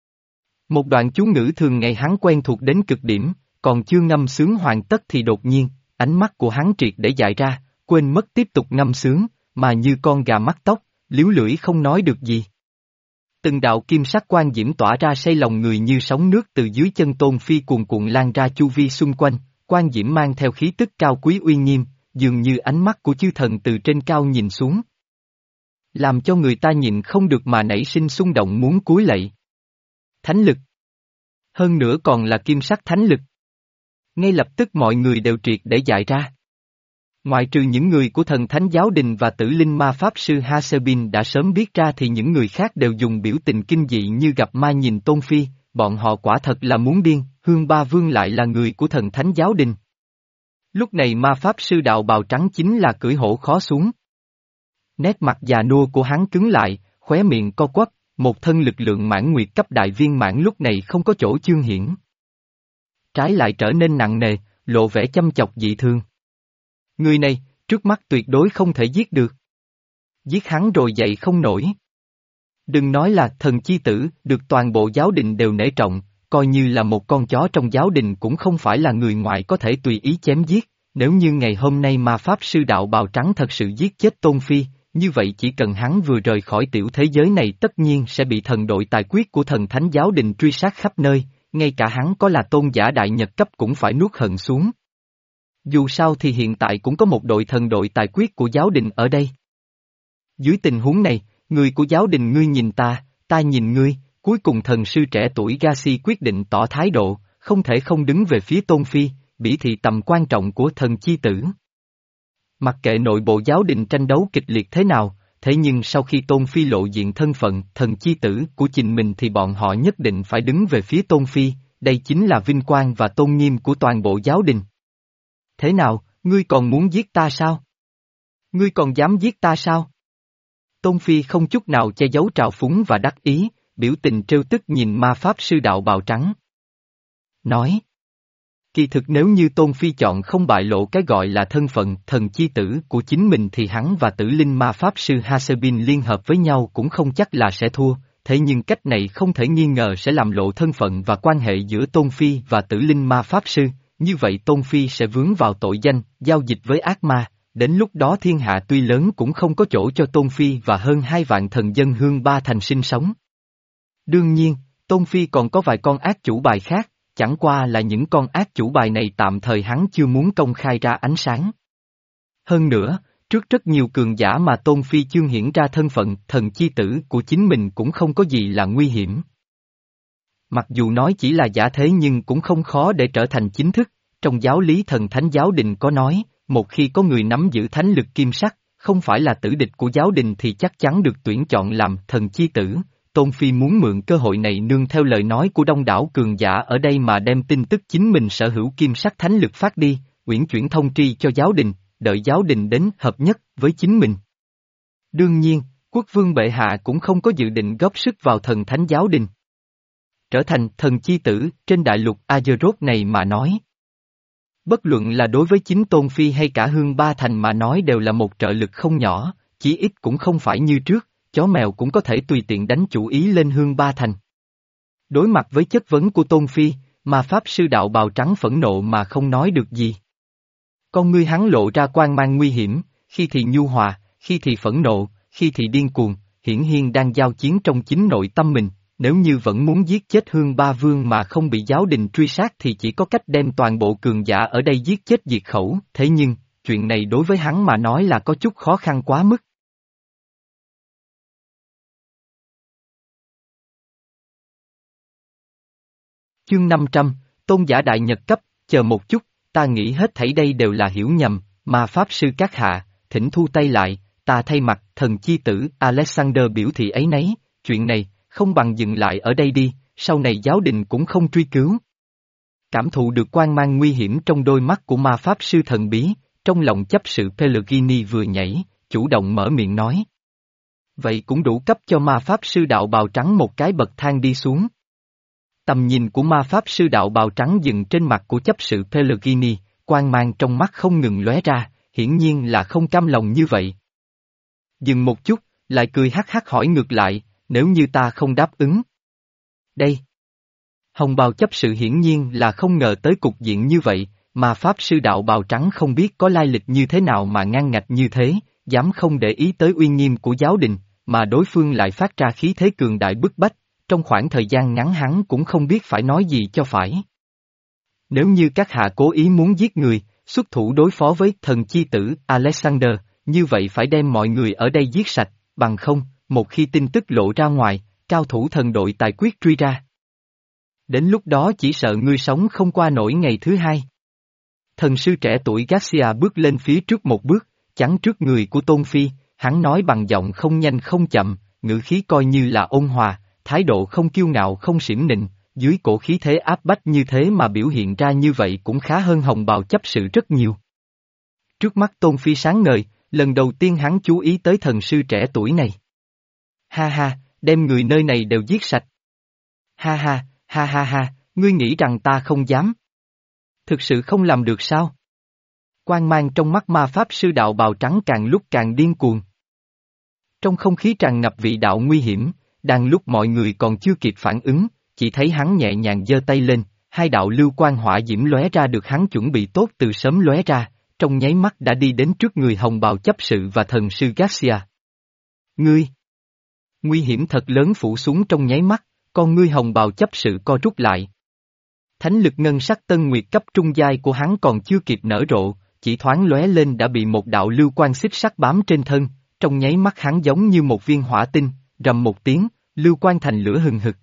Một đoạn chú ngữ thường ngày hắn quen thuộc đến cực điểm, còn chưa ngâm sướng hoàn tất thì đột nhiên, ánh mắt của hắn triệt để dại ra, quên mất tiếp tục ngâm sướng, mà như con gà mắc tóc, líu lưỡi không nói được gì. Từng đạo kim sắc quang diễm tỏa ra xây lòng người như sóng nước từ dưới chân Tôn Phi cuồn cuộn lan ra chu vi xung quanh, quang diễm mang theo khí tức cao quý uy nghiêm, dường như ánh mắt của chư thần từ trên cao nhìn xuống. Làm cho người ta nhìn không được mà nảy sinh xung động muốn cúi lạy. Thánh lực. Hơn nữa còn là kim sắc thánh lực. Ngay lập tức mọi người đều triệt để dại ra. Ngoại trừ những người của thần thánh giáo đình và tử linh ma pháp sư Hasebin đã sớm biết ra thì những người khác đều dùng biểu tình kinh dị như gặp ma nhìn Tôn Phi, bọn họ quả thật là muốn điên, Hương Ba Vương lại là người của thần thánh giáo đình. Lúc này ma pháp sư đạo bào trắng chính là cưỡi hổ khó xuống. Nét mặt già nua của hắn cứng lại, khóe miệng co quắp, một thân lực lượng mãn nguyệt cấp đại viên mãn lúc này không có chỗ chương hiển. Trái lại trở nên nặng nề, lộ vẻ chăm chọc dị thường. Người này, trước mắt tuyệt đối không thể giết được. Giết hắn rồi dậy không nổi. Đừng nói là thần chi tử, được toàn bộ giáo đình đều nể trọng, coi như là một con chó trong giáo đình cũng không phải là người ngoại có thể tùy ý chém giết, nếu như ngày hôm nay ma pháp sư đạo bào trắng thật sự giết chết Tôn Phi, như vậy chỉ cần hắn vừa rời khỏi tiểu thế giới này tất nhiên sẽ bị thần đội tài quyết của thần thánh giáo đình truy sát khắp nơi, ngay cả hắn có là tôn giả đại nhật cấp cũng phải nuốt hận xuống. Dù sao thì hiện tại cũng có một đội thần đội tài quyết của giáo đình ở đây. Dưới tình huống này, người của giáo đình ngươi nhìn ta, ta nhìn ngươi, cuối cùng thần sư trẻ tuổi Gacy quyết định tỏ thái độ, không thể không đứng về phía Tôn Phi, bỉ thị tầm quan trọng của thần chi tử. Mặc kệ nội bộ giáo đình tranh đấu kịch liệt thế nào, thế nhưng sau khi Tôn Phi lộ diện thân phận thần chi tử của chính mình thì bọn họ nhất định phải đứng về phía Tôn Phi, đây chính là vinh quang và tôn nghiêm của toàn bộ giáo đình. Thế nào, ngươi còn muốn giết ta sao? Ngươi còn dám giết ta sao? Tôn Phi không chút nào che giấu trào phúng và đắc ý, biểu tình trêu tức nhìn ma pháp sư đạo bào trắng. Nói. Kỳ thực nếu như Tôn Phi chọn không bại lộ cái gọi là thân phận thần chi tử của chính mình thì hắn và tử linh ma pháp sư Hasebin liên hợp với nhau cũng không chắc là sẽ thua, thế nhưng cách này không thể nghi ngờ sẽ làm lộ thân phận và quan hệ giữa Tôn Phi và tử linh ma pháp sư, như vậy Tôn Phi sẽ vướng vào tội danh, giao dịch với ác ma, đến lúc đó thiên hạ tuy lớn cũng không có chỗ cho Tôn Phi và hơn hai vạn thần dân hương ba thành sinh sống. Đương nhiên, Tôn Phi còn có vài con ác chủ bài khác. Chẳng qua là những con ác chủ bài này tạm thời hắn chưa muốn công khai ra ánh sáng. Hơn nữa, trước rất nhiều cường giả mà Tôn Phi chương hiển ra thân phận thần chi tử của chính mình cũng không có gì là nguy hiểm. Mặc dù nói chỉ là giả thế nhưng cũng không khó để trở thành chính thức, trong giáo lý thần thánh giáo đình có nói, một khi có người nắm giữ thánh lực kim sắc, không phải là tử địch của giáo đình thì chắc chắn được tuyển chọn làm thần chi tử. Tôn Phi muốn mượn cơ hội này nương theo lời nói của đông đảo cường giả ở đây mà đem tin tức chính mình sở hữu kim sắc thánh lực phát đi, uyển chuyển thông tri cho giáo đình, đợi giáo đình đến hợp nhất với chính mình. Đương nhiên, quốc vương bệ hạ cũng không có dự định góp sức vào thần thánh giáo đình. Trở thành thần chi tử trên đại lục Azeroth này mà nói. Bất luận là đối với chính Tôn Phi hay cả hương ba thành mà nói đều là một trợ lực không nhỏ, chí ít cũng không phải như trước. Chó mèo cũng có thể tùy tiện đánh chủ ý lên hương ba thành. Đối mặt với chất vấn của Tôn Phi, mà pháp sư đạo bào trắng phẫn nộ mà không nói được gì. Con ngươi hắn lộ ra quang mang nguy hiểm, khi thì nhu hòa, khi thì phẫn nộ, khi thì điên cuồng, hiển nhiên đang giao chiến trong chính nội tâm mình, nếu như vẫn muốn giết chết hương ba vương mà không bị giáo đình truy sát thì chỉ có cách đem toàn bộ cường giả ở đây giết chết diệt khẩu, thế nhưng, chuyện này đối với hắn mà nói là có chút khó khăn quá mức. Chương năm trăm, Tôn giả đại nhật cấp, chờ một chút, ta nghĩ hết thảy đây đều là hiểu nhầm, mà pháp sư các hạ, thỉnh thu tay lại, ta thay mặt thần chi tử Alexander biểu thị ấy nấy, chuyện này, không bằng dừng lại ở đây đi, sau này giáo đình cũng không truy cứu. Cảm thụ được quang mang nguy hiểm trong đôi mắt của ma pháp sư thần bí, trong lòng chấp sự Pellegrini vừa nhảy, chủ động mở miệng nói. Vậy cũng đủ cấp cho ma pháp sư đạo bào trắng một cái bậc thang đi xuống. Tầm nhìn của ma pháp sư đạo bào trắng dừng trên mặt của chấp sự Pellegrini, quang mang trong mắt không ngừng lóe ra, hiển nhiên là không cam lòng như vậy. Dừng một chút, lại cười hắc hắc hỏi ngược lại, nếu như ta không đáp ứng. Đây. Hồng bào chấp sự hiển nhiên là không ngờ tới cục diện như vậy, mà pháp sư đạo bào trắng không biết có lai lịch như thế nào mà ngang ngạch như thế, dám không để ý tới uy nghiêm của giáo đình, mà đối phương lại phát ra khí thế cường đại bức bách. Trong khoảng thời gian ngắn hắn cũng không biết phải nói gì cho phải. Nếu như các hạ cố ý muốn giết người, xuất thủ đối phó với thần chi tử Alexander, như vậy phải đem mọi người ở đây giết sạch, bằng không, một khi tin tức lộ ra ngoài, cao thủ thần đội tài quyết truy ra. Đến lúc đó chỉ sợ ngươi sống không qua nổi ngày thứ hai. Thần sư trẻ tuổi Garcia bước lên phía trước một bước, chắn trước người của Tôn Phi, hắn nói bằng giọng không nhanh không chậm, ngữ khí coi như là ôn hòa. Thái độ không kiêu ngạo không xỉm nịnh, dưới cổ khí thế áp bách như thế mà biểu hiện ra như vậy cũng khá hơn hồng bào chấp sự rất nhiều. Trước mắt Tôn Phi sáng ngời, lần đầu tiên hắn chú ý tới thần sư trẻ tuổi này. Ha ha, đem người nơi này đều giết sạch. Ha ha, ha ha ha, ngươi nghĩ rằng ta không dám. Thực sự không làm được sao? Quang mang trong mắt ma pháp sư đạo bào trắng càng lúc càng điên cuồng. Trong không khí tràn ngập vị đạo nguy hiểm, đang lúc mọi người còn chưa kịp phản ứng, chỉ thấy hắn nhẹ nhàng giơ tay lên, hai đạo lưu quang hỏa diễm lóe ra được hắn chuẩn bị tốt từ sớm lóe ra, trong nháy mắt đã đi đến trước người hồng bào chấp sự và thần sư Garcia. Ngươi! Nguy hiểm thật lớn phủ xuống trong nháy mắt, con ngươi hồng bào chấp sự co rút lại. Thánh lực ngân sắc tân nguyệt cấp trung giai của hắn còn chưa kịp nở rộ, chỉ thoáng lóe lên đã bị một đạo lưu quang xích sắc bám trên thân, trong nháy mắt hắn giống như một viên hỏa tinh, rầm một tiếng, lưu quang thành lửa hừng hực.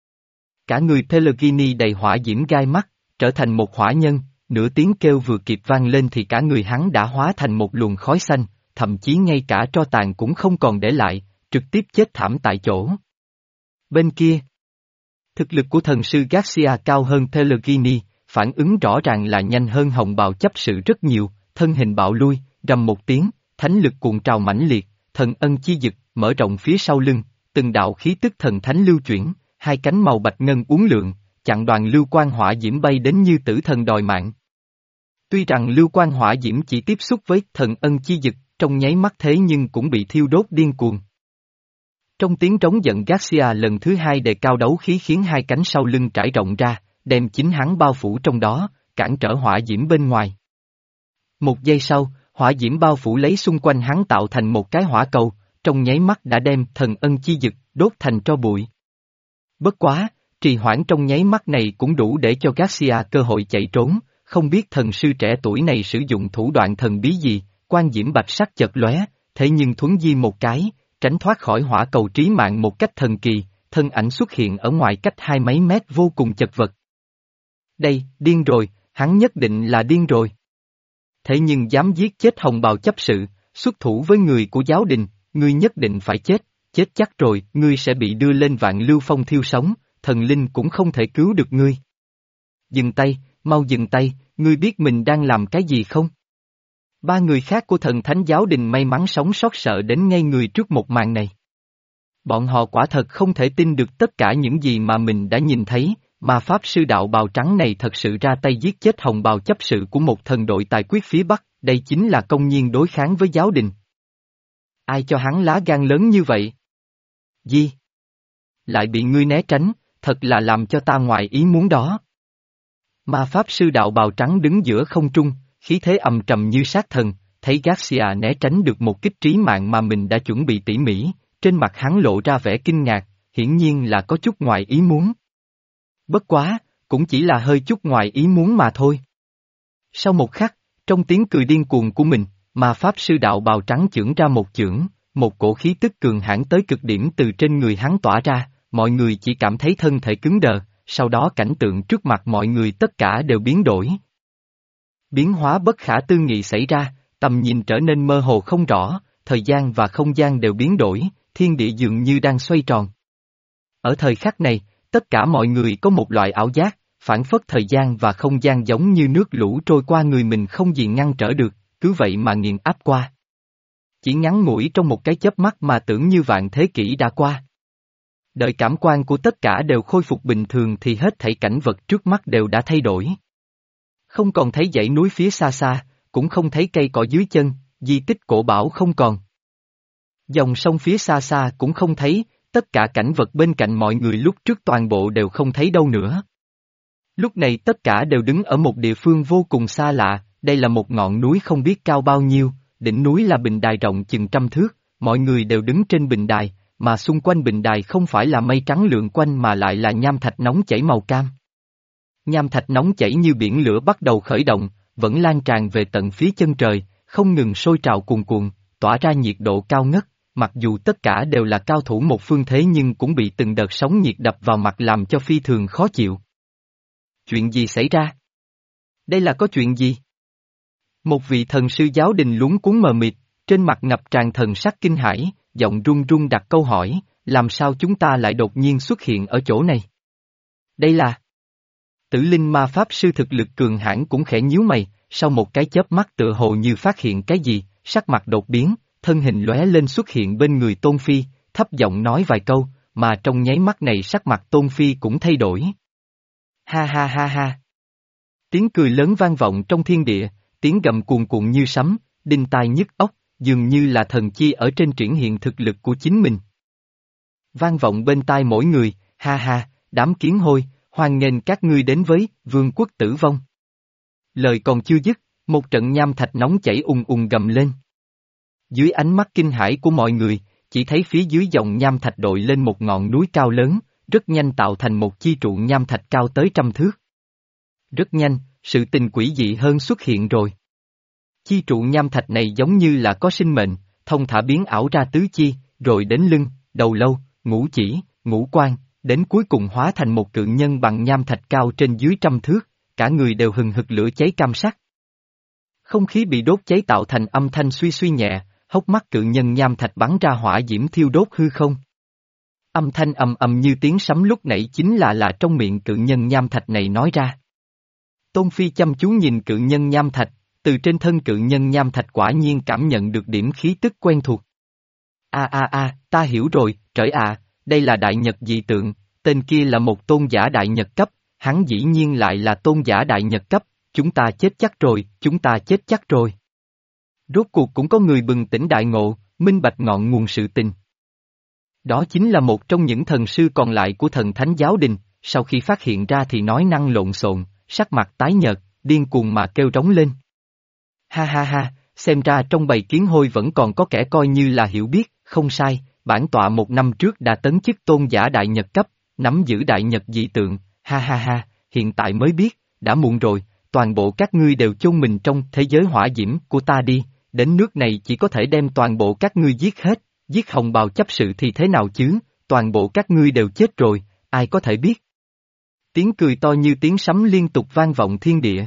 Cả người Pellegrini đầy hỏa diễm gai mắt, trở thành một hỏa nhân, nửa tiếng kêu vừa kịp vang lên thì cả người hắn đã hóa thành một luồng khói xanh, thậm chí ngay cả tro tàn cũng không còn để lại, trực tiếp chết thảm tại chỗ. Bên kia, thực lực của thần sư Garcia cao hơn Pellegrini, phản ứng rõ ràng là nhanh hơn hồng bào chấp sự rất nhiều, thân hình bạo lui, rầm một tiếng, thánh lực cuộn trào mãnh liệt, thần ân chi dực, mở rộng phía sau lưng, từng đạo khí tức thần thánh lưu chuyển, hai cánh màu bạch ngân uốn lượn, chặn đoàn lưu quang hỏa diễm bay đến như tử thần đòi mạng. Tuy rằng lưu quang hỏa diễm chỉ tiếp xúc với thần ân chi dực, trong nháy mắt thế nhưng cũng bị thiêu đốt điên cuồng. Trong tiếng trống giận Garcia lần thứ hai đề cao đấu khí khiến hai cánh sau lưng trải rộng ra, đem chính hắn bao phủ trong đó, cản trở hỏa diễm bên ngoài. Một giây sau, hỏa diễm bao phủ lấy xung quanh hắn tạo thành một cái hỏa cầu, trong nháy mắt đã đem thần ân chi dực đốt thành tro bụi. Bất quá, trì hoãn trong nháy mắt này cũng đủ để cho Garcia cơ hội chạy trốn, không biết thần sư trẻ tuổi này sử dụng thủ đoạn thần bí gì, quan diễm bạch sắc chợt lóe, thế nhưng thuấn di một cái, tránh thoát khỏi hỏa cầu trí mạng một cách thần kỳ, thân ảnh xuất hiện ở ngoài cách hai mấy mét vô cùng chật vật. Đây, điên rồi, hắn nhất định là điên rồi. Thế nhưng dám giết chết hồng bào chấp sự, xuất thủ với người của giáo đình, ngươi nhất định phải chết, chết chắc rồi, ngươi sẽ bị đưa lên vạn lưu phong thiêu sống, thần linh cũng không thể cứu được ngươi. Dừng tay, mau dừng tay, ngươi biết mình đang làm cái gì không? Ba người khác của thần thánh giáo đình may mắn sống sót sợ đến ngay người trước một màn này. Bọn họ quả thật không thể tin được tất cả những gì mà mình đã nhìn thấy, mà pháp sư đạo bào trắng này thật sự ra tay giết chết hồng bào chấp sự của một thần đội tài quyết phía Bắc, đây chính là công nhiên đối kháng với giáo đình. Ai cho hắn lá gan lớn như vậy? Gì? Lại bị ngươi né tránh, thật là làm cho ta ngoài ý muốn đó. Ma pháp sư đạo bào trắng đứng giữa không trung, khí thế ầm trầm như sát thần, thấy Garcia né tránh được một kích trí mạng mà mình đã chuẩn bị tỉ mỉ, trên mặt hắn lộ ra vẻ kinh ngạc, hiển nhiên là có chút ngoài ý muốn. Bất quá, cũng chỉ là hơi chút ngoài ý muốn mà thôi. Sau một khắc, trong tiếng cười điên cuồng của mình, ma pháp sư đạo bào trắng chưởng ra một chưởng, một cổ khí tức cường hãn tới cực điểm từ trên người hắn tỏa ra, mọi người chỉ cảm thấy thân thể cứng đờ, sau đó cảnh tượng trước mặt mọi người tất cả đều biến đổi. Biến hóa bất khả tư nghị xảy ra, tầm nhìn trở nên mơ hồ không rõ, thời gian và không gian đều biến đổi, thiên địa dường như đang xoay tròn. Ở thời khắc này, tất cả mọi người có một loại ảo giác, phản phất thời gian và không gian giống như nước lũ trôi qua người mình không gì ngăn trở được, cứ vậy mà nghiền áp qua. Chỉ ngắn ngủi trong một cái chớp mắt mà tưởng như vạn thế kỷ đã qua. Đợi cảm quan của tất cả đều khôi phục bình thường thì hết thảy cảnh vật trước mắt đều đã thay đổi. Không còn thấy dãy núi phía xa xa, cũng không thấy cây cỏ dưới chân, di tích cổ bảo không còn. Dòng sông phía xa xa cũng không thấy, tất cả cảnh vật bên cạnh mọi người lúc trước toàn bộ đều không thấy đâu nữa. Lúc này tất cả đều đứng ở một địa phương vô cùng xa lạ, đây là một ngọn núi không biết cao bao nhiêu, đỉnh núi là bình đài rộng chừng trăm thước, mọi người đều đứng trên bình đài, mà xung quanh bình đài không phải là mây trắng lượn quanh mà lại là nham thạch nóng chảy màu cam. Nham thạch nóng chảy như biển lửa bắt đầu khởi động, vẫn lan tràn về tận phía chân trời, không ngừng sôi trào cuồn cuộn, tỏa ra nhiệt độ cao ngất, mặc dù tất cả đều là cao thủ một phương thế nhưng cũng bị từng đợt sóng nhiệt đập vào mặt làm cho phi thường khó chịu. Chuyện gì xảy ra? Đây là có chuyện gì? Một vị thần sư giáo đình luống cuống mờ mịt, trên mặt ngập tràn thần sắc kinh hãi, giọng run run đặt câu hỏi, làm sao chúng ta lại đột nhiên xuất hiện ở chỗ này? Đây là... Tử linh ma pháp sư thực lực cường hãn cũng khẽ nhíu mày, sau một cái chớp mắt tựa hồ như phát hiện cái gì, sắc mặt đột biến, thân hình lóe lên xuất hiện bên người Tôn Phi, thấp giọng nói vài câu, mà trong nháy mắt này sắc mặt Tôn Phi cũng thay đổi. Ha ha ha ha. Tiếng cười lớn vang vọng trong thiên địa, tiếng gầm cuồn cuộn như sấm, đinh tai nhức óc, dường như là thần chi ở trên triển hiện thực lực của chính mình. Vang vọng bên tai mỗi người, ha ha, đám kiến hôi, hoan nghênh các ngươi đến với vương quốc tử vong. Lời còn chưa dứt, Một trận nham thạch nóng chảy ùng ùng gầm lên. Dưới ánh mắt kinh hãi của mọi người, chỉ thấy phía dưới dòng nham thạch đội lên một ngọn núi cao lớn, rất nhanh tạo thành một chi trụ nham thạch cao tới trăm thước. Rất nhanh, sự tình quỷ dị hơn xuất hiện rồi. Chi trụ nham thạch này giống như là có sinh mệnh, thông thả biến ảo ra tứ chi, rồi đến lưng, đầu lâu, ngũ chỉ, ngũ quan, đến cuối cùng hóa thành một cự nhân bằng nham thạch cao trên dưới trăm thước, cả người đều hừng hực lửa cháy cam sắc. Không khí bị đốt cháy tạo thành âm thanh suy suy nhẹ, hốc mắt cự nhân nham thạch bắn ra hỏa diễm thiêu đốt hư không. Âm thanh ầm ầm như tiếng sấm lúc nãy chính là là trong miệng cự nhân nham thạch này nói ra. Tôn Phi chăm chú nhìn cự nhân nham thạch, từ trên thân cự nhân nham thạch quả nhiên cảm nhận được điểm khí tức quen thuộc. A a a, ta hiểu rồi, trởi à, đây là đại nhật dị tượng, tên kia là một tôn giả đại nhật cấp, hắn dĩ nhiên lại là tôn giả đại nhật cấp, chúng ta chết chắc rồi, chúng ta chết chắc rồi. Rốt cuộc cũng có người bừng tỉnh đại ngộ, minh bạch ngọn nguồn sự tình. Đó chính là một trong những thần sư còn lại của thần thánh giáo đình, sau khi phát hiện ra thì nói năng lộn xộn, sắc mặt tái nhợt, điên cuồng mà kêu rống lên. Ha ha ha, xem ra trong bầy kiến hôi vẫn còn có kẻ coi như là hiểu biết, không sai, bản tọa một năm trước đã tấn chức tôn giả đại nhật cấp, nắm giữ đại nhật dị tượng, ha ha ha, hiện tại mới biết, đã muộn rồi, toàn bộ các ngươi đều chôn mình trong thế giới hỏa diễm của ta đi, đến nước này chỉ có thể đem toàn bộ các ngươi giết hết, giết hồng bào chấp sự thì thế nào chứ, toàn bộ các ngươi đều chết rồi, ai có thể biết. Tiếng cười to như tiếng sấm liên tục vang vọng thiên địa.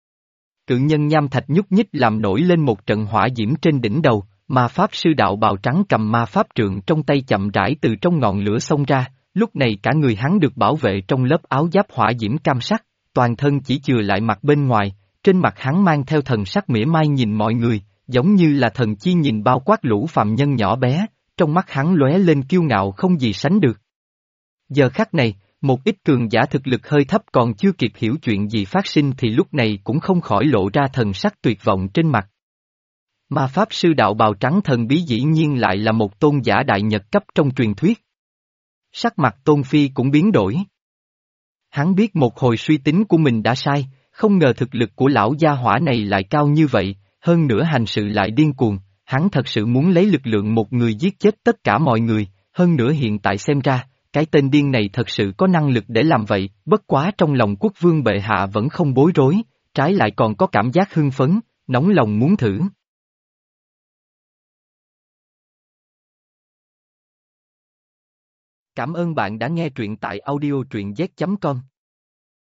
Cự nhân nham thạch nhúc nhích làm nổi lên một trận hỏa diễm trên đỉnh đầu, ma pháp sư đạo bào trắng cầm ma pháp trượng trong tay chậm rãi từ trong ngọn lửa xông ra, lúc này cả người hắn được bảo vệ trong lớp áo giáp hỏa diễm cam sắc, toàn thân chỉ chừa lại mặt bên ngoài, trên mặt hắn mang theo thần sắc mỉa mai nhìn mọi người, giống như là thần chi nhìn bao quát lũ phàm nhân nhỏ bé, trong mắt hắn lóe lên kiêu ngạo không gì sánh được. Giờ khắc này, một ít cường giả thực lực hơi thấp còn chưa kịp hiểu chuyện gì phát sinh thì lúc này cũng không khỏi lộ ra thần sắc tuyệt vọng trên mặt. Ma pháp sư đạo bào trắng thần bí dĩ nhiên lại là một tôn giả đại nhật cấp trong truyền thuyết. Sắc mặt Tôn Phi cũng biến đổi. Hắn biết một hồi suy tính của mình đã sai, không ngờ thực lực của lão gia hỏa này lại cao như vậy, hơn nữa hành sự lại điên cuồng, hắn thật sự muốn lấy lực lượng một người giết chết tất cả mọi người, hơn nữa hiện tại xem ra, cái tên điên này thật sự có năng lực để làm vậy, bất quá trong lòng quốc vương bệ hạ vẫn không bối rối, trái lại còn có cảm giác hưng phấn, nóng lòng muốn thử. Cảm ơn bạn đã nghe truyện tại audio truyện z chấm com.